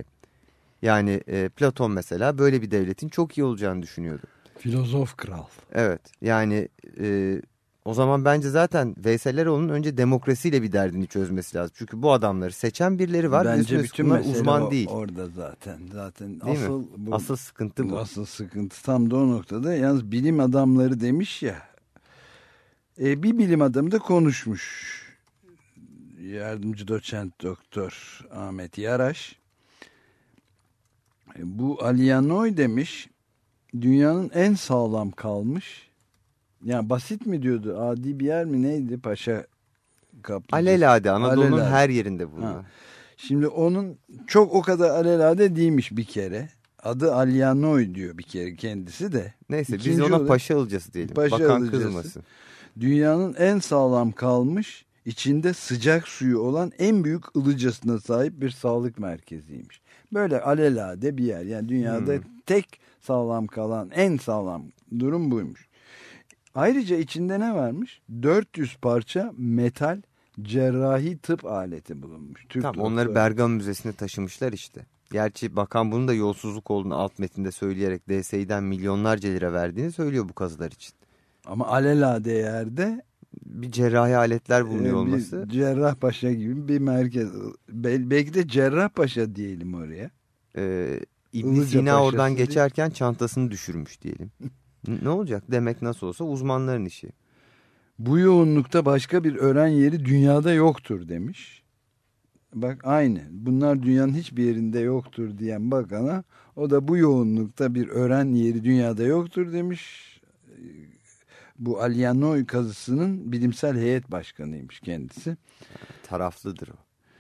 Yani Platon mesela böyle bir devletin çok iyi olacağını düşünüyordu. Filozof kral. Evet, yani o zaman bence zaten Veysel Eroğlu'nun önce demokrasiyle bir derdini çözmesi lazım. Çünkü bu adamları seçen birileri var. Bence bütün mesele uzman değil. Orada zaten değil asıl sıkıntı bu. Asıl sıkıntı tam da o noktada. Yalnız bilim adamları demiş ya. Bir bilim adamı da konuşmuş. Yardımcı doçent doktor Ahmet Yaraş. Bu Alianoi demiş, dünyanın en sağlam kalmış Yani basit mi diyordu? Adi bir yer mi neydi? Paşa kaplıcası. Alelade Anadolu'nun Alelade. her yerinde bulunan. Ha. Şimdi onun çok o kadar alelade değilmiş bir kere. Adı Alyanoy diyor bir kere kendisi de. Neyse İkinci biz ona olarak, Paşa Ilıcası diyelim. Paşa Bakan Ilıcası. kızmasın. Dünyanın en sağlam kalmış, içinde sıcak suyu olan en büyük ılıcasına sahip bir sağlık merkeziymiş. Böyle alelade bir yer. Yani dünyada tek sağlam kalan, en sağlam durum buymuş. Ayrıca içinde ne varmış? 400 parça metal cerrahi tıp aleti bulunmuş. Tamam, onları Bergama Müzesi'ne taşımışlar işte. Gerçi bakan bunun da yolsuzluk olduğunu alt metinde söyleyerek DSİ'den milyonlarca lira verdiğini söylüyor bu kazılar için. Ama alelade yerde bir cerrahi aletler bulunuyor olması. Bir Cerrahpaşa gibi bir merkez. Belki de Cerrahpaşa diyelim oraya. İbn Sina oradan geçerken çantasını düşürmüş diyelim. Ne olacak? Demek nasıl olsa uzmanların işi. Bu yoğunlukta başka bir öğren yeri dünyada yoktur demiş. Bak aynı. Bunlar dünyanın hiçbir yerinde yoktur diyen bakana o da bu yoğunlukta bir öğren yeri dünyada yoktur demiş. Bu Alyanoy kazısının bilimsel heyet başkanıymış kendisi. Taraflıdır o.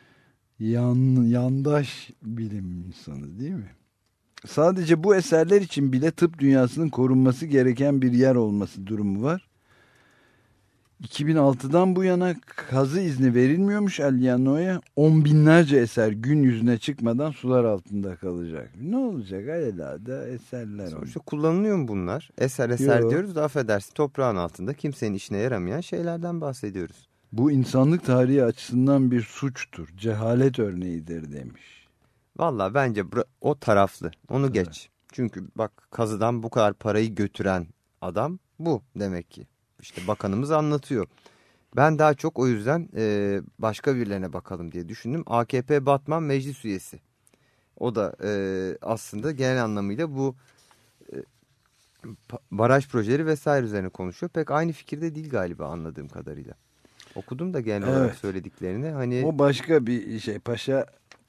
Yandaş bilim insanı değil mi? Sadece bu eserler için bile tıp dünyasının korunması gereken bir yer olması durumu var. 2006'dan bu yana kazı izni verilmiyormuş Alyanoy'a. 10 binlerce eser gün yüzüne çıkmadan sular altında kalacak. Ne olacak alelade eserler? Sonuçta kullanılıyor mu bunlar? Eser diyoruz da affedersin, toprağın altında kimsenin işine yaramayan şeylerden bahsediyoruz. Bu insanlık tarihi açısından bir suçtur. Cehalet örneğidir demiş. Valla bence o taraflı. Onu geç. Çünkü bak kazıdan bu kadar parayı götüren adam bu demek ki. İşte bakanımız anlatıyor. Ben daha çok o yüzden başka birilerine bakalım diye düşündüm. AKP Batman meclis üyesi. O da aslında genel anlamıyla bu baraj projeleri vesaire üzerine konuşuyor. Pek aynı fikirde değil galiba anladığım kadarıyla. Okudum da genel olarak söylediklerini. Hani o başka bir şey. Paşa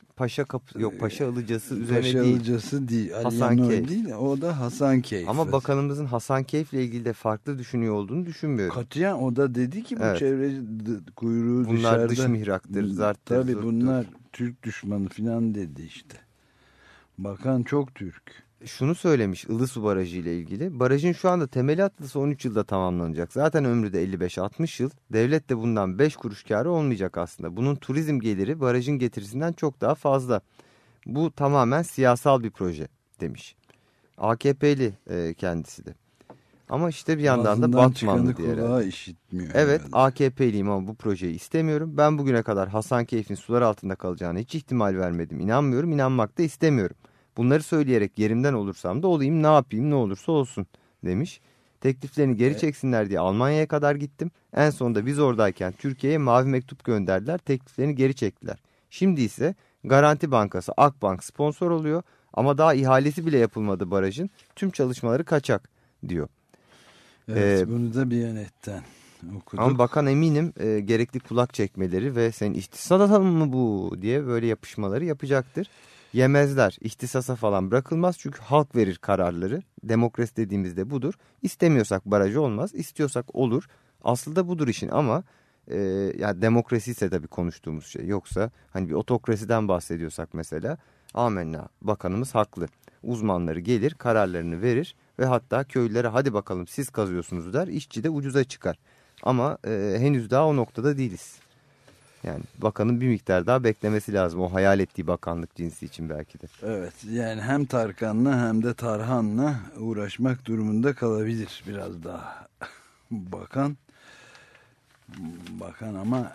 Ilıcası üzerine değil. Paşa Ilıcası değil. Hasankeyf değil. O da Hasankeyf. Ama bakanımızın Hasankeyf'le ilgili de farklı düşünüyor olduğunu düşünmüyorum. Katiyen o da dedi ki bu çevre kuyruğu bunlar dışarıda. Bunlar dış mihraktır, zarttır, tabii zurttur. Bunlar Türk düşmanı falan dedi işte. Bakan çok Türk. Şunu söylemiş Ilısu Barajı ile ilgili. Barajın şu anda temeli atılsa 13 yılda tamamlanacak. Zaten ömrü de 55-60 yıl. Devlet de bundan 5 kuruş kârı olmayacak aslında. Bunun turizm geliri barajın getirisinden çok daha fazla. Bu tamamen siyasal bir proje demiş. AKP'li kendisi de. Ama işte bir yandan da Batmanlı diye. İşitmiyor evet herhalde. AKP'liyim ama bu projeyi istemiyorum. Ben bugüne kadar Hasankeyf'in sular altında kalacağına hiç ihtimal vermedim. İnanmıyorum, inanmak da istemiyorum. Bunları söyleyerek yerimden olursam da olayım, ne yapayım, ne olursa olsun demiş. Tekliflerini geri çeksinler diye Almanya'ya kadar gittim. En sonunda biz oradayken Türkiye'ye mavi mektup gönderdiler. Tekliflerini geri çektiler. Şimdi ise Garanti Bankası Akbank sponsor oluyor. Ama daha ihalesi bile yapılmadı barajın. Tüm çalışmaları kaçak diyor. Evet, bunu da Biyanet'ten okuduk. Ama bakan eminim gerekli kulak çekmeleri ve senin ihtisas mı bu diye böyle yapışmaları yapacaktır. Yemezler. İhtisasa falan bırakılmaz çünkü halk verir kararları. Demokrasi dediğimizde budur. İstemiyorsak barajı olmaz, istiyorsak olur. Aslında budur işin ama yani demokrasi ise tabii konuştuğumuz şey. Yoksa hani bir otokrasiden bahsediyorsak mesela amenna bakanımız haklı. Uzmanları gelir, kararlarını verir ve hatta köylülere hadi bakalım siz kazıyorsunuz der. İşçi de ucuza çıkar. Ama henüz daha o noktada değiliz. Yani bakanın bir miktar daha beklemesi lazım. O hayal ettiği bakanlık cinsi için belki de. Evet, yani hem Tarkan'la hem de Tarhan'la uğraşmak durumunda kalabilir biraz daha. Bakan ama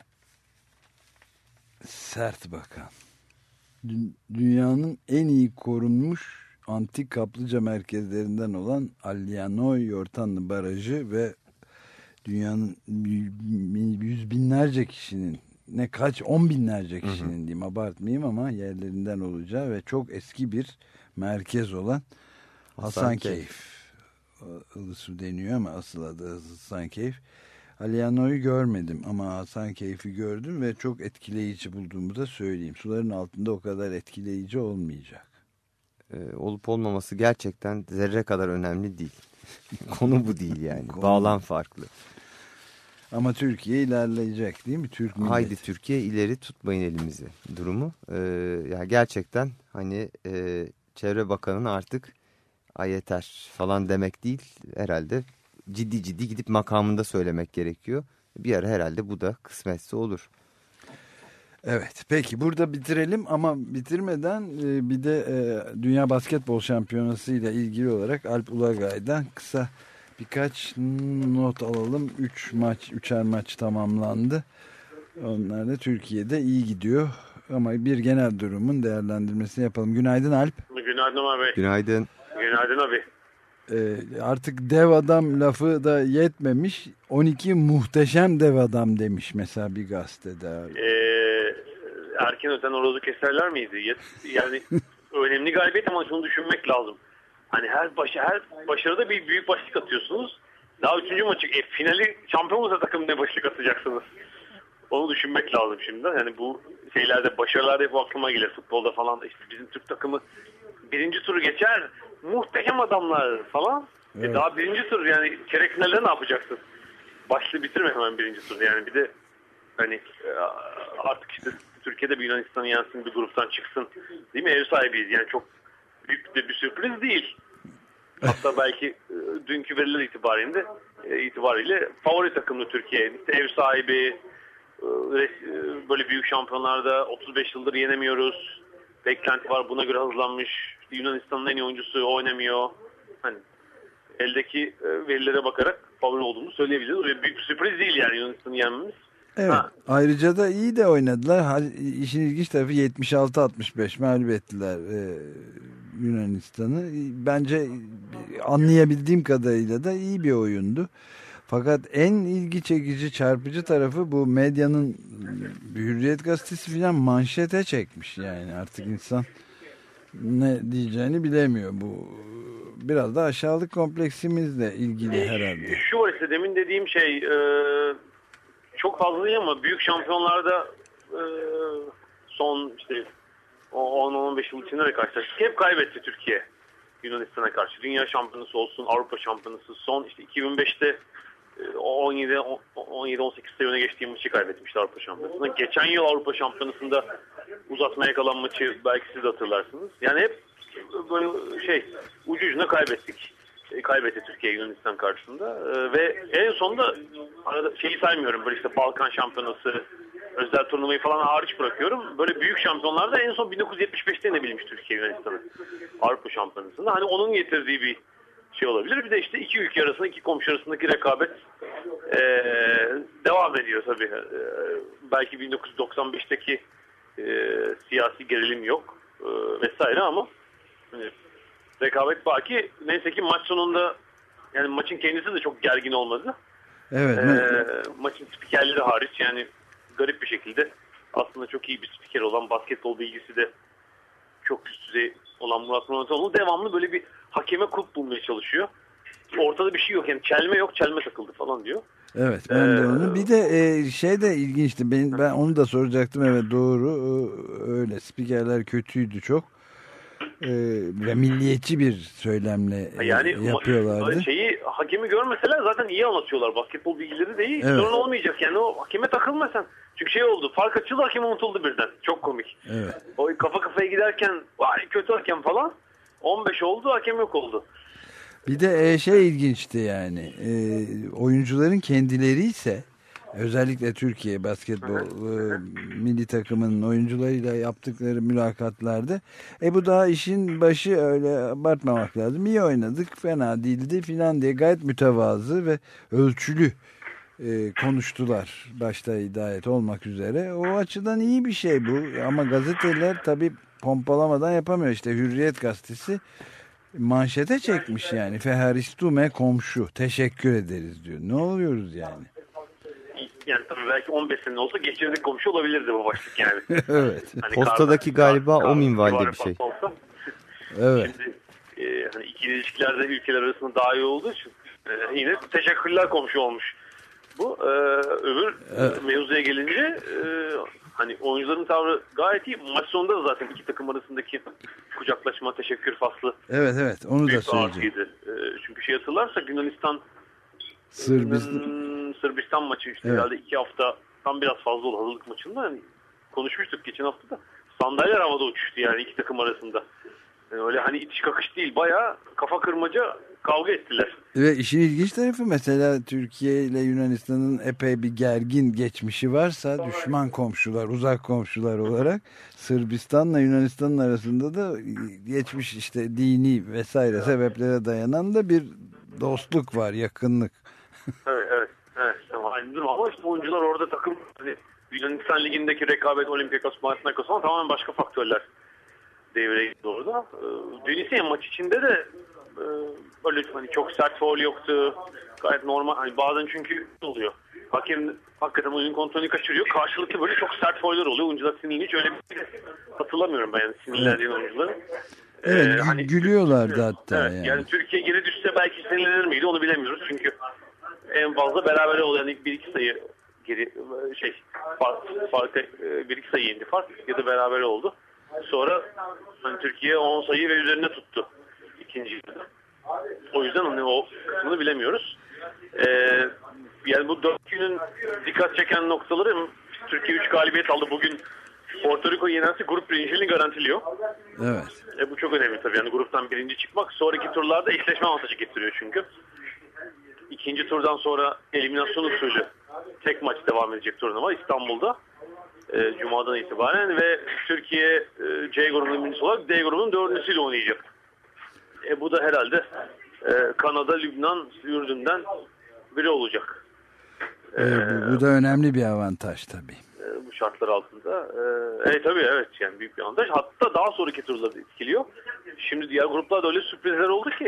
sert bakan. Dünyanın en iyi korunmuş antik kaplıca merkezlerinden olan Alyanoy Yortanlı Barajı ve dünyanın yüz binlerce kişinin on binlerce kişinin diyeyim abartmayayım ama yerlerinden olacağı ve çok eski bir merkez olan Hasankeyf. Ilısu deniyor ama asıl adı Hasankeyf. Alyanoy'u görmedim ama Hasankeyf'i gördüm ve çok etkileyici bulduğumu da söyleyeyim. Suların altında o kadar etkileyici olmayacak. Olup olmaması gerçekten zerre kadar önemli değil. Konu bu değil yani. Bağlam farklı. Ama Türkiye ilerleyecek değil mi? Türk milleti. Haydi Türkiye ileri tutmayın elimizi durumu. Yani gerçekten hani Çevre Bakanı'nın artık ay yeter falan demek değil. Herhalde ciddi ciddi gidip makamında söylemek gerekiyor. Bir ara herhalde bu da kısmetse olur. Evet, peki burada bitirelim ama bitirmeden bir de Dünya Basketbol Şampiyonası ile ilgili olarak Alp Ulagay'dan kısa birkaç not alalım. 3'er maç tamamlandı. Onlar da Türkiye'de iyi gidiyor ama bir genel durumun değerlendirmesini yapalım. Günaydın Alp. Günaydın abi. Günaydın. Günaydın abi. Artık dev adam lafı da yetmemiş. 12 muhteşem dev adam demiş mesela bir gazetede. Erken öten horozu keserler miydi? Yani önemli galibiyet ama şunu düşünmek lazım. Hani her başarıda bir büyük başlık atıyorsunuz. Daha 3. maçı finali şampiyon olursa takım ne başlık atacaksınız? Onu düşünmek lazım şimdi. Yani bu şeylerde başarılarda hep aklıma gelir. Futbolda falan da işte bizim Türk takımı 1. turu geçer. Muhteşem adamlar falan. Evet. Daha 1. tur yani çeyrek finalde ne yapacaksın? Başlığı bitirme hemen 1. tur. Yani bir de hani artık işte Türkiye'de bir Yunanistan'ı yensin, bir gruptan çıksın. Değil mi? Ev sahibiyiz. Yani çok büyük de bir sürpriz değil. Hatta belki dünkü veriler itibariyle favori takımlı Türkiye. İşte ev sahibi, böyle büyük şampiyonlarda 35 yıldır yenemiyoruz. Beklenti var, buna göre hızlanmış. İşte Yunanistan'ın en iyi oyuncusu oynamıyor. Hani eldeki verilere bakarak favori olduğunu söyleyebiliriz. Öyle büyük bir sürpriz değil yani Yunanistan'ı yenmemiz. Evet. Ayrıca da iyi de oynadılar. İşin ilginç tarafı 76-65 mağlup ettiler Yunanistan'ı. Bence anlayabildiğim kadarıyla da iyi bir oyundu. Fakat en ilgi çekici, çarpıcı tarafı bu medyanın Hürriyet gazetesi falan manşete çekmiş. Yani artık insan ne diyeceğini bilemiyor. Bu biraz da aşağılık kompleksimizle ilgili herhalde. Şu var işte demin dediğim şey çok fazla değil ama büyük şampiyonlarda son işte 10-15 yıl içinde de karşılaştık. Hep kaybetti Türkiye Yunanistan'a karşı. Dünya şampiyonası olsun, Avrupa şampiyonası son işte 2005'te 17-18'te öne geçtiği maçı kaybetmişti Avrupa şampiyonasında. Geçen yıl Avrupa şampiyonasında uzatmaya kalan maçı belki siz de hatırlarsınız. Yani hep böyle ucu ucuna kaybettik. Kaybetti Türkiye Yunanistan karşısında. Ve en sonunda arada şeyi saymıyorum. Böyle işte Balkan şampiyonası, özel turnuvayı falan hariç bırakıyorum. Böyle büyük şampiyonlarda en son 1975'te yenebilmiş Türkiye Yunanistan'ı. Avrupa şampiyonasında. Hani onun getirdiği bir şey olabilir. Bir de işte iki ülke arasında, iki komşu arasındaki rekabet devam ediyor tabii. Belki 1995'teki siyasi gerilim yok vesaire ama rekabet baki. Neyse ki maç sonunda yani maçın kendisi de çok gergin olmadı. Evet. Maçın spikerleri hariç yani garip bir şekilde aslında çok iyi bir spiker olan, basketbol bilgisi de çok üst düzey olan Murat Muratanoğlu devamlı böyle bir hakeme kulp bulmaya çalışıyor. Ortada bir şey yok yani çelme yok, çelme takıldı falan diyor. Evet, ben de onu. Bir de şey de ilginçti. Ben onu da soracaktım. Evet, doğru. Öyle spikerler kötüydü çok. Ve milliyetçi bir söylemle yani yapıyorlardı. Hakemi görmeseler zaten iyi anlatıyorlar. Basketbol bilgileri de iyi. Evet. Sorun olmayacak yani o hakeme takılma sen. Çünkü oldu. Fark açıldı, hakem unutuldu birden. Çok komik. Evet. O kafa kafaya giderken vay kötü hakem falan. 15 oldu, hakem yok oldu. Bir de ilginçti yani. Oyuncuların kendileri ise özellikle Türkiye basketbol milli takımının oyuncularıyla yaptıkları mülakatlarda bu daha işin başı, öyle abartmamak lazım. İyi oynadık, fena değildi filan diye gayet mütevazı ve ölçülü konuştular. Başta Hidayet olmak üzere. O açıdan iyi bir şey bu. Ama gazeteler tabii pompalamadan yapamıyor. İşte Hürriyet gazetesi manşete çekmiş yani. Feharistume komşu. Teşekkür ederiz diyor. Ne oluyoruz yani? Yani tabii belki 15 sene olsa geçirdik komşu olabilirdi bu başlık yani. Evet. Hani Postadaki galiba o minvalde bir şey. Evet. Şimdi hani ikili ilişkilerde ülkeler arasında daha iyi olduğu için yine teşekkürler komşu olmuş. Bu öbür mevzuya gelince hani oyuncuların tavrı gayet iyi. Maç sonunda da zaten iki takım arasındaki kucaklaşma, teşekkür faslı. Evet onu da söyleyeceğim. Çünkü bir şey hatırlarsak Yunanistan Sırbistan maçı işte herhalde 2 haftadan biraz fazla oldu hazırlık maçında. Yani konuşmuştuk geçen hafta da. Sandalyeler havada uçuştu yani iki takım arasında. Yani öyle hani itiş kakış değil, bayağı kafa kırmaca kavga ettiler. Ve işin ilginç tarafı mesela Türkiye ile Yunanistan'ın epey bir gergin geçmişi varsa düşman komşular, uzak komşular olarak Sırbistan'la Yunanistan'ın arasında da geçmiş işte dini vesaire sebeplere dayanan da bir dostluk var, yakınlık. Evet. Aynı durum ama işte oyuncular orada takım hani Yunanistan Ligi'ndeki rekabet Olympiakos, Panathinaikos falan tamamen başka faktörler devreye girdi orada. Denizli'nin maç içinde de böyle hani çok sert faul yoktu. Gayet normal. Hani bazen çünkü oluyor. Hakem hakikaten oyun kontrolünü kaçırıyor. Karşılıklı böyle çok sert fauller oluyor. Oyuncular sinirli. Hiç öyle bir şey hatırlamıyorum ben yani sinirlendiğin oyuncuları. Evet, hani gülüyorlardı hatta. Evet, yani Türkiye geri düşse belki sinirlenir miydi onu bilemiyoruz. Çünkü en fazla berabere olan ilk 1-2 sayı geri fark 1-2 sayı indi fark ya da berabere oldu. Sonra hani Türkiye 10 sayı ve üzerine tuttu ikinci yarıda. O yüzden hani o kısmını bilemiyoruz. Yani bu 4 günün dikkat çeken noktaları Türkiye 3 galibiyet aldı. Bugün Porto Rico'yu yenerse grup birinciliğini garantiliyor. Evet. Bu çok önemli tabii. Yani gruptan birinci çıkmak sonraki turlarda eşleşme avantajı getiriyor çünkü. İkinci turdan sonra eliminasyon usulü tek maç devam edecek turnuva İstanbul'da. Cuma'dan itibaren ve Türkiye C grubunun birincisi olarak D grubunun dördüncüsüyle oynayacak. Bu da herhalde Kanada, Lübnan, Ürdün'den biri olacak. Bu da önemli bir avantaj tabii. Bu şartlar altında. Tabii evet yani büyük bir avantaj. Hatta daha sonraki turları etkiliyor. Şimdi diğer gruplarda öyle sürprizler oldu ki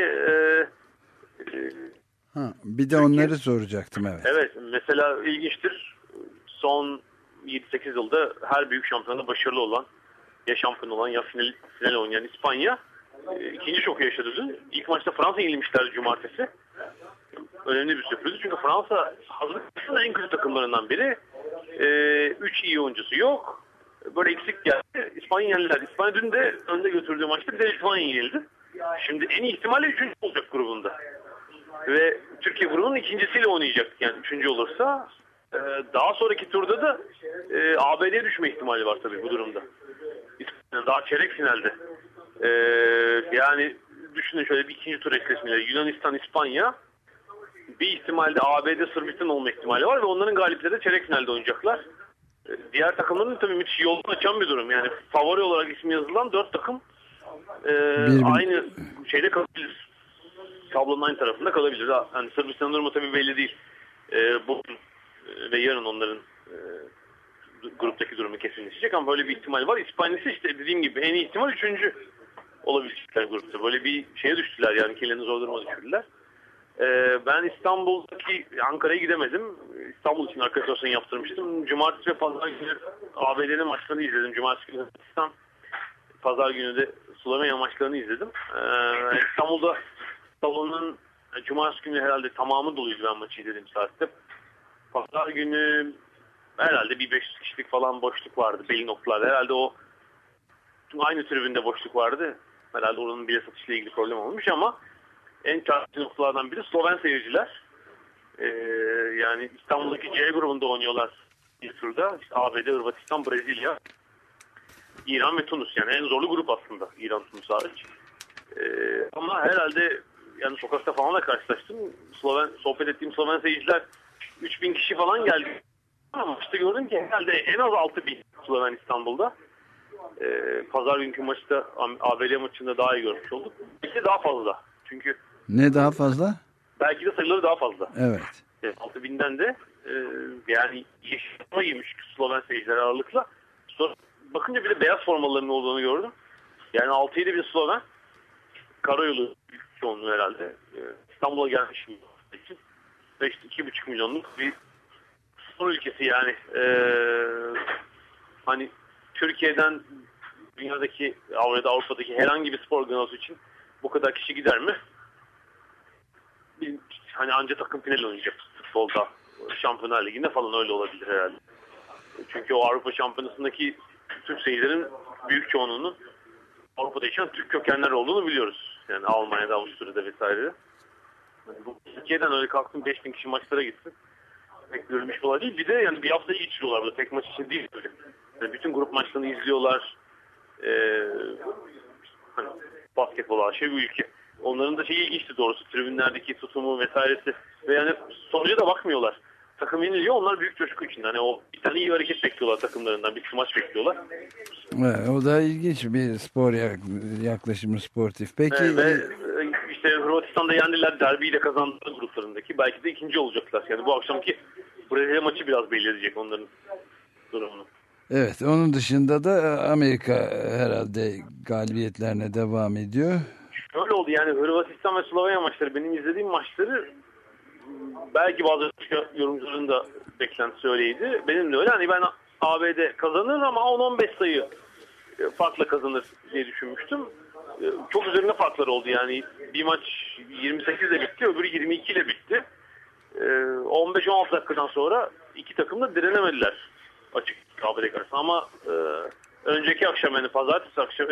bir de onları soracaktım evet. Evet mesela ilginçtir. Son 7-8 yılda her büyük şampiyonada başarılı olan ya şampiyon olan ya final oynayan İspanya ikinci şoku yaşadı dün. İlk maçta Fransa yenilmişlerdi cumartesi. Önemli bir sürpriz. Çünkü Fransa hazırlıklı en kötü takımlarından biri. 3 iyi oyuncusu yok. Böyle eksik geldi. İspanya yenildiler. İspanya dün de önde götürdüğü maçta bir de İspanya yenildi. Şimdi en iyi ihtimalle 3. olacak grubunda. Ve Türkiye grubunun ikincisiyle oynayacak. Yani 3. olursa daha sonraki turda da ABD'ye düşme ihtimali var tabii bu durumda. Daha çeyrek finalde. Yani düşünün şöyle bir ikinci tur eşleşmeleri. Yunanistan, İspanya bir ihtimalde ABD, Sırbistan olma ihtimali var ve onların galipleri de çeyrek finalde oynayacaklar. Diğer takımların tabii müthiş yolunu açan bir durum. Yani favori olarak ismi yazılan 4 takım aynı şeyde kalabilir. Tablonun aynı tarafında kalabilir. Yani Sırbistan'ın durumu tabii belli değil. Bugün ve yarın onların gruptaki durumu kesinleşecek ama böyle bir ihtimal var. İspanya'sı işte dediğim gibi en iyi ihtimal 3. olabilecekler grupta. Böyle bir şeye düştüler yani kendilerini zor duruma düşürdüler. Ben İstanbul'daki Ankara'ya gidemedim. İstanbul için akreditasyon yaptırmıştım. Cumartesi ve pazar günü ABD'nin maçlarını izledim. Cumartesi günü Hindistan, pazar günü de Slovenya maçlarını izledim. İstanbul'da salonun cumartesi günü herhalde tamamı doluydu ben maçı izlediğim saatte. Pazar günü herhalde bir 500 kişilik falan boşluk vardı belli noktalarda. Herhalde o aynı tribünde boşluk vardı. Herhalde oranın bilet satışıyla ilgili problem olmuş ama en çarpıcı noktalardan biri Sloven seyirciler. Yani İstanbul'daki C grubunda oynuyorlar bir turda. İşte ABD, Hırvatistan, Brezilya, İran ve Tunus. Yani en zorlu grup aslında İran, Tunus hariç. Ama herhalde yani sokakta falan da karşılaştım. Sohbet ettiğim Sloven seyirciler 3000 kişi falan geldi. Ama işte gördüm ki herhalde en az 6000 Sloven İstanbul'da. Pazar günkü maçta ABD maçında daha iyi görmüş olduk. Belki daha fazla. Çünkü ne daha fazla? Belki de sayıları daha fazla. Evet. 6000'den de yani yeşil giymiş Sloven seyirciler ağırlıkla. Sonra bakınca bir de beyaz formalarının olduğunu gördüm. Yani 6-7 bin Sloven karayolu çoğunluğu herhalde. İstanbul'a gelmiş için ve işte 2,5 milyonluk bir spor ülkesi yani. Hani Türkiye'den dünyadaki Avrupa'daki herhangi bir spor organizasyonu için bu kadar kişi gider mi? Hani anca takım finali oynayacak futbolda. Şampiyonlar Ligi'nde falan öyle olabilir herhalde. Çünkü o Avrupa Şampiyonası'ndaki Türk seyircilerin büyük çoğunluğunun Avrupa'da yaşayan Türk kökenler olduğunu biliyoruz. Yani Almanya'da, Avusturya'da vesaire. Yani bu Türkiye'den öyle kalksın 5000 kişi maçlara gitsin. Pek görülmüş bir olay değil. Bir de yani bir haftayı geçiriyorlar burada. Tek maç için değil böyle. Yani bütün grup maçlarını izliyorlar. Hani basketbol aşığı bir ülke. Onların da şeyi ilginçti doğrusu. Tribünlerdeki tutumu vesairesi. Ve yani sonuca da bakmıyorlar. Takım yeniliyor. Onlar büyük coşku içinde. Hani o bir tane iyi hareket bekliyorlar takımlarından. Bir maç bekliyorlar. Evet, o da ilginç bir spor yaklaşımı, sportif. Peki ve işte Hırvatistan'da yendiler. Derbiyle kazandılar gruplarındaki. Belki de ikinci olacaklar. Yani bu akşamki Brezilya maçı biraz belli edecek onların durumunu. Evet, onun dışında da Amerika herhalde galibiyetlerine devam ediyor. Şöyle oldu yani Hırvatistan ve Slovenya maçları, benim izlediğim maçları, belki bazı yorumcuların da beklentisi öyleydi. Benim de öyle. Hani ben ABD kazanır ama 10-15 sayı farkla kazanır diye düşünmüştüm. Çok üzerine farklar oldu yani. Bir maç 28 ile bitti, öbürü 22 ile bitti. 15-16 dakikadan sonra iki takım da direnemediler açık ABD karşısında. Ama önceki akşam yani pazartesi akşamı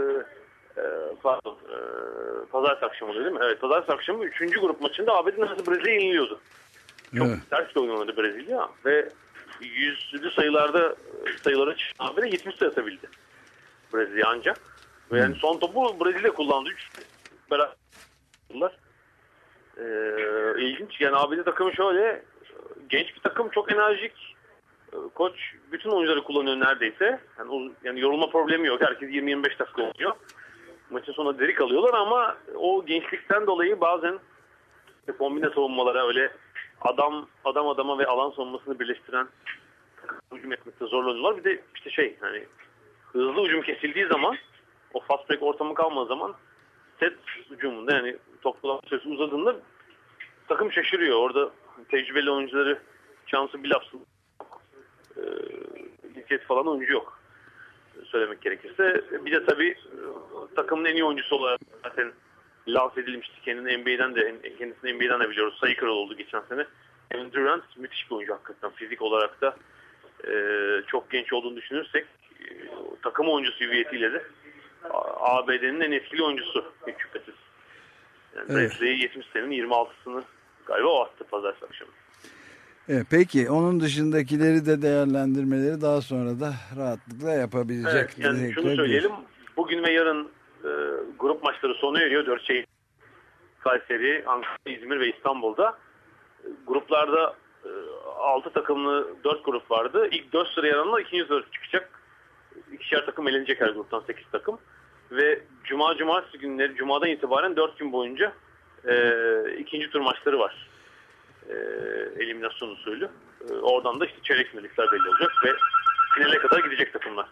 pazartesi akşamı oluyor değil mi? Evet, pazartesi akşamı 3. grup maçında ABD nasıl Brezilya yeniliyordu. Çok ters bir oyun oynadı Brezilya ve yüzlü sayılara çıkan ABD 70 sayı atabildi Brezilya ancak. Ve yani son topu Brezilya kullandı. 3 beraber. İlginç. Yani ABD takımı şöyle, genç bir takım, çok enerjik. Koç bütün oyuncuları kullanıyor neredeyse. Yani yorulma problemi yok. Herkes 20-25 dakika oynuyor. Maçın sonunda deri kalıyorlar ama o gençlikten dolayı bazen kombine savunmalara, öyle adama ve alan savunmasını birleştiren hücum etmekte zorlanıyorlar. Bir de işte hani hızlı hücum kesildiği zaman, o fast break ortamı kalmadığı zaman set hücumunda yani top kullanma süresi uzadığında takım şaşırıyor. Orada tecrübeli oyuncuları şansı bilapsın cinsiyet falan oyuncu yok söylemek gerekirse. Bir de tabii takımın en iyi oyuncusu olarak zaten lanse edilmişti. Kendisini NBA'den de biliyoruz. Sayı kralı oldu geçen sene. Kevin Durant müthiş bir oyuncu hakikaten. Fizik olarak da çok genç olduğunu düşünürsek takım oyuncusu hüviyetiyle de ABD'nin en etkili oyuncusu hiç şüphesiz. Yani Brezilya'yı 70 senenin 26'sını galiba o attı pazartesi akşamı. Peki onun dışındakileri de değerlendirmeleri daha sonra da rahatlıkla yapabilecek. Evet, yani şunu söyleyelim. Bugün ve yarın grup maçları sona eriyor. 4 şehir, Kayseri, Ankara, İzmir ve İstanbul'da. Gruplarda 6 takımlı 4 grup vardı. İlk 4 sıra yaranlar ikinci sıra çıkacak. İkişer takım elenecek her gruptan, 8 takım. Ve cumartesi günleri, cumadan itibaren 4 gün boyunca ikinci tur maçları var. Eliminasyon usulü. Oradan da işte çeyrek finalikler belli olacak ve finale kadar gidecek takımlar.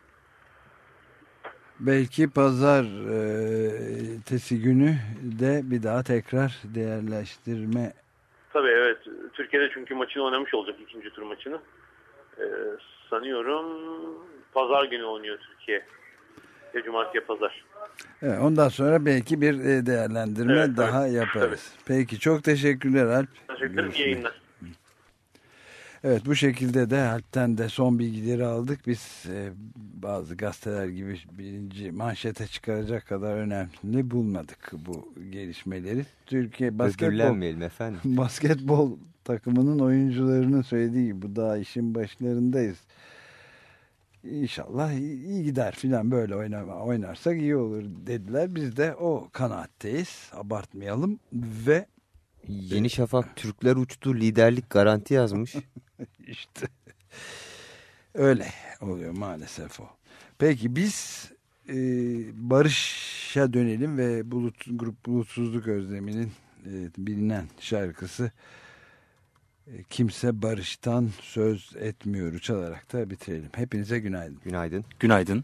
Belki pazartesi günü de bir daha tekrar değerleştirme. Tabii evet. Türkiye'de çünkü maçını oynamış olacak, ikinci tur maçını. Sanıyorum pazar günü oynuyor Türkiye. Ya cumartesi ya pazar. Evet, ondan sonra belki bir değerlendirme daha yaparız. Tabii. Peki çok teşekkürler Alp. Teşekkür ederim. İyi yayınlar. Evet, bu şekilde de Alp'ten de son bilgileri aldık. Biz bazı gazeteler gibi birinci manşete çıkaracak kadar önemli bulmadık bu gelişmeleri. Türkiye basketbol takımının oyuncularının söylediği gibi bu daha işin başlarındayız. İnşallah iyi gider filan, böyle oynarsak iyi olur dediler. Biz de o kanaatteyiz. Abartmayalım ve Yeni Şafak Türkler uçtu, liderlik garanti yazmış. İşte öyle oluyor maalesef o. Peki biz barışa dönelim ve grup Bulutsuzluk Özlemi'nin bilinen şarkısı Kimse Barıştan Söz Etmiyor'u çalarak da bitirelim. Hepinize günaydın. Günaydın. Günaydın.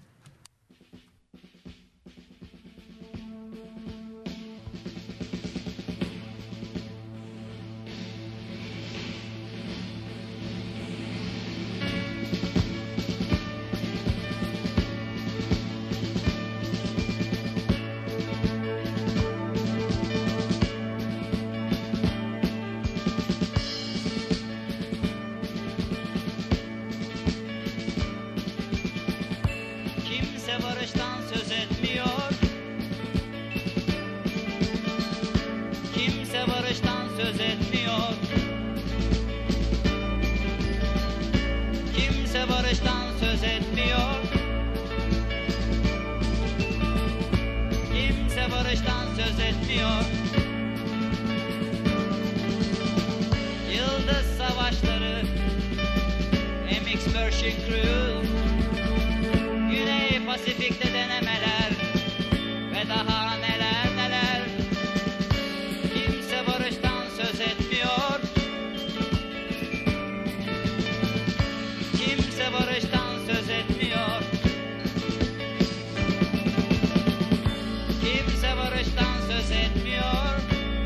barıştan söz etmiyor. Kimse barıştan söz etmiyor. Yıldız savaşları, MX Pershing Cruise, Güney Pasifik'te denemeler ve daha neler neler. Kimse barıştan söz etmiyor. Kimse barıştan söz etmiyor. Kimse barıştan söz etmiyor.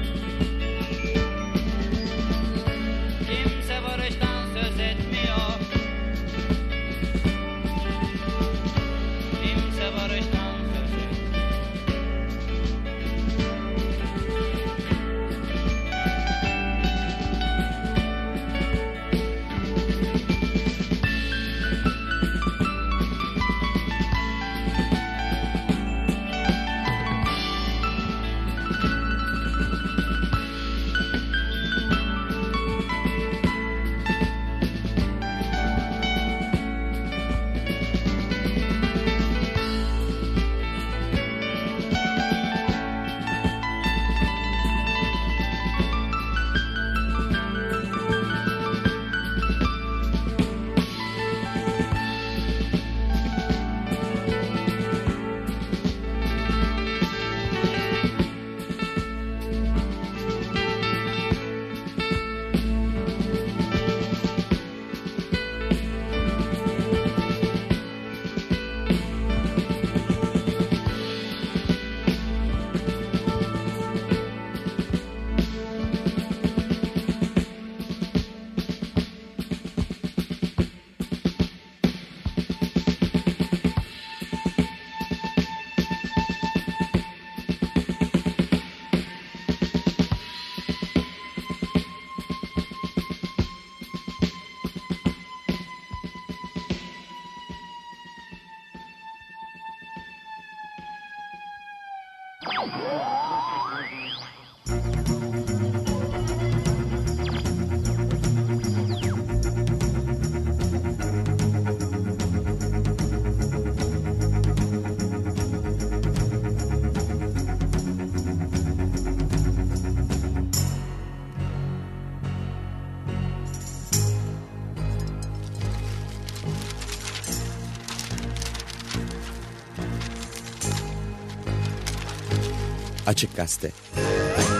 Kimse barıştan söz etmiyor. Kimse barıştan söz etmiyor. Açık Gazete.